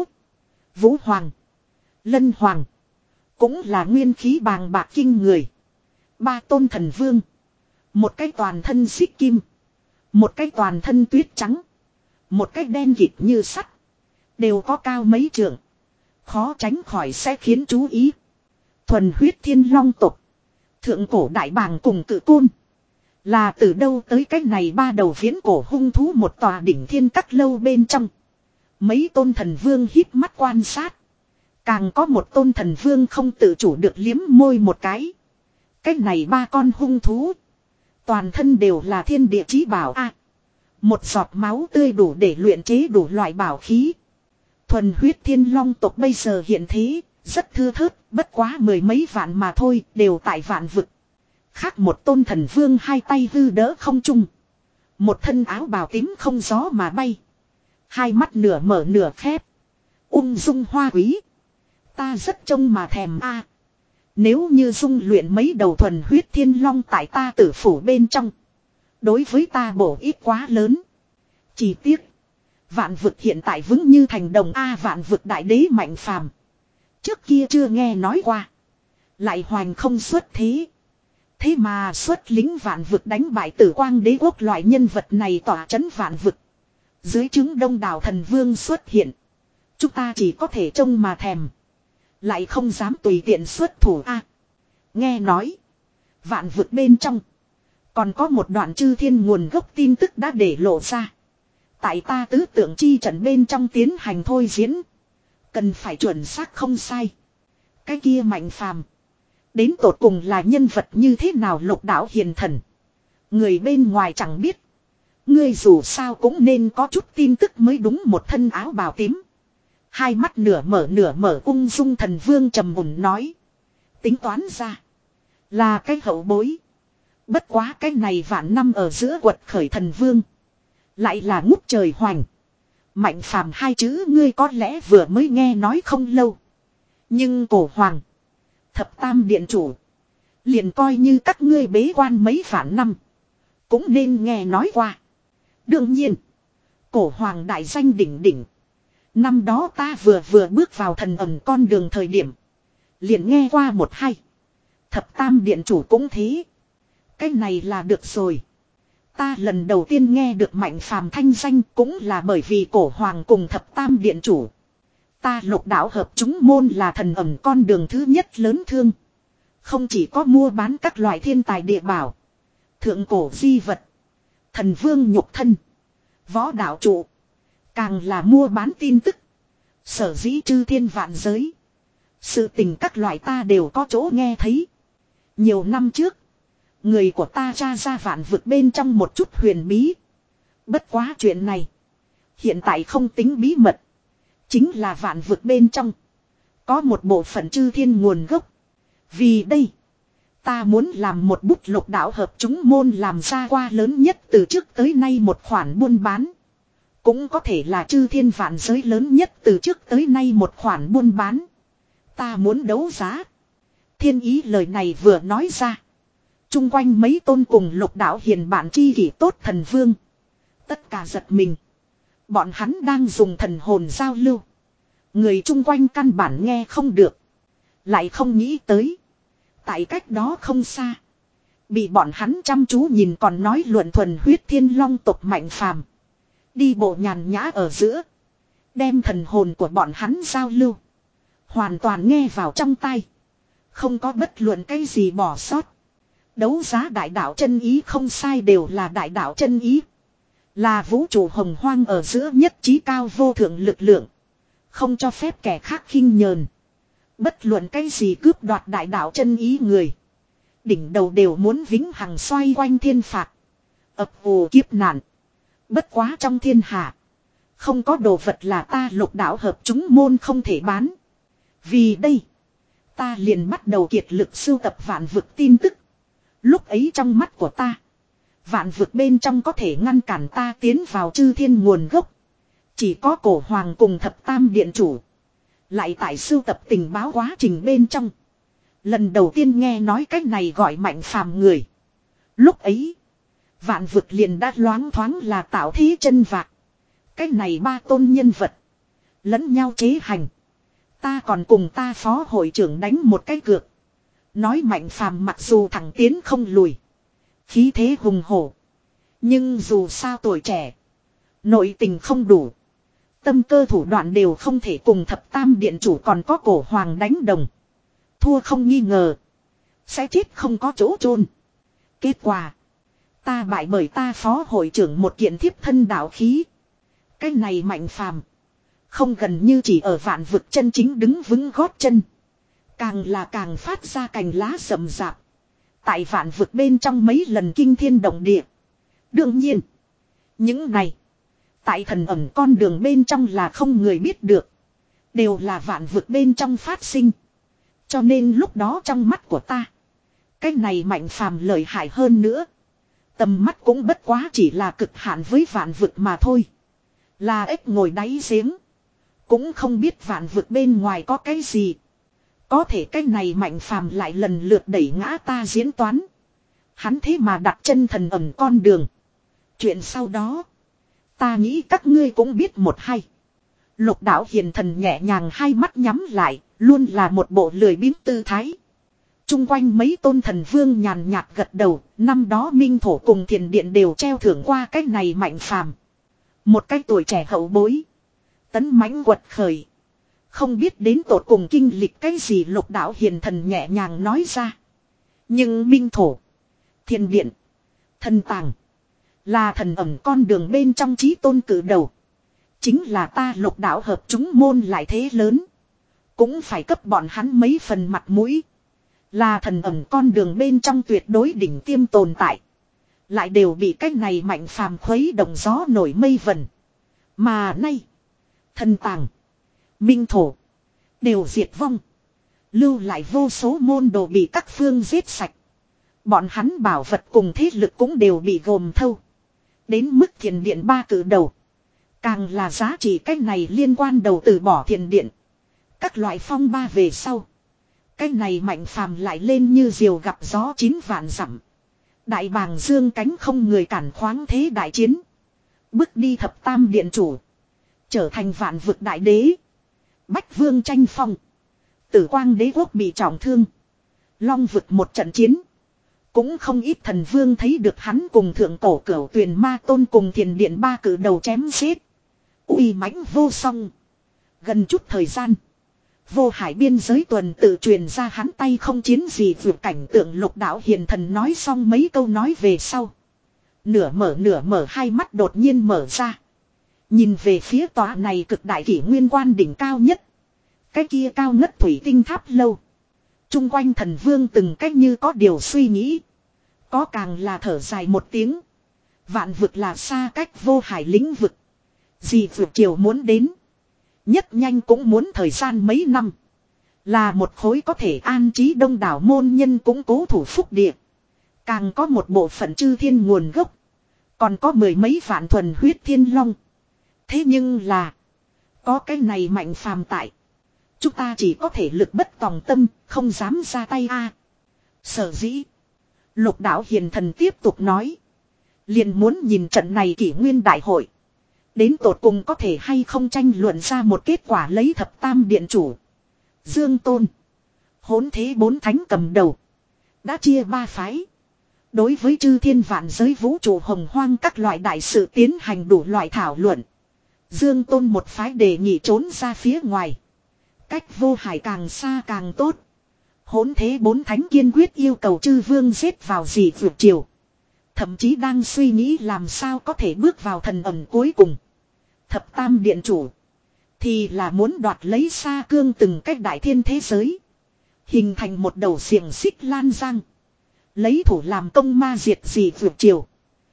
Vũ Hoàng, Lân Hoàng cũng là nguyên khí bàng bạc kinh người. Ba tôn thần vương. Một cái toàn thân xích kim. Một cái toàn thân tuyết trắng. Một cái đen kịt như sắt. Đều có cao mấy trượng. Khó tránh khỏi sẽ khiến chú ý. Thuần huyết thiên long tộc. Thượng cổ đại bàng cùng cự côn. Là từ đâu tới cách này ba đầu viễn cổ hung thú một tòa đỉnh thiên các lâu bên trong. Mấy tôn thần vương híp mắt quan sát. Càng có một tôn thần vương không tự chủ được liếm môi một cái. Cách này ba con hung thú. Toàn thân đều là thiên địa chí bảo a. Một giọt máu tươi đủ để luyện chế đủ loại bảo khí. Thuần huyết thiên long tộc bây giờ hiện thế, rất thưa thớt, bất quá mười mấy vạn mà thôi, đều tại vạn vực. Khác một tôn thần vương hai tay hư đỡ không trung. Một thân áo bào tím không gió mà bay. Hai mắt nửa mở nửa khép. Ung dung hoa quý. Ta rất trông mà thèm a. Nếu như dung luyện mấy đầu thuần huyết thiên long tại ta tử phủ bên trong. Đối với ta bổ ích quá lớn. Chỉ tiếc. Vạn vực hiện tại vững như thành đồng A, vạn vực đại đế Mạnh Phàm Trước kia chưa nghe nói qua. Lại hoành không xuất thế. Thế mà xuất lính vạn vực đánh bại Tử Quang Đế quốc loại nhân vật này tỏa chấn vạn vực. Dưới trướng đông đảo thần vương xuất hiện. Chúng ta chỉ có thể trông mà thèm. Lại không dám tùy tiện xuất thủ a. Nghe nói. Vạn vực bên trong. Còn có một đoạn chư thiên nguồn gốc tin tức đã để lộ ra. Tại ta tứ tượng chi trận bên trong tiến hành thôi diễn. Cần phải chuẩn xác không sai. Cái kia Mạnh Phàm đến tột cùng là nhân vật như thế nào Lục Đạo Hiền Thần. Người bên ngoài chẳng biết. Ngươi dù sao cũng nên có chút tin tức mới đúng. Một thân áo bào tím. Hai mắt nửa mở nửa mở ung dung thần vương trầm mùn nói. Tính toán ra. Là cái hậu bối. Bất quá cái này vạn năm ở giữa quật khởi thần vương. Lại là ngút trời hoành. Mạnh Phàm hai chữ ngươi có lẽ vừa mới nghe nói không lâu. Nhưng cổ hoàng. Thập tam điện chủ. Liền coi như các ngươi bế quan mấy vạn năm. Cũng nên nghe nói qua. Đương nhiên. Cổ hoàng đại danh đỉnh đỉnh. Năm đó ta vừa vừa bước vào thần ẩn con đường thời điểm. Liền nghe qua một hai. Thập tam điện chủ cũng thế. Cái này là được rồi. Ta lần đầu tiên nghe được Mạnh Phàm thanh danh cũng là bởi vì cổ hoàng cùng thập tam điện chủ. Ta Lục Đạo hợp chúng môn là thần ẩn con đường thứ nhất lớn thương. Không chỉ có mua bán các loại thiên tài địa bảo. Thượng cổ di vật. Thần vương nhục thân. Võ đạo trụ. Càng là mua bán tin tức. Sở dĩ chư thiên vạn giới. Sự tình các loại ta đều có chỗ nghe thấy. Nhiều năm trước. Người của ta tra ra vạn vực bên trong một chút huyền bí. Bất quá chuyện này. Hiện tại không tính bí mật. Chính là vạn vực bên trong. Có một bộ phận chư thiên nguồn gốc. Vì đây. Ta muốn làm một bút Lục Đạo hợp chúng môn làm ra qua lớn nhất từ trước tới nay một khoản buôn bán. Cũng có thể là chư thiên vạn giới lớn nhất từ trước tới nay một khoản buôn bán. Ta muốn đấu giá. Thiên ý lời này vừa nói ra. Trung quanh mấy tôn cùng Lục Đạo hiền bạn chi kỷ tốt thần vương. Tất cả giật mình. Bọn hắn đang dùng thần hồn giao lưu. Người chung quanh căn bản nghe không được. Lại không nghĩ tới. Tại cách đó không xa. Bị bọn hắn chăm chú nhìn còn nói luận thuần huyết thiên long tộc Mạnh Phàm. Đi bộ nhàn nhã ở giữa. Đem thần hồn của bọn hắn giao lưu. Hoàn toàn nghe vào trong tai. Không có bất luận cái gì bỏ sót. Đấu giá đại đạo chân ý không sai đều là đại đạo chân ý. Là vũ trụ hồng hoang ở giữa nhất trí cao vô thượng lực lượng. Không cho phép kẻ khác khinh nhờn. Bất luận cái gì cướp đoạt đại đạo chân ý người. Đỉnh đầu đều muốn vĩnh hằng xoay quanh thiên phạt. Ập ù kiếp nạn. Bất quá trong thiên hạ. Không có đồ vật là ta Lục Đạo hợp chúng môn không thể bán. Vì đây. Ta liền bắt đầu kiệt lực sưu tập vạn vực tin tức. Lúc ấy trong mắt của ta. Vạn vực bên trong có thể ngăn cản ta tiến vào chư thiên nguồn gốc. Chỉ có cổ hoàng cùng thập tam điện chủ. Lại tại sưu tập tình báo quá trình bên trong. Lần đầu tiên nghe nói cách này gọi Mạnh Phàm người. Lúc ấy. Vạn vực liền đã loáng thoáng là tạo thế chân vạc. Cách này ba tôn nhân vật. Lẫn nhau chế hành. Ta còn cùng ta phó hội trưởng đánh một cái cược. Nói Mạnh Phàm mặc dù thẳng tiến không lùi. Khí thế hùng hổ. Nhưng dù sao tuổi trẻ. Nội tình không đủ. Tâm cơ thủ đoạn đều không thể cùng thập tam điện chủ còn có cổ hoàng đánh đồng. Thua không nghi ngờ. Sẽ chết không có chỗ chôn. Kết quả. Ta bại bởi ta phó hội trưởng một kiện thiếp thân đạo khí. Cái này Mạnh Phàm không gần như chỉ ở vạn vực chân chính đứng vững gót chân. Càng là càng phát ra cành lá rậm rạp. Tại vạn vực bên trong mấy lần kinh thiên động địa. Đương nhiên. Những này. Tại thần ẩn con đường bên trong là không người biết được. Đều là vạn vực bên trong phát sinh. Cho nên lúc đó trong mắt của ta. Cái này Mạnh Phàm lợi hại hơn nữa. Tầm mắt cũng bất quá chỉ là cực hạn với vạn vực mà thôi. Là ếch ngồi đáy giếng. Cũng không biết vạn vực bên ngoài có cái gì. Có thể cái này Mạnh Phàm lại lần lượt đẩy ngã ta diễn toán. Hắn thế mà đặt chân thần ẩn con đường. Chuyện sau đó. Ta nghĩ các ngươi cũng biết một hay. Lục Đạo hiền thần nhẹ nhàng hai mắt nhắm lại. Luôn là một bộ lười biếng tư thái. Trung quanh mấy tôn thần vương nhàn nhạt gật đầu. Năm đó Minh Thổ cùng Thiền Điện đều treo thưởng qua cái này Mạnh Phàm. Một cái tuổi trẻ hậu bối. Tấn mãnh quật khởi. Không biết đến tột cùng kinh lịch cái gì, Lục Đạo Hiền Thần nhẹ nhàng nói ra. Nhưng Minh Thổ, Thiền Điện, Thần Tàng là thần ẩm con đường bên trong chí tôn cử đầu. Chính là ta Lục Đạo hợp chúng môn lại thế lớn. Cũng phải cấp bọn hắn mấy phần mặt mũi. Là thần ẩm con đường bên trong tuyệt đối đỉnh tiêm tồn tại. Lại đều bị cái này Mạnh Phàm khuấy động gió nổi mây vần. Mà nay, Thần Tàng, Minh Thổ đều diệt vong. Lưu lại vô số môn đồ bị các phương giết sạch. Bọn hắn bảo vật cùng thế lực cũng đều bị gồm thâu. Đến mức Thiền Điện ba cử đầu. Càng là giá trị cái này liên quan đầu từ bỏ Thiền Điện. Các loại phong ba về sau. Cái này Mạnh Phàm lại lên như diều gặp gió chín vạn dặm. Đại bàng dương cánh không người cản khoáng thế đại chiến. Bước đi thập tam điện chủ. Trở thành vạn vực đại đế. Bách vương tranh phong. Tử quang đế quốc bị trọng thương. Long vực một trận chiến. Cũng không ít thần vương thấy được hắn cùng thượng cổ cửu tuyền ma tôn cùng Thiền Điện ba cử đầu chém giết. Uy mãnh vô song. Gần chút thời gian. Vô hải biên giới tuần tự truyền ra hắn tay không chiến gì vượt cảnh tượng. Lục Đạo Hiền Thần nói xong mấy câu nói về sau. Nửa mở nửa mở hai mắt đột nhiên mở ra. Nhìn về phía tòa này cực đại kỷ nguyên quan đỉnh cao nhất. Cái kia cao ngất thủy tinh tháp lâu. Trung quanh thần vương từng cách như có điều suy nghĩ. Có càng là thở dài một tiếng. Vạn vực là xa cách vô hải lĩnh vực. Gì vượt chiều muốn đến. Nhất nhanh cũng muốn thời gian mấy năm. Là một khối có thể an trí đông đảo môn nhân cũng cố thủ phúc địa. Càng có một bộ phận chư thiên nguồn gốc. Còn có mười mấy vạn thuần huyết thiên long. Thế nhưng là. Có cái này Mạnh Phàm tại. Chúng ta chỉ có thể lực bất tòng tâm. Không dám ra tay a. Sở dĩ. Lục Đạo Hiền Thần tiếp tục nói. Liền muốn nhìn trận này kỷ nguyên đại hội. Đến tột cùng có thể hay không tranh luận ra một kết quả lấy thập tam điện chủ. Dương Tôn. Hỗn thế bốn thánh cầm đầu. Đã chia ba phái. Đối với chư thiên vạn giới vũ trụ hồng hoang các loại đại sự tiến hành đủ loại thảo luận. Dương Tôn một phái đề nghị trốn ra phía ngoài. Cách vô hải càng xa càng tốt. Hỗn thế bốn thánh kiên quyết yêu cầu chư vương giết vào dị vượt triều. Thậm chí đang suy nghĩ làm sao có thể bước vào thần ẩn cuối cùng. Thập tam điện chủ. Thì là muốn đoạt lấy xa cương từng cách đại thiên thế giới. Hình thành một đầu xiềng xích lan giang. Lấy thủ làm công ma diệt dị vượt triều.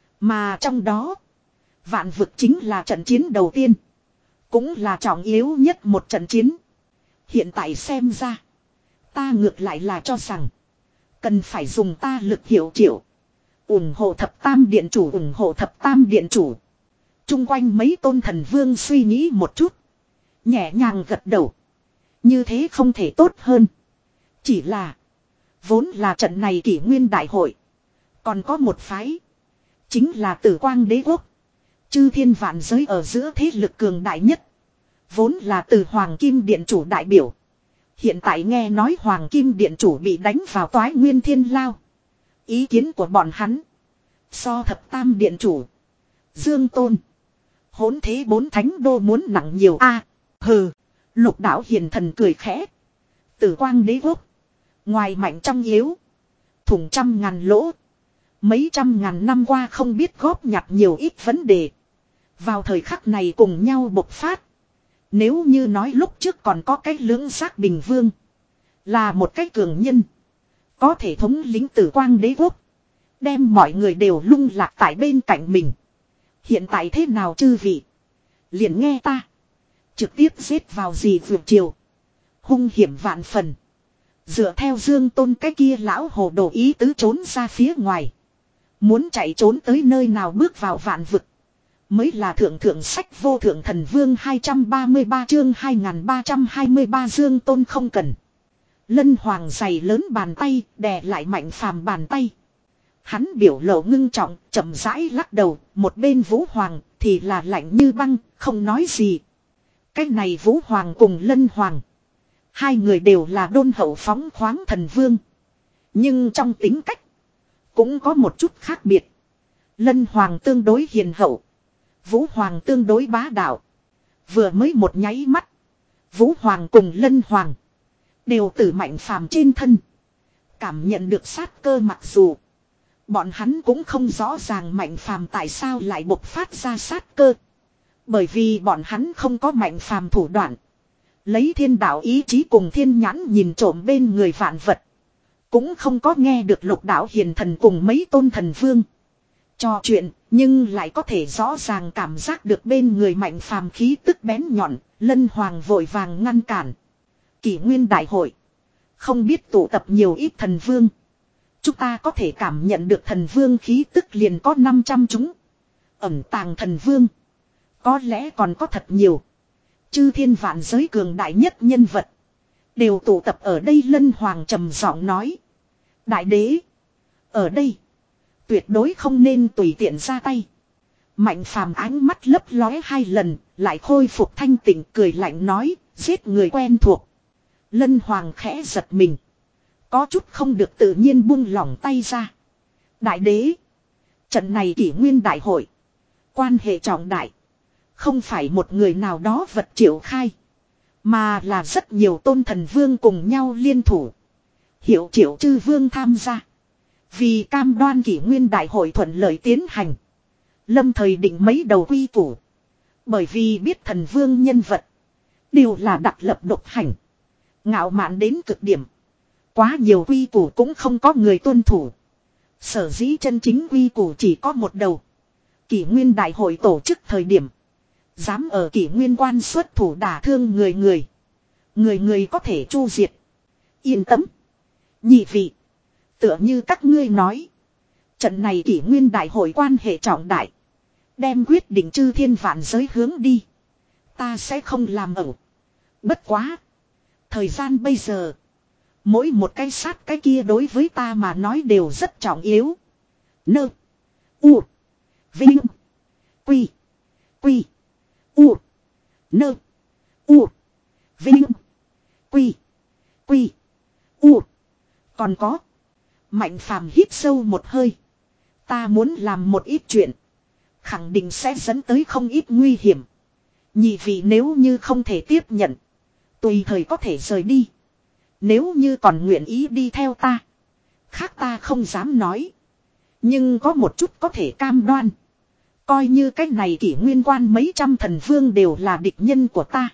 Mà trong đó. Vạn vực chính là trận chiến đầu tiên. Cũng là trọng yếu nhất một trận chiến. Hiện tại xem ra. Ta ngược lại là cho rằng. Cần phải dùng ta lực hiệu triệu. ủng hộ thập tam điện chủ, ủng hộ thập tam điện chủ. Trung quanh mấy tôn thần vương suy nghĩ một chút. Nhẹ nhàng gật đầu. Như thế không thể tốt hơn. Chỉ là. Vốn là trận này kỷ nguyên đại hội. Còn có một phái. Chính là Tử Quang Đế Quốc. Chư thiên vạn giới ở giữa thế lực cường đại nhất. Vốn là từ Hoàng Kim Điện chủ đại biểu. Hiện tại nghe nói Hoàng Kim Điện chủ bị đánh vào toái nguyên thiên lao. Ý kiến của bọn hắn. So thập tam điện chủ. Dương Tôn. Hỗn thế bốn thánh đô muốn nặng nhiều a. À, hừ. Lục Đạo Hiền Thần cười khẽ. Tử Quang Đế Quốc. Ngoài mạnh trong yếu. Thủng trăm ngàn lỗ. Mấy trăm ngàn năm qua không biết góp nhặt nhiều ít vấn đề. Vào thời khắc này cùng nhau bộc phát. Nếu như nói lúc trước còn có cái lưỡng giác bình vương. Là một cái cường nhân. Có thể thống lĩnh Tử Quang Đế Quốc. Đem mọi người đều lung lạc tại bên cạnh mình. Hiện tại thế nào chư vị? Liền nghe ta. Trực tiếp giết vào gì vượt chiều. Hung hiểm vạn phần. Dựa theo Dương Tôn cái kia lão hồ đồ ý tứ trốn ra phía ngoài. Muốn chạy trốn tới nơi nào bước vào vạn vực. Mới là thượng thượng sách vô thượng thần vương hai trăm ba mươi ba chương hai nghìn ba trăm hai mươi ba Dương Tôn không cần. Lân Hoàng dày lớn bàn tay đè lại Mạnh Phàm bàn tay. Hắn biểu lộ ngưng trọng chậm rãi lắc đầu. Một bên Vũ Hoàng thì là lạnh như băng không nói gì. Cái này Vũ Hoàng cùng Lân Hoàng. Hai người đều là đôn hậu phóng khoáng thần vương. Nhưng trong tính cách. Cũng có một chút khác biệt. Lân Hoàng tương đối hiền hậu. Vũ Hoàng tương đối bá đạo. Vừa mới một nháy mắt. Vũ Hoàng cùng Lân Hoàng. Đều từ Mạnh Phàm trên thân. Cảm nhận được sát cơ, mặc dù. Bọn hắn cũng không rõ ràng Mạnh Phàm tại sao lại bộc phát ra sát cơ. Bởi vì bọn hắn không có Mạnh Phàm thủ đoạn. Lấy thiên đạo ý chí cùng thiên nhãn nhìn trộm bên người vạn vật. Cũng không có nghe được lục đạo hiền thần cùng mấy tôn thần vương trò chuyện, nhưng lại có thể rõ ràng cảm giác được bên người Mạnh Phàm khí tức bén nhọn. Lân Hoàng vội vàng ngăn cản. Kỷ nguyên đại hội. Không biết tụ tập nhiều ít thần vương. Chúng ta có thể cảm nhận được thần vương khí tức liền có năm trăm chúng. Ẩn tàng thần vương. Có lẽ còn có thật nhiều. Chư thiên vạn giới cường đại nhất nhân vật. Đều tụ tập ở đây. Lân Hoàng trầm giọng nói. Đại đế. Ở đây. Tuyệt đối không nên tùy tiện ra tay. Mạnh Phàm ánh mắt lấp lóe hai lần. Lại khôi phục thanh tịnh, cười lạnh nói. Giết người quen thuộc. Lân Hoàng khẽ giật mình. Có chút không được tự nhiên buông lỏng tay ra. Đại đế. Trận này kỷ nguyên đại hội. Quan hệ trọng đại. Không phải một người nào đó vật triệu khai. Mà là rất nhiều tôn thần vương cùng nhau liên thủ. Hiệu triệu chư vương tham gia. Vì cam đoan kỷ nguyên đại hội thuận lợi tiến hành. Lâm thời định mấy đầu quy củ. Bởi vì biết thần vương nhân vật. Đều là đặc lập độc hành. Ngạo mạn đến cực điểm. Quá nhiều quy củ cũng không có người tuân thủ. Sở dĩ chân chính quy củ chỉ có một đầu. Kỷ nguyên đại hội tổ chức thời điểm. Dám ở kỷ nguyên quan xuất thủ đả thương người người. Người người có thể chu diệt. Yên tâm. Nhị vị. Tựa như các ngươi nói. Trận này kỷ nguyên đại hội quan hệ trọng đại. Đem quyết định chư thiên vạn giới hướng đi. Ta sẽ không làm ẩu. Bất quá. Thời gian bây giờ. Mỗi một cái sát cái kia đối với ta mà nói đều rất trọng yếu. Nơ. U. Vinh. Quy. Quy. U. Nơ. U. Vinh. Quy. Quy. U. Còn có. Mạnh Phàm hít sâu một hơi. Ta muốn làm một ít chuyện. Khẳng định sẽ dẫn tới không ít nguy hiểm. Nhị vị nếu như không thể tiếp nhận. Tùy thời có thể rời đi. Nếu như còn nguyện ý đi theo ta. Khác ta không dám nói. Nhưng có một chút có thể cam đoan. Coi như cách này kỷ nguyên quan mấy trăm thần vương đều là địch nhân của ta.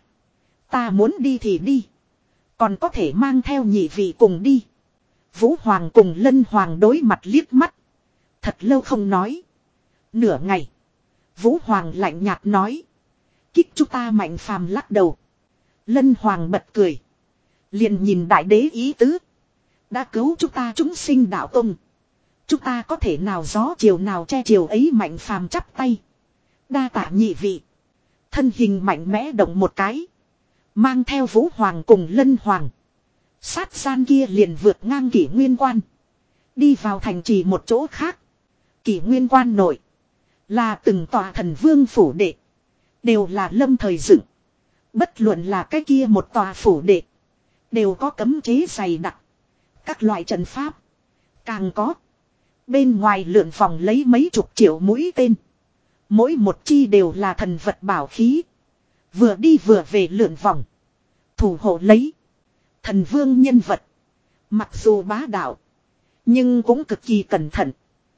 Ta muốn đi thì đi. Còn có thể mang theo nhị vị cùng đi. Vũ Hoàng cùng Lân Hoàng đối mặt liếc mắt. Thật lâu không nói. Nửa ngày. Vũ Hoàng lạnh nhạt nói. Kích chúng ta. Mạnh Phàm lắc đầu. Lân Hoàng bật cười. Liền nhìn đại đế ý tứ. Đã cứu chúng ta chúng sinh đạo tông. Chúng ta có thể nào gió chiều nào che chiều ấy. Mạnh Phàm chắp tay. Đa tạ nhị vị. Thân hình mạnh mẽ động một cái. Mang theo Vũ Hoàng cùng Lân Hoàng. Sát gian kia liền vượt ngang kỷ nguyên quan. Đi vào thành trì một chỗ khác. Kỷ nguyên quan nội. Là từng tòa thần vương phủ đệ. Đều là lâm thời dựng. Bất luận là cái kia một tòa phủ đệ. Đều có cấm chế dày đặc. Các loại trận pháp. Càng có. Bên ngoài lượn vòng lấy mấy chục triệu mũi tên. Mỗi một chi đều là thần vật bảo khí. Vừa đi vừa về lượn vòng. Thủ hộ lấy. Thần vương nhân vật. Mặc dù bá đạo. Nhưng cũng cực kỳ cẩn thận.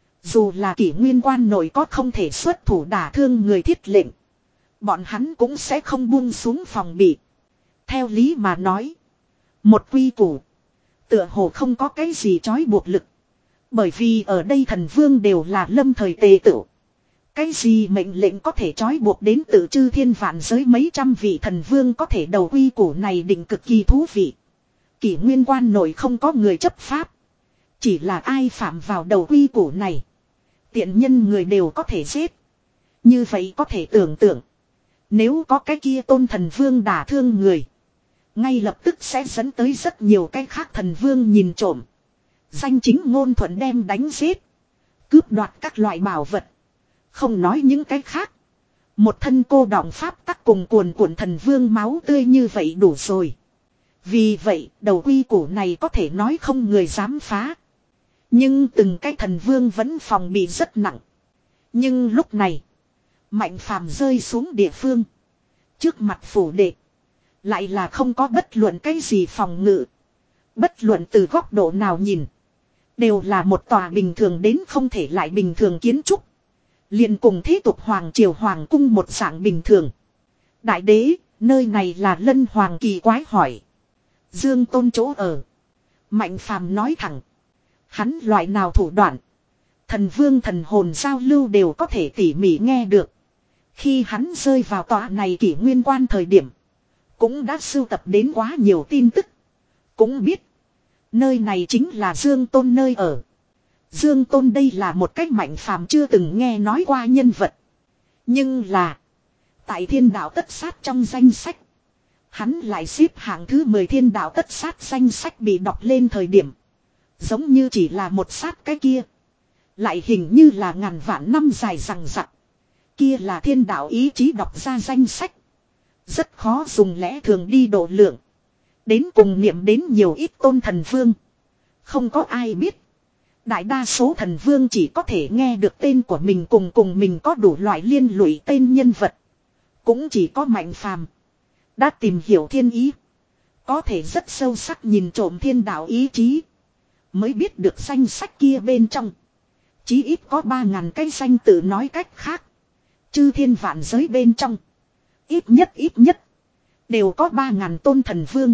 Dù là kỷ nguyên quan nội có không thể xuất thủ đả thương người thiết lệnh. Bọn hắn cũng sẽ không buông xuống phòng bị. Theo lý mà nói. Một quy củ. Tựa hồ không có cái gì trói buộc lực. Bởi vì ở đây thần vương đều là lâm thời tề tựu. Cái gì mệnh lệnh có thể trói buộc đến từ chư thiên vạn giới mấy trăm vị thần vương có thể đầu quy củ này định cực kỳ thú vị. Kỷ nguyên quan nội không có người chấp pháp. Chỉ là ai phạm vào đầu quy củ này. Tiện nhân người đều có thể giết. Như vậy có thể tưởng tượng. Nếu có cái kia tôn thần vương đả thương người. Ngay lập tức sẽ dẫn tới rất nhiều cái khác thần vương nhìn trộm. Danh chính ngôn thuận đem đánh giết. Cướp đoạt các loại bảo vật. Không nói những cái khác. Một thân cô đọng pháp tắc cùng cuồn cuộn thần vương máu tươi như vậy đủ rồi. Vì vậy, đầu quy củ này có thể nói không người dám phá. Nhưng từng cái thần vương vẫn phòng bị rất nặng. Nhưng lúc này, Mạnh Phàm rơi xuống địa phương. Trước mặt phủ đệ, lại là không có bất luận cái gì phòng ngự. Bất luận từ góc độ nào nhìn, đều là một tòa bình thường đến không thể lại bình thường kiến trúc. Liền cùng thế tục Hoàng Triều Hoàng Cung một dạng bình thường. Đại đế, nơi này là Lân Hoàng kỳ quái hỏi. Dương Tôn chỗ ở. Mạnh Phàm nói thẳng. Hắn loại nào thủ đoạn, thần vương thần hồn giao lưu đều có thể tỉ mỉ nghe được. Khi hắn rơi vào tòa này kỷ nguyên quan thời điểm, cũng đã sưu tập đến quá nhiều tin tức. Cũng biết, nơi này chính là Dương Tôn nơi ở. Dương Tôn đây là một cách Mạnh Phàm chưa từng nghe nói qua nhân vật. Nhưng là, tại thiên đạo tất sát trong danh sách, hắn lại xếp hạng thứ mười thiên đạo tất sát danh sách bị đọc lên thời điểm. Giống như chỉ là một sát cái kia. Lại hình như là ngàn vạn năm dài rằng rặc. Kia là thiên đạo ý chí đọc ra danh sách. Rất khó dùng lẽ thường đi độ lượng. Đến cùng niệm đến nhiều ít tôn thần vương. Không có ai biết. Đại đa số thần vương chỉ có thể nghe được tên của mình cùng cùng mình có đủ loại liên lụy tên nhân vật. Cũng chỉ có Mạnh Phàm đã tìm hiểu thiên ý. Có thể rất sâu sắc nhìn trộm thiên đạo ý chí. Mới biết được danh sách kia bên trong. Chí ít có ba ngàn cái danh tự nói cách khác. Chư thiên vạn giới bên trong. Ít nhất ít nhất. Đều có ba ngàn tôn thần vương.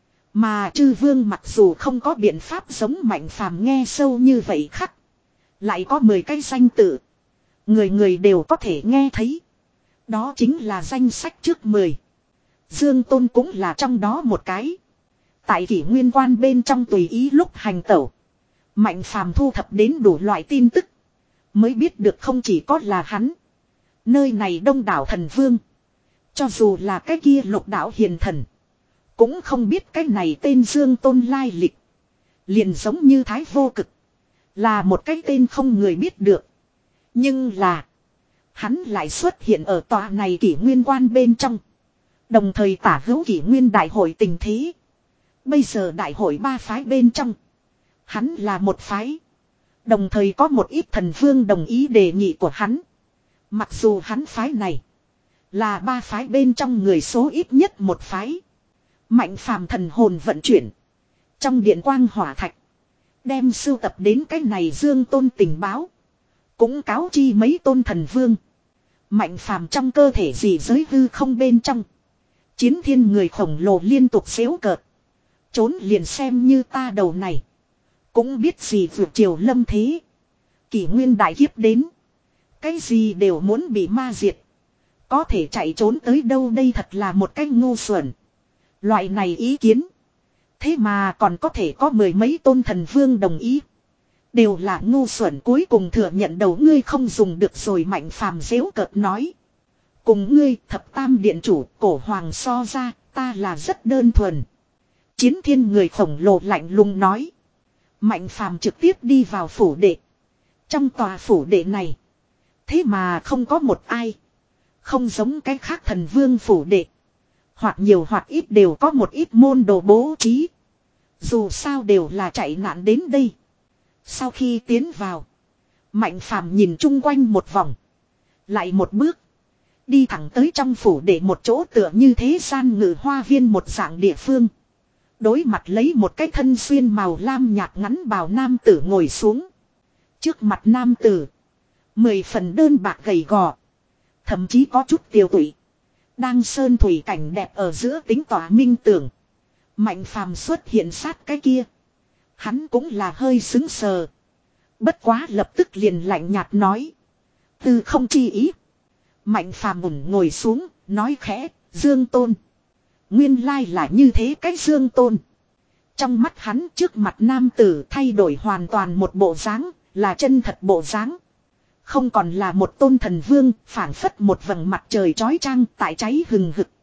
Mà chư vương mặc dù không có biện pháp giống Mạnh Phàm nghe sâu như vậy khắc. Lại có mười cái danh tự. Người người đều có thể nghe thấy. Đó chính là danh sách trước mười. Dương Tôn cũng là trong đó một cái. Tại kỷ nguyên quan bên trong tùy ý lúc hành tẩu. Mạnh Phàm thu thập đến đủ loại tin tức. Mới biết được không chỉ có là hắn. Nơi này đông đảo thần vương. Cho dù là cái kia lục đạo hiền thần. Cũng không biết cái này tên Dương Tôn lai lịch. Liền giống như Thái Vô Cực. Là một cái tên không người biết được. Nhưng là. Hắn lại xuất hiện ở tòa này kỷ nguyên quan bên trong. Đồng thời tả hữu kỷ nguyên đại hội tình thế. Bây giờ đại hội ba phái bên trong. Hắn là một phái. Đồng thời có một ít thần vương đồng ý đề nghị của hắn. Mặc dù hắn phái này là ba phái bên trong người số ít nhất một phái. Mạnh Phàm thần hồn vận chuyển. Trong điện quang hỏa thạch. Đem sưu tập đến cái này Dương Tôn tình báo. Cũng cáo chi mấy tôn thần vương. Mạnh Phàm trong cơ thể gì giới hư không bên trong. Chiến thiên người khổng lồ liên tục xéo cợt. Trốn liền xem như ta đầu này. Cũng biết gì vượt triều lâm thế. Kỷ nguyên đại kiếp đến. Cái gì đều muốn bị ma diệt. Có thể chạy trốn tới đâu đây thật là một cách ngu xuẩn. Loại này ý kiến. Thế mà còn có thể có mười mấy tôn thần vương đồng ý. Đều là ngu xuẩn cuối cùng thừa nhận đầu ngươi không dùng được rồi. Mạnh Phàm giễu cợt nói. Cùng ngươi thập tam điện chủ cổ hoàng so ra ta là rất đơn thuần. Chiến thiên người khổng lồ lạnh lùng nói. Mạnh Phàm trực tiếp đi vào phủ đệ. Trong tòa phủ đệ này. Thế mà không có một ai. Không giống cái khác thần vương phủ đệ. Hoặc nhiều hoặc ít đều có một ít môn đồ bố trí. Dù sao đều là chạy nạn đến đây. Sau khi tiến vào. Mạnh Phàm nhìn chung quanh một vòng. Lại một bước. Đi thẳng tới trong phủ để một chỗ tựa như thế gian ngự hoa viên một dạng địa phương. Đối mặt lấy một cái thân xuyên màu lam nhạt ngắn bào nam tử ngồi xuống. Trước mặt nam tử. Mười phần đơn bạc gầy gò. Thậm chí có chút tiêu tụy. Đang sơn thủy cảnh đẹp ở giữa tính tỏa minh tưởng. Mạnh Phàm xuất hiện sát cái kia. Hắn cũng là hơi xứng sờ. Bất quá lập tức liền lạnh nhạt nói. Từ không chi ý. Mạnh Phàm ủng ngồi xuống, nói khẽ, Dương Tôn. Nguyên lai là như thế cái Dương Tôn. Trong mắt hắn trước mặt nam tử thay đổi hoàn toàn một bộ dáng, là chân thật bộ dáng. Không còn là một tôn thần vương, phảng phất một vầng mặt trời chói chang tại cháy hừng hực.